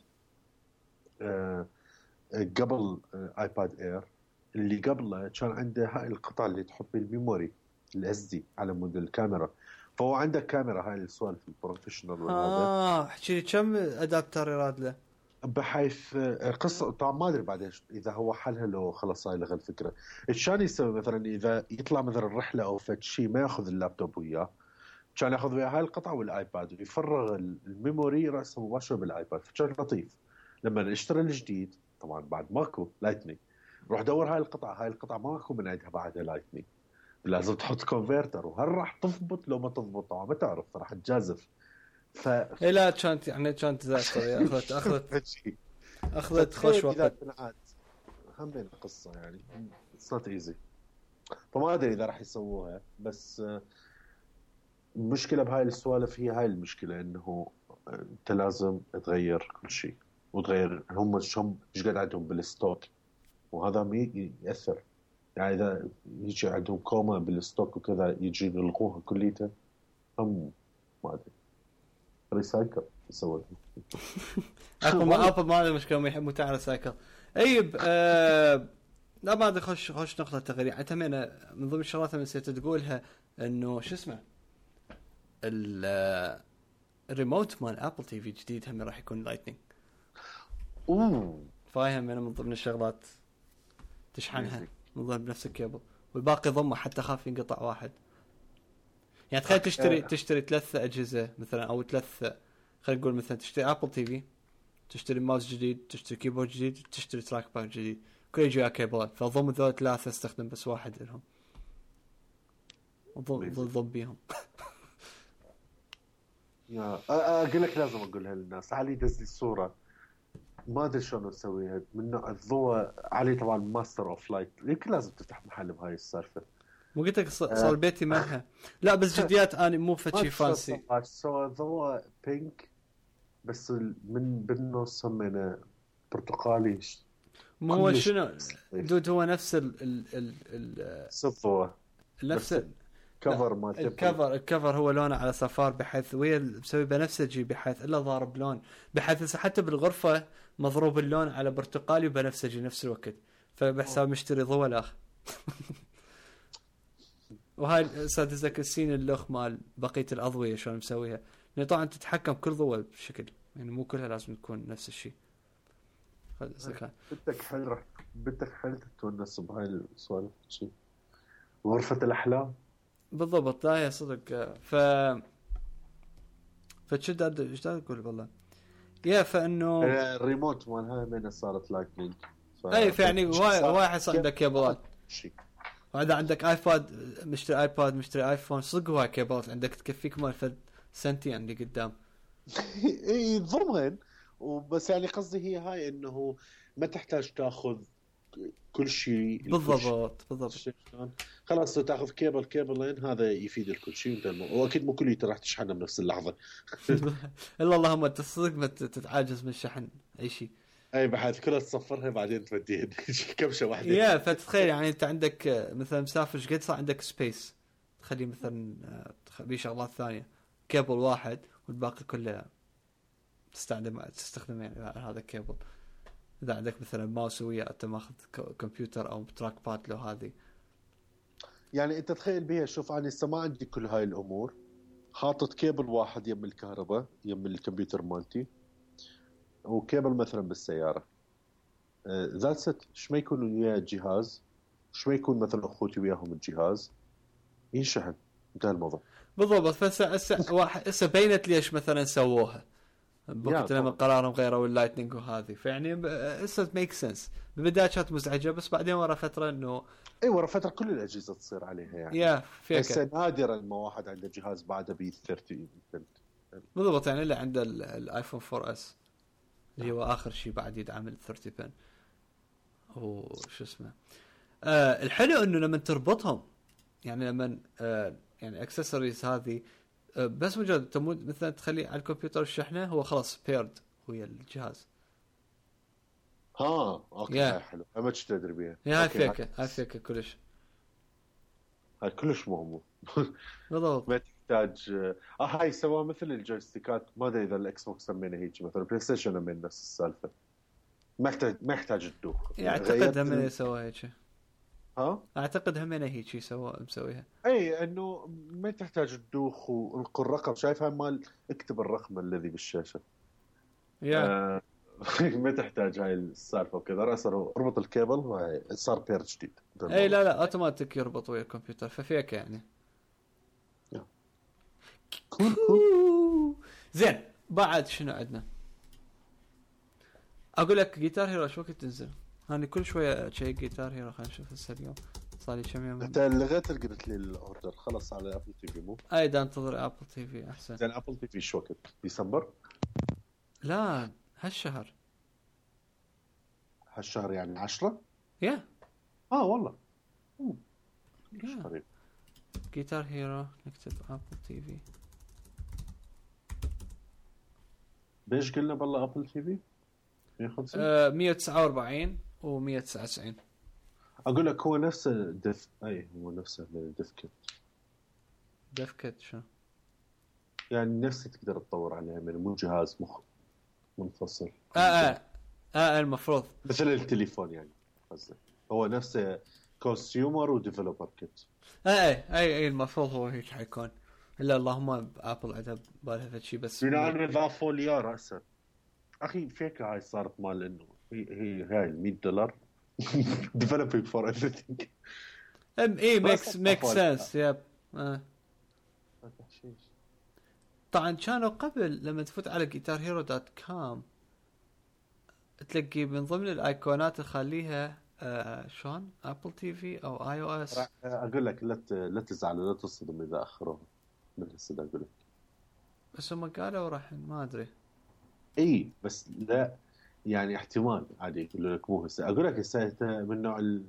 قبل ايباد اير اللي قبله كان عنده هاي القطع اللي تحط بالميموري الاس دي على مود الكاميرا. فهو عنده كاميرا هاي السوالف البروفيشنال وهذا اه احكي لي كم ادابتر يراد له بحيث قصة طبعا ما أدري بعدين إذا هو حلها لو خلص هاي لغة الفكرة. إيش كان يسوي مثلا إذا يطلع مثلا رحلة أو فد شيء ما يأخذ اللابتوب وياه كان يأخذ وياه هاي القطعة والآيباد ويفرغ الميموري رأسه مباشرة بالآيباد. فكان لطيف. لما اشتري الجديد طبعا بعد ماكو لايتنينج روح دور هاي القطعة. هاي القطعة ماكو من عندها بعدها لايتنينج لازم تحط كونفرتر وهل راح تضبط لو ما تضبط طبعا ما تعرف راح تجازف. ف إيه لا كانت يعني كانت ديزاستر اخذت اخذت اخذت خوش وقت هم بين القصه يعني it's not easy. فما ادري اذا راح يسووها بس المشكله بهاي السوالف هي هاي المشكله انه انت لازم تغير كل شيء وتغير هم شو ايش قاعد عندهم بالستوك وهذا مي ياثر. يعني اذا يجي عندهم كوما بالستوك وكذا يجي يلغوها كليته هم ما ادري ريسايكل يسوي. اكو ما ابل ما له مشكله ما يحبوا تعال ريسايكل. ايب آه... لا ما ادري خش خش نقطه تغيير. انت من من ضمن الشغلات اللي نسيت تقولها انه شو اسمه الريموت مال ابل تي في جديد هم راح يكون لايتنينج. اوه فاهم انا من ضمن الشغلات تشحنها من ضمن بنفس الكيبل والباقي ضمه حتى خاف ينقطع واحد. يعني تخيل تشتري تشتري ثلاث اجهزه مثلا او ثلاث خلينا نقول مثلا تشتري ابل تي في تشتري ماوس جديد تشتري كيبورد جديد تشتري تراك باد جديد كل يجي كيبلات فضم ذول ثلاثه استخدم بس واحد لهم وضم ضم بيهم. يا اقول لك لازم اقولها للناس. علي دز الصوره ما ادري شلون اسويها من نوع الضوء. علي طبعا ماستر اوف لايت يمكن لازم تفتح محل بهاي السالفه. مو قلت لك صار بيتي مالها. لا بس جديات اني مو فتشي فانسي سوى ضوء بينك بس ال- من بالنص همنا برتقالي ش- ما هو كلش شنو دود، هو نفس ال ال ال ال صفوة. نفس نفس ال لا، الكفر مال تبل. الكفر الكفر هو لونه على صفار، بحيث ويا مسوي بنفسجي، بحيث الا ضارب لون، بحيث حتى بالغرفه مضروب اللون على برتقالي وبنفسجي نفس الوقت، فبحساب مشتري ضوء الاخ. وهاي سادسك السين اللخ مال بقيه الاضويه شلون مسويها، لان طبعا تتحكم كل ضوء بشكل، يعني مو كلها لازم تكون نفس الشيء. ذكاء. بدك حل رح بدك حل تتونس بهاي السوالف شيء. غرفة الأحلام. بالضبط، لا يا صدق. ف فشد ايش اقول والله، يا فانه الريموت مالها من صارت لايتنينج. ف... اي فيعني واحد صار عنده كيبلات، شيء. وهذا عندك ايباد مشتري ايباد مشتري ايفون، صدق هواي كيبلات عندك تكفيك مال فد سنتي عندي قدام. اي ضمن. وبس يعني قصدي هي هاي انه ما تحتاج تاخذ كل شيء. بالضبط بالضبط. خلاص تاخذ كيبل كيبلين، هذا يفيد الكل شيء. واكيد مو كله راح تشحنه بنفس اللحظه. الا اللهم تصدق ما تتعاجز من الشحن اي شيء. اي بحيث كلها تصفرها بعدين توديها كبشه واحده. يا فتخيل يعني انت عندك مثلا مسافر ايش قد صار عندك سبيس، تخلي مثلا تخلي شغلات ثانيه، كيبل واحد والباقي كله تستخدم تستخدم يعني هذا الكيبل. اذا عندك مثلا ماوس ويا انت ماخذ كمبيوتر او تراك باد لو هذه، يعني انت تخيل بيها. شوف انا لسه ما عندي كل هاي الامور، حاطط كيبل واحد يم الكهرباء يم الكمبيوتر مالتي، وكيبل مثلا بالسياره. ذاتس ات. ايش ما يكون ويا الجهاز، ايش ما يكون مثلا اخوتي وياهم الجهاز ينشحن، انتهى الموضوع. بالضبط. فهسه واحد هسه بينت ليش مثلا سووها بوقت لما قرارهم غيروا اللايتنينج وهذه، فيعني هسه ميك سنس. بالبدايه كانت مزعجه، بس بعدين ورا فتره انه اي ورا فتره كل الاجهزه تصير عليها يعني. يا فيك هسه نادرا ما واحد عنده جهاز بعده بي ثلاثين. بالضبط، يعني اللي عنده الايفون فور اس اللي هو اخر شيء بعد يدعم ال ثلاثين بن وش اسمه. آه الحلو انه لما تربطهم، يعني لما آه يعني اكسسوارز هذه آه بس مجرد تمود مثلا تخليه على الكمبيوتر الشحنه، هو خلاص بيرد ويا الجهاز. ها اوكي هاي حلو. ما كنت ادري بيها. هاي فيك هاي فيك كلش. هاي كلش مهمه. بالضبط. ما تحتاج. اه هاي سوا مثل الجويستيكات. ما ادري اذا الاكس بوكس سمينا هيك، مثلا بلاي ستيشن من نفس السالفه. ما يحتاج ما يحتاج تدوخ. يعني اعتقد هم ال... يسوى هيك. ها اعتقد هم هيك يسوى مسويها. اي انه ما تحتاج تدوخ وانقل الرقم. شايفها مال اكتب الرقم الذي بالشاشه. يا آه ما تحتاج هاي السالفه وكذا. راسا اربط الكيبل وهي صار بير جديد. اي لا لا اوتوماتيك يربط ويا الكمبيوتر، ففيك يعني. كول كول. زين بعد شنو عندنا؟ اقول لك جيتار هيرو شو وقت تنزل؟ هاني كل شويه شيء جيتار هيرو، خلينا نشوف هسه اليوم صار لي كم يوم. انت لغيت قلت لي الاوردر خلص على ابل تي في مو؟ اي دا انتظر ابل تي في احسن. زين ابل تي في شو وقت؟ ديسمبر؟ لا هالشهر. هالشهر يعني عشرة؟ يا اه والله. قريب. جيتار هيرو نكتب ابل تي في. بيش قلنا بالله ابل تي في؟ مية وخمسين؟ آه مية وتسعة وأربعين و مية وتسعة وتسعين. اقول لك هو نفسه دف اي هو نفسه دف كت. دف كت شو؟ يعني نفسه تقدر تطور عليه، من مو جهاز مخ منفصل. اه اه اه المفروض مثل التليفون يعني. قصدي هو نفسه كونسيومر وديفلوبر كت. اه اي اي اي المفروض هو هيك حيكون. الا اللهم ابل عندها بالها فشي بس. بناء على ضافوا لي راسا اخي فيك. هاي صارت مال انه هي هي هاي مية دولار developing for everything. ام اي ميكس ميك سنس. يب اه. طبعا كانوا قبل لما تفوت على جيتار هيرو دوت كوم تلاقي من ضمن الايقونات تخليها آه شلون ابل تي في او اي او اس. اقول لك لا لا تزعل لا تصدم اذا اخروه من هسه اقول لك. بس هم قالوا راح ما ادري. اي بس لا يعني احتمال عادي يقول لك مو هسه. اقول لك هسه من نوع ال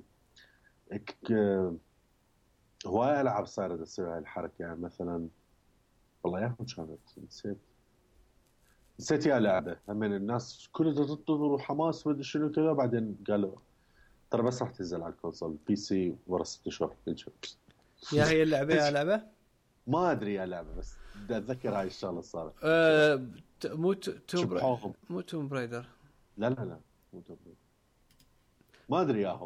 هواي العاب صايره تسوي هاي الحركه. يعني مثلا والله يا اخي كانت نسيت. نسيت يا لعبه من الناس كلها تنتظر حماس ومدري شنو كذا، بعدين قالوا ترى بس راح تنزل على الكونسول بي سي ورا ست شهور. يا هي اللعبه يا لعبه ما ادري يا لعبه، بس بدي اتذكر هاي الشغله صارت. أه مو توم شبحوهم. مو توم برايدر. لا لا لا مو توم برايدر، ما ادري ياهو،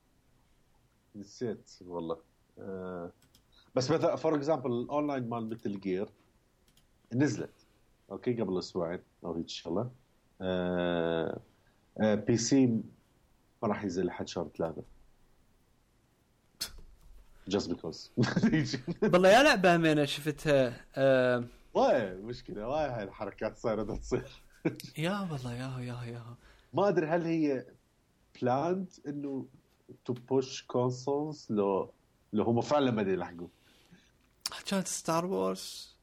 نسيت والله. أه بس مثلا فور اكزامبل الاونلاين مال مثل جير نزلت اوكي قبل اسبوعين او هيك شغله. أه أه بي سي ما راح ينزل لحد شهر ثلاثة just because. والله يا لعبة همينة شفتها. أه واي مشكلة، واي هاي الحركات صايرة تصير. يا والله ياهو ياهو ياهو ما أدري هل هي planned إنه to push consoles لو لو هم فعلا بدي يلحقوا. كانت ستار وورز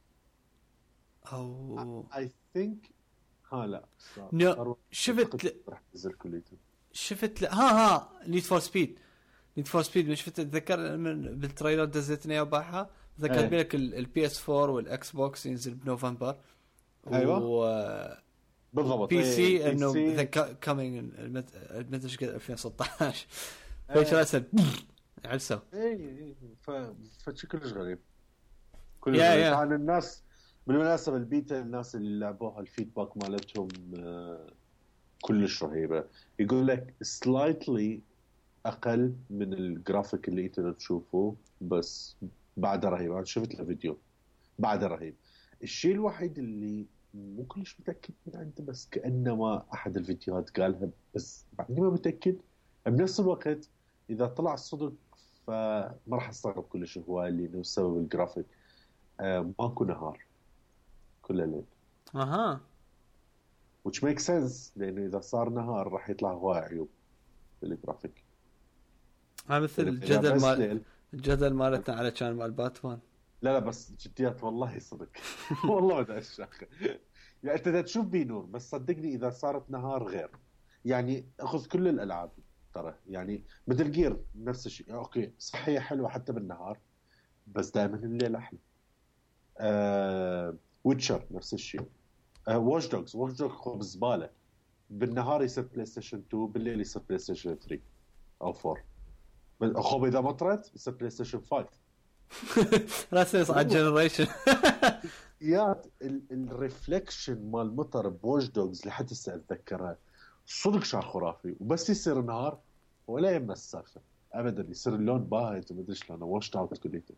أو I think ها لا no. شفت ل... راح تنزل كليته. شفت ل... ها ها نيد فور سبيد نيد فور سبيد مش شفت اتذكر من بالتريلر دزتني وباعها ذكرت أيه. بيك البي اس فور والاكس بوكس ينزل بنوفمبر. ايوه و... بالضبط بي سي أيه. انه سي... كامينج المدري قد ألفين وستة عشر فايش راسل عسى اي ف فشكلش غريب كل يا غريب. يا عن الناس بالمناسبة البيتا الناس اللي لعبوها الفيدباك مالتهم آه كلش رهيبة. يقول لك slightly أقل من الجرافيك اللي أنت تشوفه بس بعد رهيب. أنا شفت له فيديو بعد رهيب. الشيء الوحيد اللي مو كلش متأكد من عنده بس كأنما أحد الفيديوهات قالها بس بعدني ما متأكد بنفس الوقت إذا طلع الصدق فما راح استغرب كلش هواي اللي إنه سبب الجرافيك. آه ماكو نهار كل الليل. اها which makes sense لأنه إذا صار نهار راح يطلع هواي عيوب بالجرافيك. ها مثل الجدل مال الجدل مالتنا على كان مال باتمان. لا لا بس جديات والله صدق. والله ما ادري الشاخه يعني انت تشوف بيه نور بس صدقني اذا صارت نهار غير. يعني اخذ كل الالعاب ترى يعني مثل جير نفس الشيء اوكي صحيه حلوه حتى بالنهار بس دائما الليل احلى. آه... ويتشر نفس الشيء. آه... واتش دوجز واتش دوجز خبز زباله بالنهار يصير بلاي ستيشن تو بالليل يصير بلاي ستيشن ثري او فور. خب اذا مطرت يصير بلاي ستيشن فايف. راسي يصعد جنريشن. يا الريفلكشن مال مطر بوش دوجز لحد هسه اتذكرها صدق شعر خرافي. وبس يصير نهار ولا يمنا السالفه ابدا يصير اللون باهت وما ادري شلون واشت اوت كليته.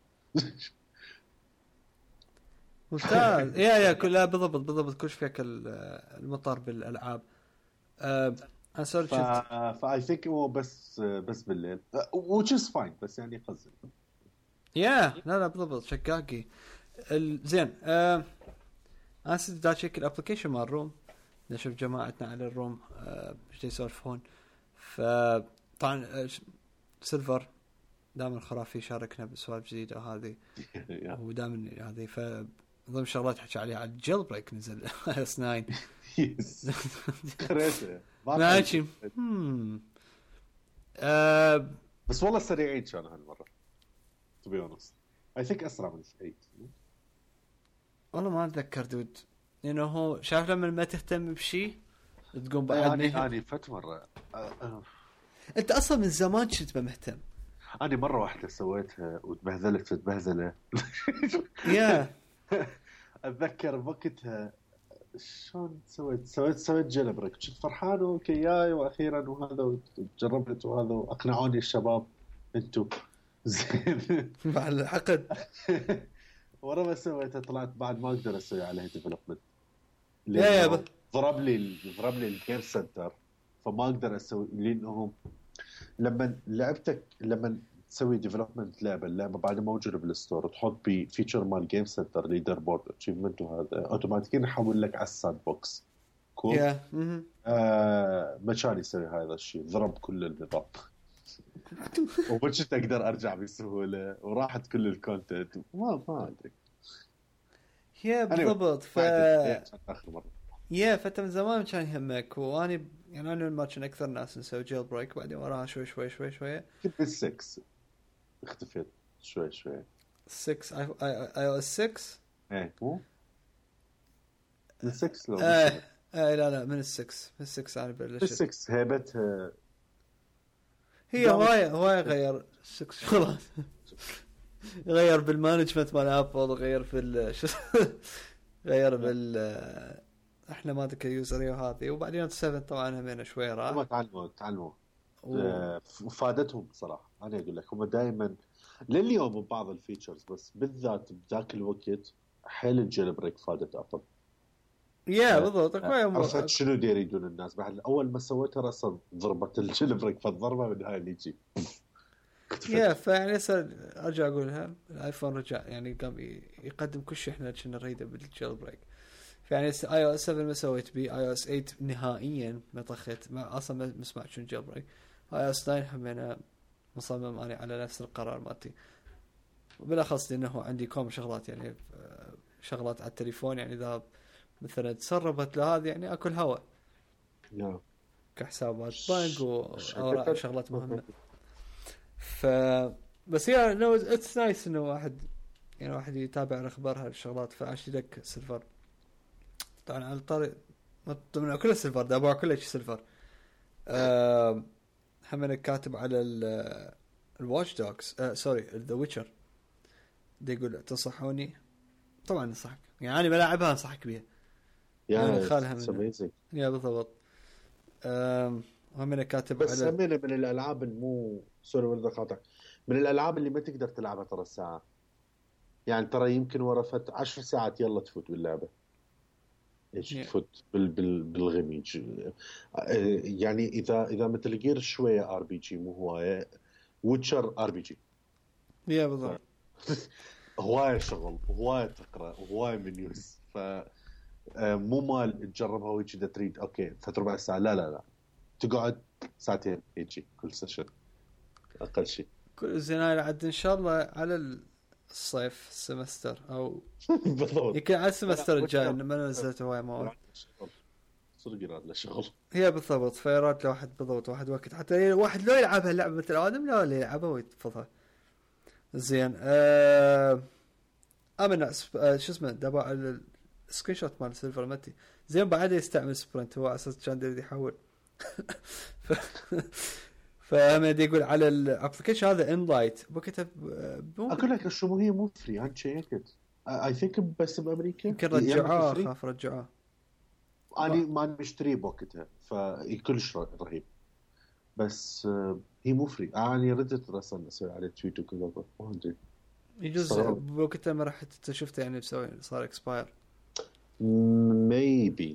ممتاز. يا يا كلها بالضبط بالضبط كل فيك المطر بالالعاب. أه انا صرت شفت فاي ثينك هو بس بس بالليل which is fine بس يعني يخزن. يا لا لا بالضبط شكاكي زين. أه انا صرت دا تشيك الابلكيشن مال الروم نشوف جماعتنا على الروم أه ايش يسولفون. فطبعا سيلفر دائما خرافي شاركنا بسوالف جديده هذه ودائما هذه ف ضمن شغلات حكي عليها على الجيل بريك نزل اس ناين. كريسه ماشي. أه بس والله سريعين كان هالمره to be honest I think أسرع من ثمانية. والله ما أتذكر دود لأنه هو شايف لما ما تهتم بشيء تقوم بعد يعني أنا فت مرة أه. أنت أصلا من زمان كنت مهتم. أنا مرة واحدة سويتها وتبهذلت تبهذلة. يا أتذكر بوقتها شلون سويت سويت سويت جلبرك كنت فرحان وكياي وأخيرا وهذا وجربت وهذا وأقنعوني الشباب أنتوا زين مع العقد. ورا ما سويتها طلعت بعد ما اقدر اسوي عليها ديفلوبمنت. يا يا ضرب لي ضرب لي الجيم سنتر فما اقدر اسوي لانهم لما لعبتك لما تسوي ديفلوبمنت لعبه اللعبه بعد ما موجوده بالستور تحط بي فيتشر مال جيم سنتر ليدر بورد اتشيفمنت وهذا اوتوماتيكيا يحول لك على الساند بوكس كول. يا آه ما كان يسوي هذا الشيء ضرب كل النظام. وبشت اقدر ارجع بسهوله وراحت كل الكونتنت ما ما ادري. يا بالضبط. ف اخر مره يا فتره من زمان كان يهمك واني يعني انا ما كان اكثر ناس نسوي جيل بريك بعدين وراها شوي شوي شوي شوي كنت بالسكس اختفيت شوي شوي ستة اي او اس ستة ايه مو من ستة لو آه آه لا لا من السكس من السكس أنا بلشت السكس هيبتها هي هواية هواية غير السكس خلاص غير بالمانجمنت مال ابل غير في ال غير بال احنا ما ذكر يوزري وهذه وبعدين سبعة طبعا همين شوي راح هم تعلموا تعلموا و... وفادتهم بصراحه. انا اقول لك هم دائما لليوم ببعض الفيتشرز بس بالذات بذاك الوقت حيل الجيل بريك فادت ابل. يا بالضبط كويس. عرفت شنو داير يدون الناس بعد اول ما سويتها رسم ضربت الجيل بريك فالضربه من هاي اللي تجي يا فيعني ارجع اقولها الايفون رجع يعني قام يقدم كل شيء احنا كنا نريده بالجيل بريك. يعني اي او اس سبعة ما سويت بي اي او اس ثمانية نهائيا ما طخيت ما اصلا ما سمعت شنو جيل بريك. اي او اس تسعة هم انا مصمم اني على نفس القرار مالتي وبالاخص لانه عندي كم شغلات يعني شغلات على التليفون يعني اذا مثلا تسربت لهذه يعني اكل هواء نعم كحسابات بنك واوراق شغلات مهمه. ف بس هي نو اتس نايس انه واحد يعني واحد يتابع الاخبار هالشغلات. فاشتري لك سيلفر طبعا على الطريق ضمن كل السيلفر ده ابوع كل شيء سيلفر. أه هم كاتب على الواتش دوغز أه سوري ذا ويتشر دي يقول تنصحوني طبعا نصحك يعني انا بلاعبها انصحك بيها يا خالها يا بالضبط. أه هم كاتب بس على همينة من الالعاب مو سوري ورد قاطع من الالعاب اللي ما تقدر تلعبها ترى الساعه يعني ترى يمكن ورفت عشر ساعات يلا تفوت باللعبه ايش yeah. تفوت بال بال بالغميج يعني اذا اذا مثل جير شويه ار بي جي مو هوايه ويتشر ار بي جي يا بالضبط هوايه شغل هوايه تقرا هوايه منيوز ف مو مال تجربها ويجي تريد اوكي ثلاث ربع ساعه لا لا لا تقعد ساعتين يجي كل سيشن اقل شيء كل زين. عاد ان شاء الله على الصيف السمستر او بالضبط يمكن على السمستر الجاي ما نزلت هواي مواد صدق يراد له شغل هي بالضبط فيراد لواحد بالضبط واحد وقت حتى واحد لو يلعبها اللعبه مثل ادم لا اللي يلعبها ويتفضل زين. أه... امن أه... شو اسمه دابا السكرين شوت مال سيلفر متي زين بعد يستعمل سبرنت هو اساس كان يريد يحول ف... فهم يقول على الابلكيشن هذا ان لايت بكتب اقول لك شو هي مو فري انا شيكت اي ثينك بس بامريكا يمكن رجعوه خاف رجعوه انا ما مشتري بوقتها فكلش رهيب بس هي مو فري انا ردت راسا اسوي على تويت وكذا ما ادري يجوز بوقتها ما راح شفته يعني بسوي صار اكسباير ميبي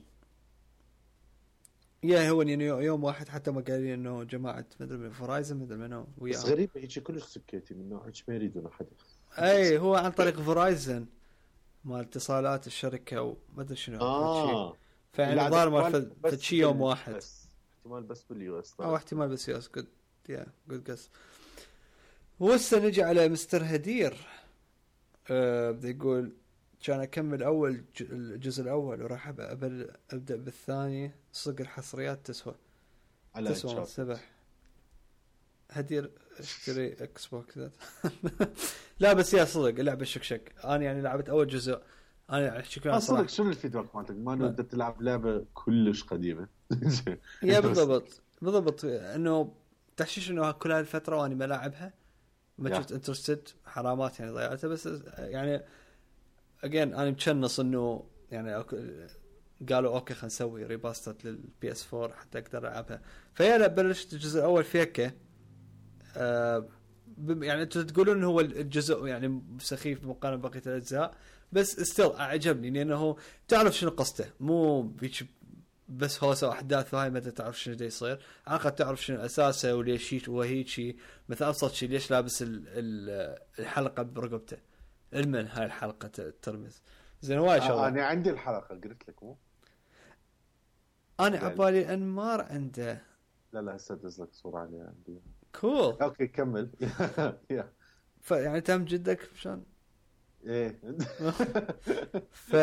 يا هو يعني يوم واحد حتى ما قال لي انه جماعه مدري من فرايزن مدري منو وياه بس غريبه هيك كلش سكيتي من نوع ما يريدون احد اي هو عن طريق فرايزن مال اتصالات الشركه وما ادري شنو اه فيعني ظهر مال فتشي يوم واحد بس. احتمال بس باليو اس او احتمال بس يو اس جود يا جود قص. وهسه نجي على مستر هدير أه بده يقول كان أكمل أول الجزء الأول وراح أبدأ بالثاني صدق الحصريات تسوى تسوى سبح هدير اشتري اكس بوكس لا بس يا صدق اللعبة شكشك أنا يعني لعبت أول جزء أنا أحكي لك صدق شنو الفيدباك مالتك ما نودت تلعب لعبة كلش قديمة يا بالضبط بالضبط إنه تحشيش إنه كل هالفترة وأنا بلاعبها ما شفت انترستد حرامات يعني ضيعتها بس يعني اجين انا متشنص انه يعني قالوا اوكي خلينا نسوي ريباستر للبي اس أربعة حتى اقدر العبها. فهي بلشت الجزء الاول فيك آه يعني انتوا تقولون هو الجزء يعني سخيف مقارنه ببقيه الاجزاء بس ستيل اعجبني لانه تعرف شنو قصته مو بيش بس هوسه احداث هاي متى تعرف شنو دا يصير عقد تعرف شنو اساسه وليش هيك وهيك شيء مثلا ابسط شيء ليش لابس الحلقه برقبته المن هاي الحلقه الترمز زين هواي شغله. آه انا عندي الحلقه قلت لك مو انا عبالي انمار عنده لا لا هسه ادز لك صوره عليها عندي كول اوكي كمل يا فيعني تم جدك مشان ايه ف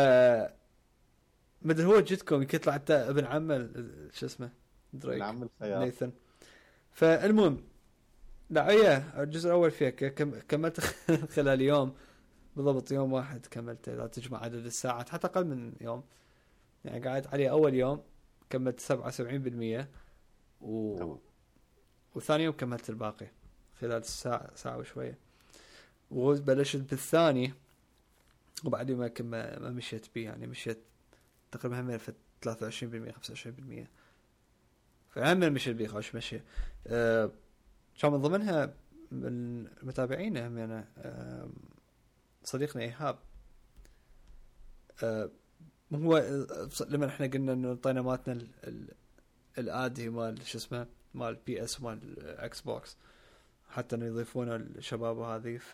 مدري هو جدكم يمكن يطلع حتى ابن عمه شو اسمه دريك عم الخيار نيثن. فالمهم لا ايه الجزء الاول فيه كملت خلال يوم بالضبط يوم واحد كملته. لا تجمع عدد الساعات حتى اقل من يوم يعني قعدت عليه اول يوم كملت سبعة وسبعين بالمية و... تمام. وثاني يوم كملت الباقي خلال ساعة ساعة وشوية. وبلشت بالثاني وبعد ما كم ما مشيت بيه يعني مشيت تقريبا هم في ثلاثة وعشرين بالمية خمسة وعشرين بالمية فهم مشيت بيه خوش مشي. أه... كان من ضمنها من متابعينا هم أنا أه... صديقنا إيهاب. أه... هو لما احنا قلنا انه طينا ماتنا ال... ال... الادي مال شو اسمه مال بي اس مال اكس بوكس حتى انه يضيفونه الشباب هذه ف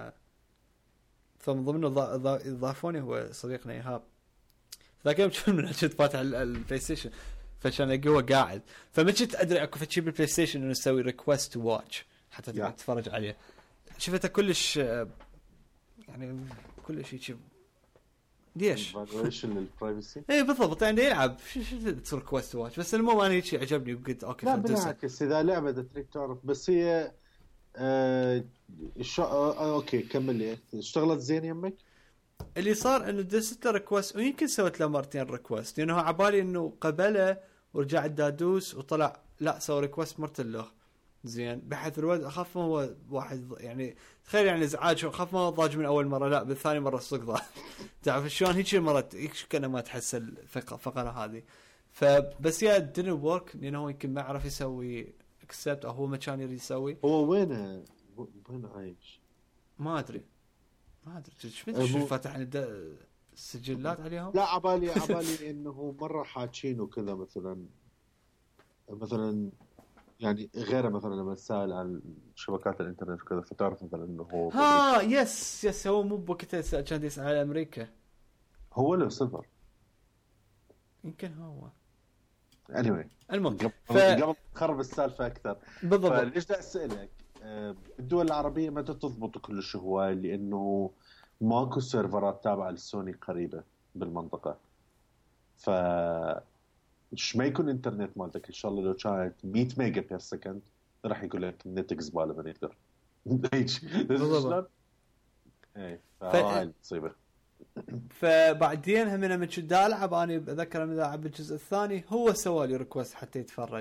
فمن ضمن اضافوني هو صديقنا ايهاب. ذاك يوم كنت من كنت فاتح البلاي ستيشن فكان الاقيه قاعد فما كنت ادري اكو شيء بالبلاي ستيشن انه نسوي ريكوست تو واتش حتى تقدر تتفرج عليه. شفته كلش يعني كل شيء شيء ليش فايوليشن للبرايفسي. اي بالضبط يعني يلعب شو شو تصير كويست واتش بس المهم انا هيك عجبني وقلت اوكي لا بالعكس اذا لعبه تريك تعرف بس هي آه شو آه اوكي كمل لي اشتغلت زين يمك. اللي صار انه دست ريكوست ويمكن سويت له مرتين ريكوست لانه يعني عبالي انه قبله ورجع الدادوس وطلع لا سوى ريكوست مرتين له زين بحيث الولد اخاف ما هو واحد يعني تخيل يعني ازعاج اخاف ما هو ضاج من اول مره لا بالثاني مره صدق ضاج تعرف شلون هيك مرات هيك كانه ما تحس الفقره هذه. فبس يا دينت ورك لانه هو يمكن ما عرف يسوي اكسبت او هو ما كان يريد يسوي. هو وين وين عايش ما ادري ما ادري شو شو فاتح السجلات عليهم. لا عبالي عبالي انه مره حاكين وكذا مثلا مثلا يعني غيره مثلا لما تسأل عن شبكات الانترنت وكذا فتعرف مثلا انه هو ها يس يس هو مو بوقتها كان يسأل على امريكا هو له سيلفر يمكن هو anyway المهم ف... قبل تخرب السالفه اكثر بالضبط. فليش بدي اسالك الدول العربيه متى تضبط كل شيء هواي لانه ماكو سيرفرات تابعه للسوني قريبه بالمنطقه ف مش ما يكون انترنت مالتك ان شاء الله لو كانت مية ميجا بير سكند راح يقول لك النت زباله ما يقدر ايش بالضبط اي فهاي المصيبه. فبعدين هم لما كنت العب انا اتذكر لما العب الجزء الثاني هو سوى لي ريكوست حتى يتفرج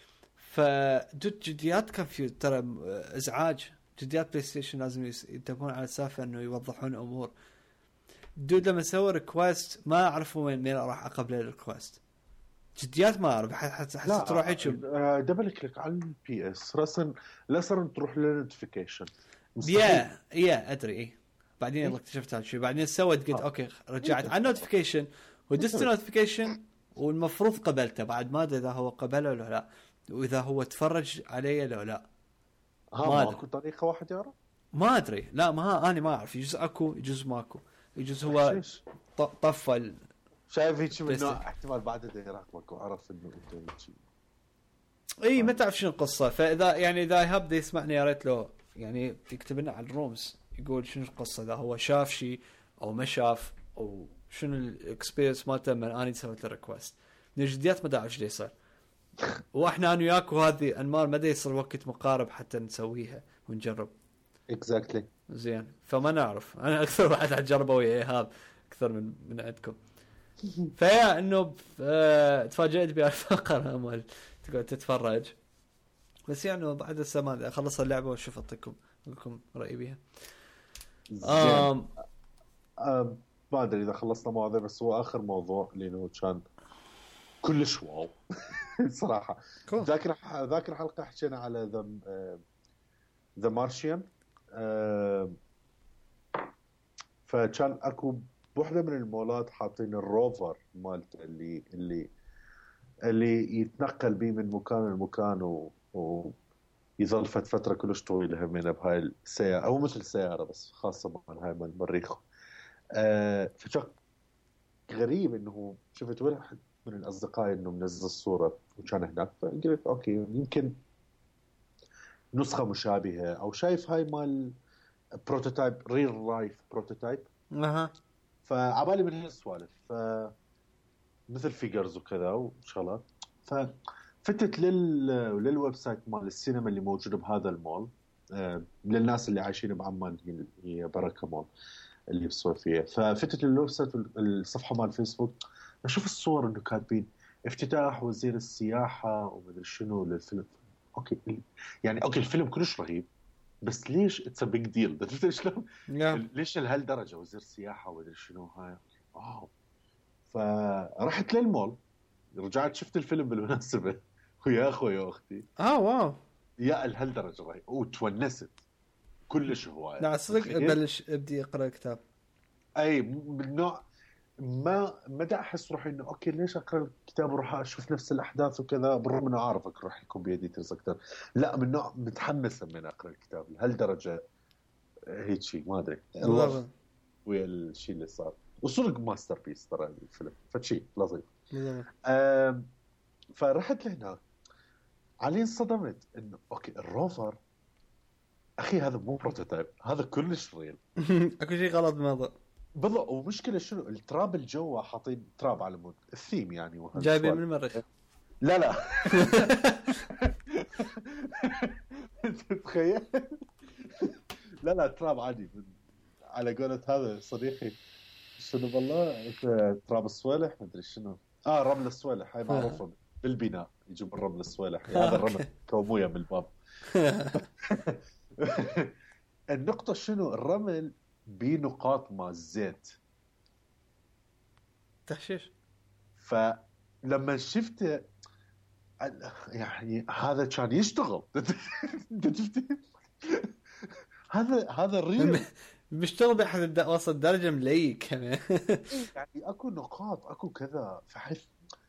فجد جديات كونفيوز ترى ازعاج جديات بلاي ستيشن لازم ينتبهون على السالفه انه يوضحون امور. دود لما سوى ريكوست ما اعرفوا وين مين راح اقبل الريكوست جديات ما اعرف حتى حتى تروح هيك دبل كليك على البي اس راسا لازم تروح للنوتيفيكيشن يا يا ادري ايه بعدين اكتشفت هالشيء بعدين سويت قلت اوكي رجعت على النوتيفيكيشن ودست النوتيفيكيشن والمفروض قبلته بعد ما ادري اذا هو قبله ولا لا واذا هو تفرج علي ولا لا. ما اكو طريقه واحد يعرف ما ادري لا ما انا ما اعرف يجوز اكو يجوز ماكو يجوز هو طفل شايف هيك منه احتمال بعد ده يراقبك وعرف انه انت شيء اي ما تعرف شنو القصه. فاذا يعني اذا يهب يسمعني يا ريت له يعني يكتب لنا على الرومز يقول شنو القصه اذا هو شاف شيء او ما شاف او شنو الاكسبيرينس مالته من اني سويت له ريكوست. الجديات ما داعي ايش يصير واحنا انا وياك وهذه انمار ما دا يصير وقت مقارب حتى نسويها ونجرب اكزاكتلي exactly. زين فما نعرف انا اكثر واحد اجربه ويا ايهاب اكثر من من عندكم. فيا انه اه تفاجئت بهالفقره مال تقعد تتفرج بس يعني بعد السمان اخلص اللعبه واشوف اعطيكم لكم رايي بيها. امم أه ما ادري اذا خلصنا مواضيع بس هو اخر موضوع لانه كان كلش واو صراحه. ذاكر ذاكر حلقه حكينا على ذا ذا مارشيان فكان اكو بوحده من المولات حاطين الروفر مالته اللي اللي اللي يتنقل بيه من مكان لمكان و, و يظل فترة كلش طويلة همينة بهاي السيارة أو مثل سيارة بس خاصة مع هاي من المريخ. أه فشك غريب إنه شفت واحد من الأصدقاء إنه منزل الصورة وكان هناك فقلت أوكي يمكن نسخة مشابهة أو شايف هاي مال بروتوتايب ريل لايف بروتوتايب أها فعبالي من هالسوالف ف مثل فيجرز وكذا وشغلات ففتت لل للويب سايت مال السينما اللي موجود بهذا المول آه للناس اللي عايشين بعمان هي بركة مول اللي بصور فيها ففتت للويب سايت الصفحة مال فيسبوك اشوف الصور انه كاتبين افتتاح وزير السياحه ومدري شنو للفيلم. اوكي يعني اوكي الفيلم كلش رهيب، بس ليش اتس ا بيج ديل؟ شلون ليش لهالدرجه وزير السياحه ومدري شنو هاي؟ واو. فرحت للمول، رجعت شفت الفيلم بالمناسبه ويا اخوي واختي. اه واو يا لهالدرجه رهيب وتونست كلش هوايه. لا صدق ابلش ابدي اقرا كتاب. اي من نوع ما ما دا احس روحي انه اوكي ليش اقرا الكتاب وروح اشوف نفس الاحداث وكذا، بالرغم انه عارفك راح يكون بيدي ترس اكثر. لا من نوع متحمس من اقرا الكتاب لهالدرجه. هيك شيء ما ادري الله ويا الشيء اللي صار. وصدق ماستر بيس ترى الفيلم، فشي لطيف. فرحت لهناك علي انصدمت انه اوكي الروفر اخي هذا مو بروتوتايب، هذا كلش ريل. اكو شيء غلط بموضوع بالضبط. ومشكله شنو التراب الجوا حاطين تراب على مود الثيم يعني جايبين من المريخ. لا لا تتخيل. لا لا تراب عادي على قولة هذا صديقي شنو والله تراب الصويلح ما ادري شنو. اه رمل الصويلح هاي معروفه بالبناء يجيب الرمل الصويلح هذا الرمل كومويه بالباب. النقطه شنو الرمل بنقاط ماء الزيت تحشيش. فلما شفته يعني هذا كان يشتغل. هذا هذا الريل بيشتغل بحد وصل درجه مليك كمان. يعني اكو نقاط اكو كذا فحس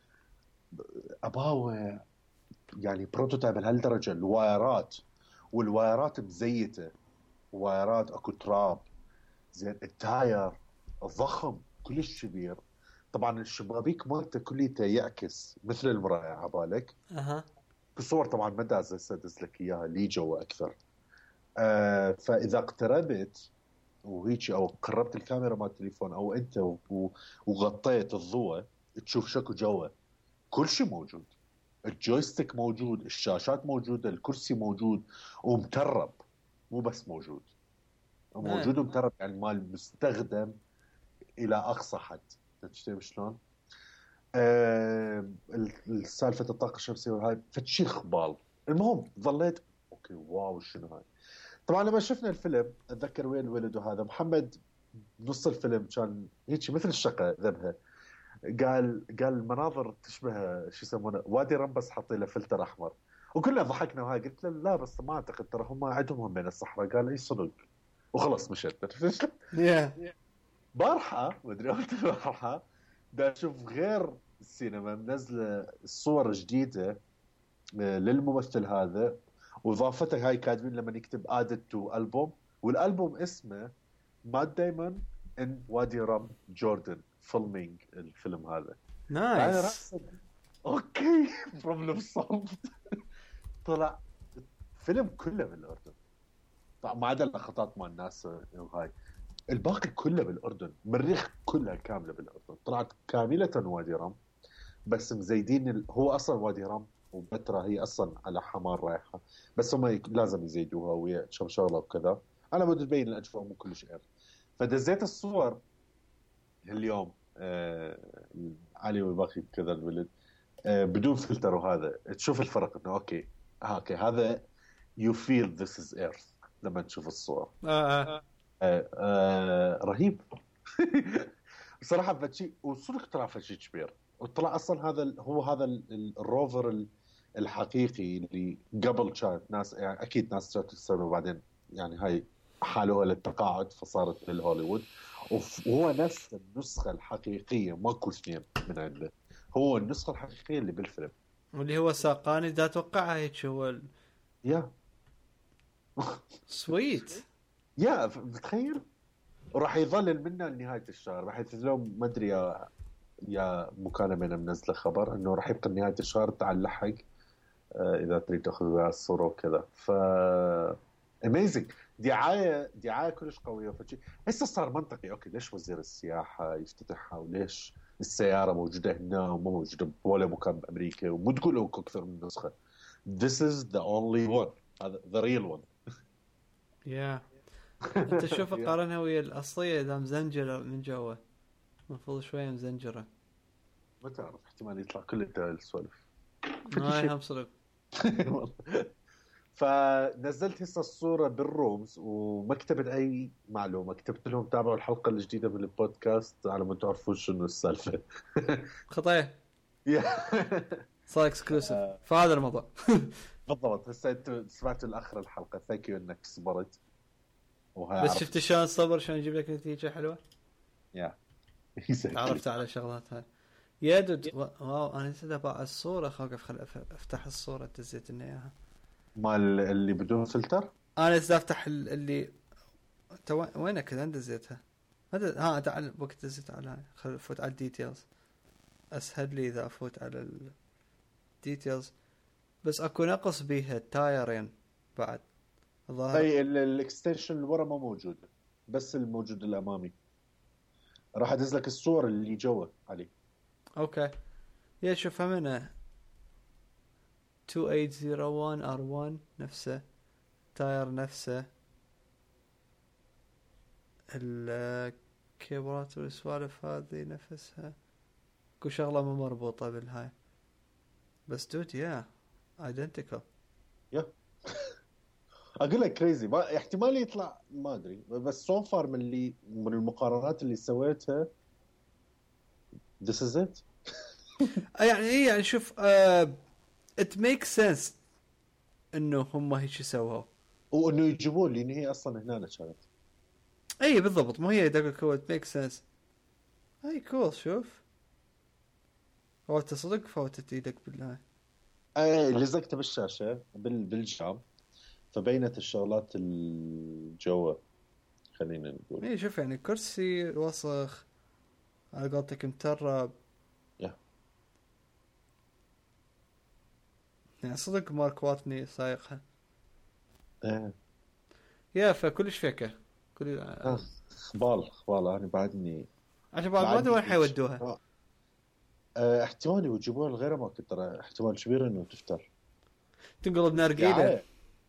اباوه يعني بروتوتايب لهالدرجه. الوايرات والوايرات مزيته، وايرات اكو تراب زين. التاير الضخم كلش كبير. طبعا الشبابيك مالته كليته يعكس مثل المرايه عبالك. اها الصور طبعا ما داز اسدس لك اياها لي جوا اكثر. آه فاذا اقتربت وهيك او قربت الكاميرا مال التليفون او انت وغطيت الضوء تشوف شكو جوا كل شيء موجود. الجويستيك موجود، الشاشات موجوده، الكرسي موجود ومترب. مو بس موجود موجود ومترب يعني مال مستخدم الى اقصى حد. تشتري شلون آه السالفه الطاقه الشمسيه وهاي فتشي خبال. المهم ظليت اوكي واو شنو هاي. طبعا لما شفنا الفيلم اتذكر وين الولد وهذا محمد نص الفيلم كان هيك مثل الشقه ذبها. قال قال المناظر تشبه شو يسمونه وادي رم بس حاطين له فلتر احمر. وكلنا ضحكنا وهاي. قلت له لا بس ما اعتقد ترى هم عندهم هم بين الصحراء. قال اي صدق وخلص مشيت. بارحه ما ادري قلت بارحه دا اشوف غير السينما منزله الصور جديده للممثل هذا واضافته هاي كاتبين لما يكتب ادد تو البوم والالبوم اسمه مات دايمون ان وادي رام جوردن فيلمينج الفيلم هذا. نايس اوكي بروبلم صوت. طلع فيلم كله بالاردن طبعا ما عدا اللقطات مال الناس وهاي. الباقي كله بالاردن. مريخ كلها كامله بالاردن. طلعت كامله وادي رام بس مزيدين ال... هو اصلا وادي رام وبترا هي اصلا على حمار رايحه بس هم لازم يزيدوها ويا شم شغله وكذا على مود تبين الاجواء مو كلش اير. فدزيت الصور اليوم آه... علي والباقي كذا الولد آه... بدون فلتر وهذا تشوف الفرق انه اوكي آه اوكي هذا you feel this is earth لما تشوف الصور. آه. آه. آه آه رهيب. بصراحه فشي وصدق طلع فشي كبير. وطلع اصلا هذا هو هذا الروفر الحقيقي اللي قبل كانت ناس يعني اكيد ناس كانت تستخدمه وبعدين يعني هاي حالوها للتقاعد فصارت للهوليوود. وهو نفس النسخه الحقيقيه ماكو اثنين من عنده. هو النسخه الحقيقيه اللي بالفيلم واللي هو ساقاني دا اتوقعها هيك هو ال... يا سويت يا بتخيل. وراح يظلل منا لنهايه الشهر بحيث لو ما ادري يا يا مكالمه منزله خبر انه راح يبقى نهايه الشهر تعال لحق آه اذا تريد تاخذ وياه الصوره وكذا. ف اميزنج دعايه دعايه كلش قويه. فشي هسه صار منطقي اوكي ليش وزير السياحه يفتتحها وليش السياره موجوده هنا ومو موجوده بولا مكان بامريكا ومو تقولوا اكثر من نسخه. This is the only one هذا the real one. يا انت شوف قارنها ويا الاصليه اذا مزنجره من جوا المفروض شويه مزنجره. ما تعرف، احتمال يطلع كل السوالف. ما هم صدق. فنزلت هسه الصورة بالرومز وما كتبت أي معلومة، كتبت لهم تابعوا الحلقة الجديدة من البودكاست على ما تعرفوا شنو السالفة. خطايا صار اكسكلوسيف فهذا الموضوع. بالضبط. هسه انت سمعت الاخر الحلقة، ثانك يو انك صبرت. بس شفت شلون صبر، شلون يجيب لك نتيجة حلوة. يا تعرفت على شغلات هاي يا دود. واو انا نسيت ابع الصورة، خاقف خل افتح الصورة دزيت لنا اياها مال اللي بدون فلتر. انا نسيت افتح اللي انت وينك كذا دزيتها. ها تعال وقت دزيت على هاي، خل افوت على الديتيلز اسهل لي اذا افوت على الديتيلز. بس اكو نقص بيها التايرين بعد الظاهر. اي الاكستنشن اللي ورا ما موجوده، بس الموجود الامامي. راح ادز لك الصور اللي جوا عليه. اوكي يا شوفها منه اثنين ثمانية صفر واحد ار واحد نفسه، تاير نفسه، الكيبرات والسوالف هذه نفسها، كل شغله مو مربوطه بالهاي. بس دود يا ايدنتيكال. يا اقول لك كريزي، احتمال يطلع ما ادري، بس سو فار من اللي من المقارنات اللي سويتها this is it. يعني ايه يعني شوف uh, it makes sense انه هم هيك سووا وانه يجيبون لان هي اصلا هنا كانت. اي بالضبط، مو هي دقيقة كود ميك سنس. اي كول. شوف هو تصدق فوتت ايدك بالله. اي لزقتها بالشاشة بال بالجام فبينت الشغلات الجوة خلينا نقول. اي شوف يعني كرسي وسخ على قولتك مترب. yeah. يعني صدق مارك واتني سايقها. ايه يا فكلش فيكه كل آه. خبال خبال انا بعدني عشان بعد ما ادري وين حيودوها. آه. آه. احتمال يجيبوها لغيره ما كنت ترى احتمال كبير انه تفتر تنقلب نرجيله.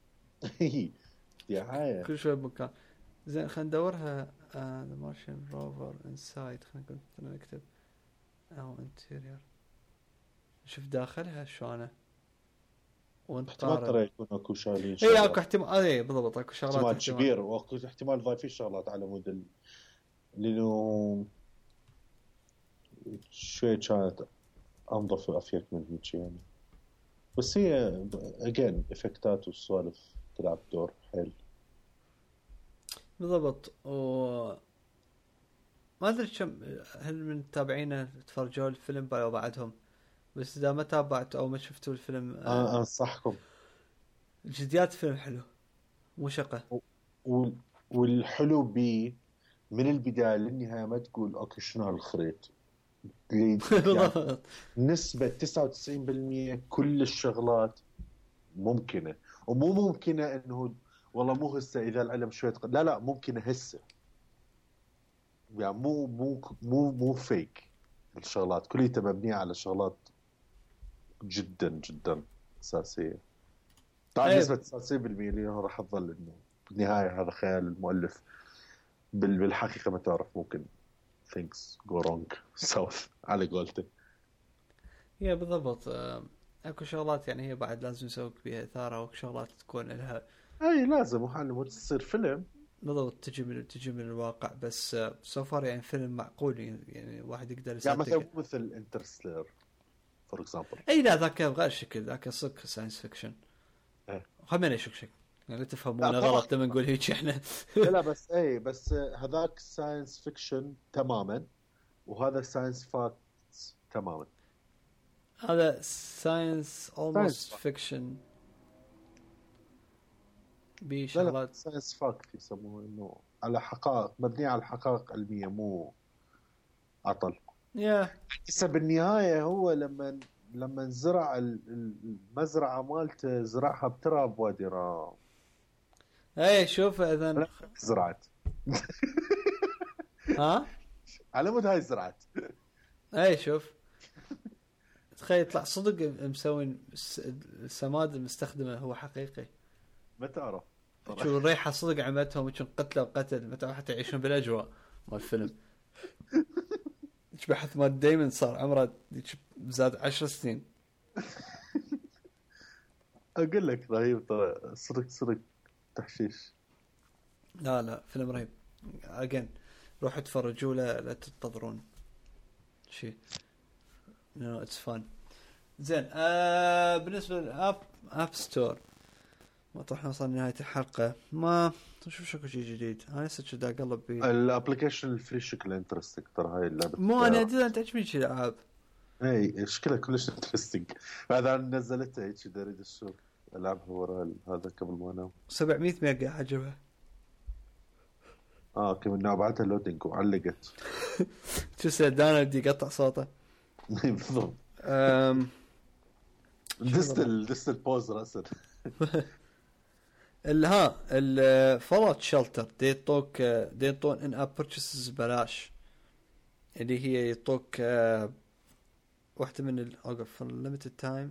دعاية كل شوي بمكان. زين خلينا ندورها. ذا مارشن روفر انسايد، خلينا نكتب او انتيريور، نشوف داخلها شلونه. احتمال ترى يكون اكو شغالين اي اكو احتمال. اي بالضبط اكو شغلات احتمال كبير، واكو احتمال ضايفين شغلات على مود لانه شوي كانت انظف وافيك من هيك يعني. بس هي اجين افكتات والسوالف تلعب دور حيل بالضبط. و ما ادري كم هل من تابعينه تفرجوا الفيلم بايو بعدهم، بس اذا ما تابعتوا او ما شفتوا الفيلم اه انصحكم. الجديات فيلم حلو مو شقه. و... والحلو بي من البدايه للنهايه ما تقول اوكي شنو هالخريط يعني. نسبه تسعة وتسعين بالمية كل الشغلات ممكنه، ومو ممكنه انه والله مو هسه اذا العلم شوي تق... لا لا ممكنه هسه يعني مو مو مو مو فيك. الشغلات كلها مبنيه على شغلات جدا جدا اساسيه. طبعا نسبه تسعة وتسعين بالمية اللي راح تظل انه بالنهايه هذا خيال المؤلف. بالحقيقه ما تعرف ممكن things go wrong south على قولته. هي بالضبط. اكو شغلات يعني هي بعد لازم نسوي بيها اثاره، واكو شغلات تكون لها اي لازم وحال مو تصير فيلم بالضبط تجي من تجي من الواقع. بس سوفر يعني فيلم معقول يعني واحد يقدر يصدق. يعني مثلا مثل انترستيلر فور اكزامبل. اي لا ذاك بغير شكل، ذاك صدق ساينس فيكشن. ايه خلينا نشك شك يعني لا تفهمونا غلط لما نقول هيك احنا. لا بس اي بس هذاك ساينس فيكشن تماما وهذا ساينس فاكتس تماما. هذا ساينس almost فيكشن بشغلات ساينس فاكت يسموه انه على حقائق مبنية على حقائق علمية مو عطل. يا هسه بالنهاية هو لما لما زرع المزرعة مالته زرعها بتراب وادي رام. اي شوف اذا زرعت ها على مود هاي زرعت. اي شوف تخيل يطلع صدق مسوي السماد المستخدمه هو حقيقي. ما تعرف شو الريحه صدق عملتهم وشن قتله وقتل ما تعرف حتى يعيشون بالاجواء مال الفيلم. بحث ما دايما صار عمره زاد عشر سنين. اقول لك رهيب ترى، سرق سرق تحشيش. لا لا فيلم رهيب. اجين روح اتفرجوا له، لا تنتظرون شيء. نو اتس فان. زين آه بالنسبه للاب اب ستور ما طرح نوصل نهايه الحلقه. ما شوف شكو شيء جديد. انا لسه كذا اقلب بيه الابلكيشن الفري شكله انترستنج ترى. هاي اللعبه مو انا ادري انت تعجبني شيء العاب. اي شكلها كلش انترستنج. بعد انا نزلتها هيك اريد اشوف العبها ورا هذا قبل ما انام. سبعمية ميجا عجبها. اه كم انه بعدها لودينج وعلقت. شو سيدانا بدي يقطع صوته. بالضبط. امم دست ال دست البوز راسا. ال ها الفولوت شلتر دي يعطوك دي يعطون ان اب بيرتشيسز بلاش، اللي هي يعطوك واحدة من الاوقف ليميتد تايم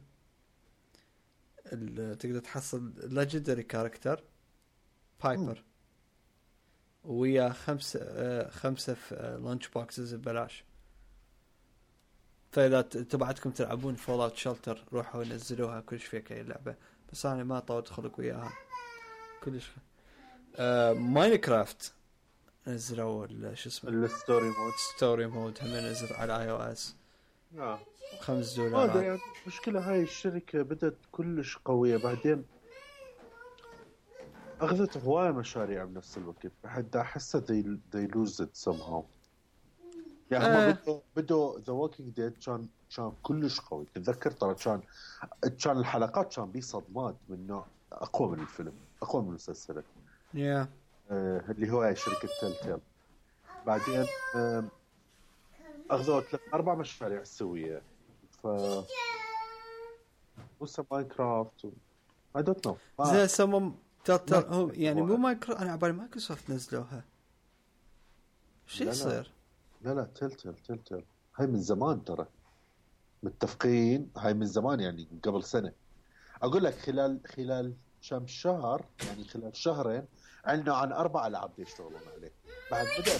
تقدر تحصل ليجندري كاركتر بايبر ويا خمسة خمسة في لانش بوكسز ببلاش. فإذا تبعتكم تلعبون فولوت شلتر روحوا نزلوها كلش فيك هاي اللعبة، بس أنا ما طولت خلق وياها كلش. آه ماينكرافت نزلوا شو اسمه الستوري مود. ستوري مود هم نزل على اي او اس. اه خمس دولارات. هذا يعني مشكلة. هاي الشركة بدت كلش قوية بعدين أخذت هواية مشاريع بنفس الوقت. حتى أحسها they, they lose it somehow. يعني هم آه. بدوا بدوا The Walking Dead كان كان كلش قوي. تتذكر ترى كان كان الحلقات كان بيه صدمات من نوع أقوى من الفيلم، أقوى من المسلسل. يا yeah. آه اللي هو شركة تيل. بعدين آه أخذوا ثلاث أربع مشاريع سوية. ف وسا ماينكرافت و... I don't know. زي سمم تل هو يعني مو مايكرو. أنا عبالي مايكروسوفت نزلوها. شو يصير؟ لا لا تيل تيل تيل تيل هاي من زمان ترى متفقين. هاي من زمان يعني قبل سنة. أقول لك خلال خلال كم شهر يعني خلال شهرين عندنا عن أربع ألعاب يشتغلون عليه. بعد بدأ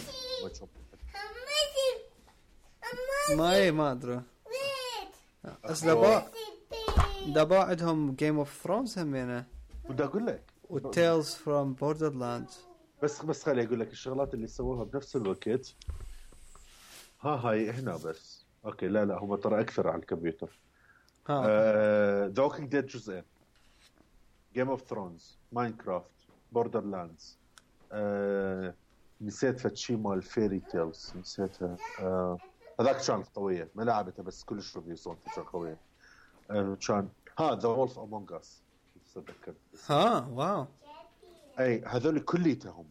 ما إيه ما أدري. بس دبا دبا عندهم Game of Thrones همينة. بدي أقول لك و Tales from Borderlands. بس بس خلي أقول لك الشغلات اللي سووها بنفس الوقت. ها هاي هنا بس أوكي. لا لا هم ترى أكثر على الكمبيوتر. ها The Walking Dead جزئين، Game of Thrones، Minecraft، Borderlands. آه... نسيت فتشي مال فيري تيلز نسيتها. آه... هذاك كان قوية ما لعبتها بس كلش ريفيو صوت كان قوية. آه... كان ها The Wolf Among Us تتذكر. ها واو. أي هذول كليتها هم.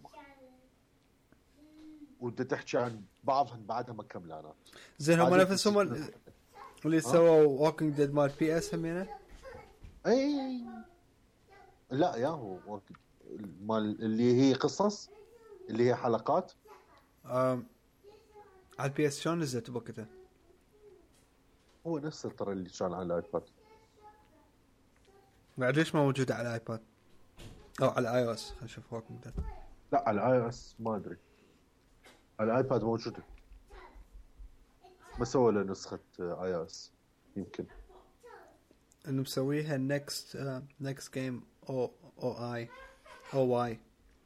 وده تحكي عن بعضهم بعدها ما كملانات. زين هم نفسهم اللي سووا Walking Dead مال بي اس همينه. اي لا يا هو مال اللي هي قصص اللي هي حلقات. امم على البي اس شلون نزلت بوقتها؟ هو نفس ترى اللي كان على الايباد. بعد ليش ما موجود على الايباد او على الاي او اس؟ خلينا نشوف Walking Dead. لا على الاي او اس ما ادري. على الايباد موجوده ما سووا له نسخه اي او اس. يمكن انه مسويها next uh, next game او او اي او واي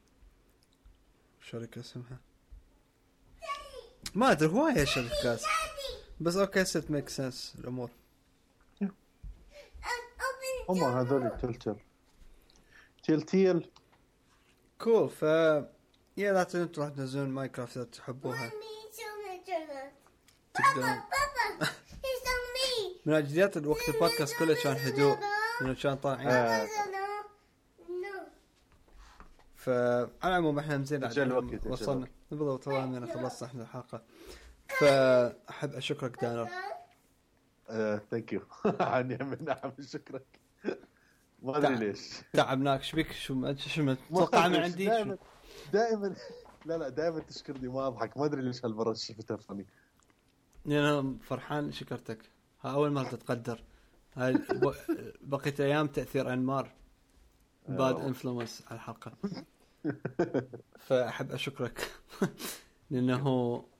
شركه اسمها ما ادري. هوايه شركات بس اوكي ست ميك سنس الامور. هم هذول تلتل تلتيل كول. ف يا لا تنسوا تروحوا تنزلون ماينكرافت اذا تحبوها. تقدرون من أجديات الوقت البودكاست كله كان هدوء لأنه كان طالعين. آه. فعلى العموم احنا مزين وصلنا بالضبط. طبعا أنا خلصنا احنا الحلقة. فأحب أشكرك دانر. ثانك يو. عني من أحب أشكرك. ما أدري ليش تعبناك. شبيك شو شو توقع من عندي دائما دائما لا لا دائما تشكرني ما أضحك. ما أدري ليش هالمرة شفتها فني. أنا فرحان شكرتك. ها أول مرة تتقدر. هاي بقيت أيام تأثير أنمار باد إنفلونس على الحلقة. فأحب أشكرك لأنه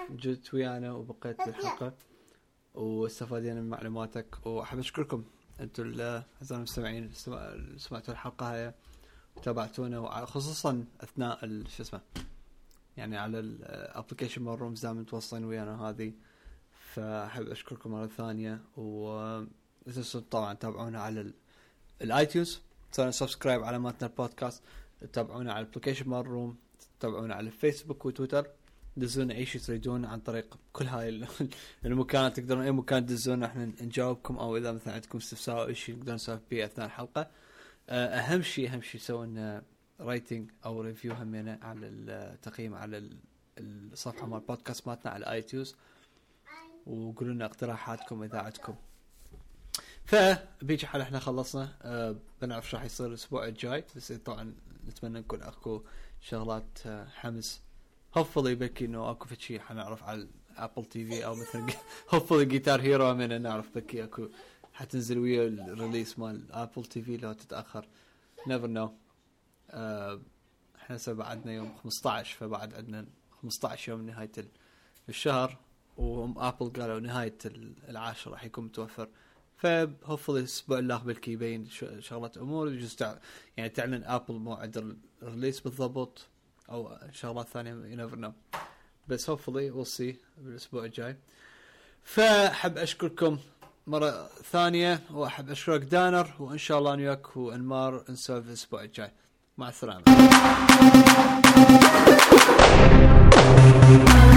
جيت ويانا وبقيت بالحلقة واستفادين من معلوماتك. وأحب أشكركم أنتم الأعزاء المستمعين سمعتوا الحلقة هاي وتابعتونا، وخصوصا أثناء شو اسمه يعني على الابلكيشن مال رومز دائما متوصلين ويانا هذه. فأحب أشكركم مرة ثانية، وتنسوا طبعا تابعونا على الايتونز، تسوون سبسكرايب على ماتنا البودكاست، تتابعونا على الابلكيشن مال روم، تتابعونا على الفيسبوك وتويتر، دزونا اي شيء تريدون عن طريق كل هاي المكانات. تقدرون اي مكان تدزونا احنا نجاوبكم، او اذا مثلا عندكم استفسار او شيء نقدر نسولف فيه اثناء الحلقه. اهم شيء اهم شيء سوينا رايتنج او ريفيو همينه على التقييم على الصفحه مال البودكاست مالتنا على ايتونز، وقولوا لنا اقتراحاتكم واذاعتكم. فبيجي حال احنا خلصنا. أه بنعرف راح يصير الاسبوع الجاي، بس طبعا نتمنى نكون اكو شغلات حمس. هوفلي بكي انه اكو شيء حنعرف على ابل تي في، او مثلا هوفلي جيتار هيرو من نعرف بكي اكو حتنزل ويا الريليس مال ابل تي في لو تتاخر. نيفر نو. أه احنا سبع بعدنا يوم خمسة عشر، فبعد عندنا خمسة عشر يوم نهايه الشهر، وهم ابل قالوا نهايه العاشر راح يكون متوفر. فهوفلي الاسبوع اللي بالكي يبين شغلات امور يجوز تع... يعني تعلن ابل موعد الريليس بالضبط او شغلات ثانيه you never know. بس hopefully we'll see بالاسبوع الجاي. فحب اشكركم مره ثانيه، واحب اشكرك دانر، وان شاء الله انا وياك وانمار نسولف الاسبوع الجاي. مع السلامه.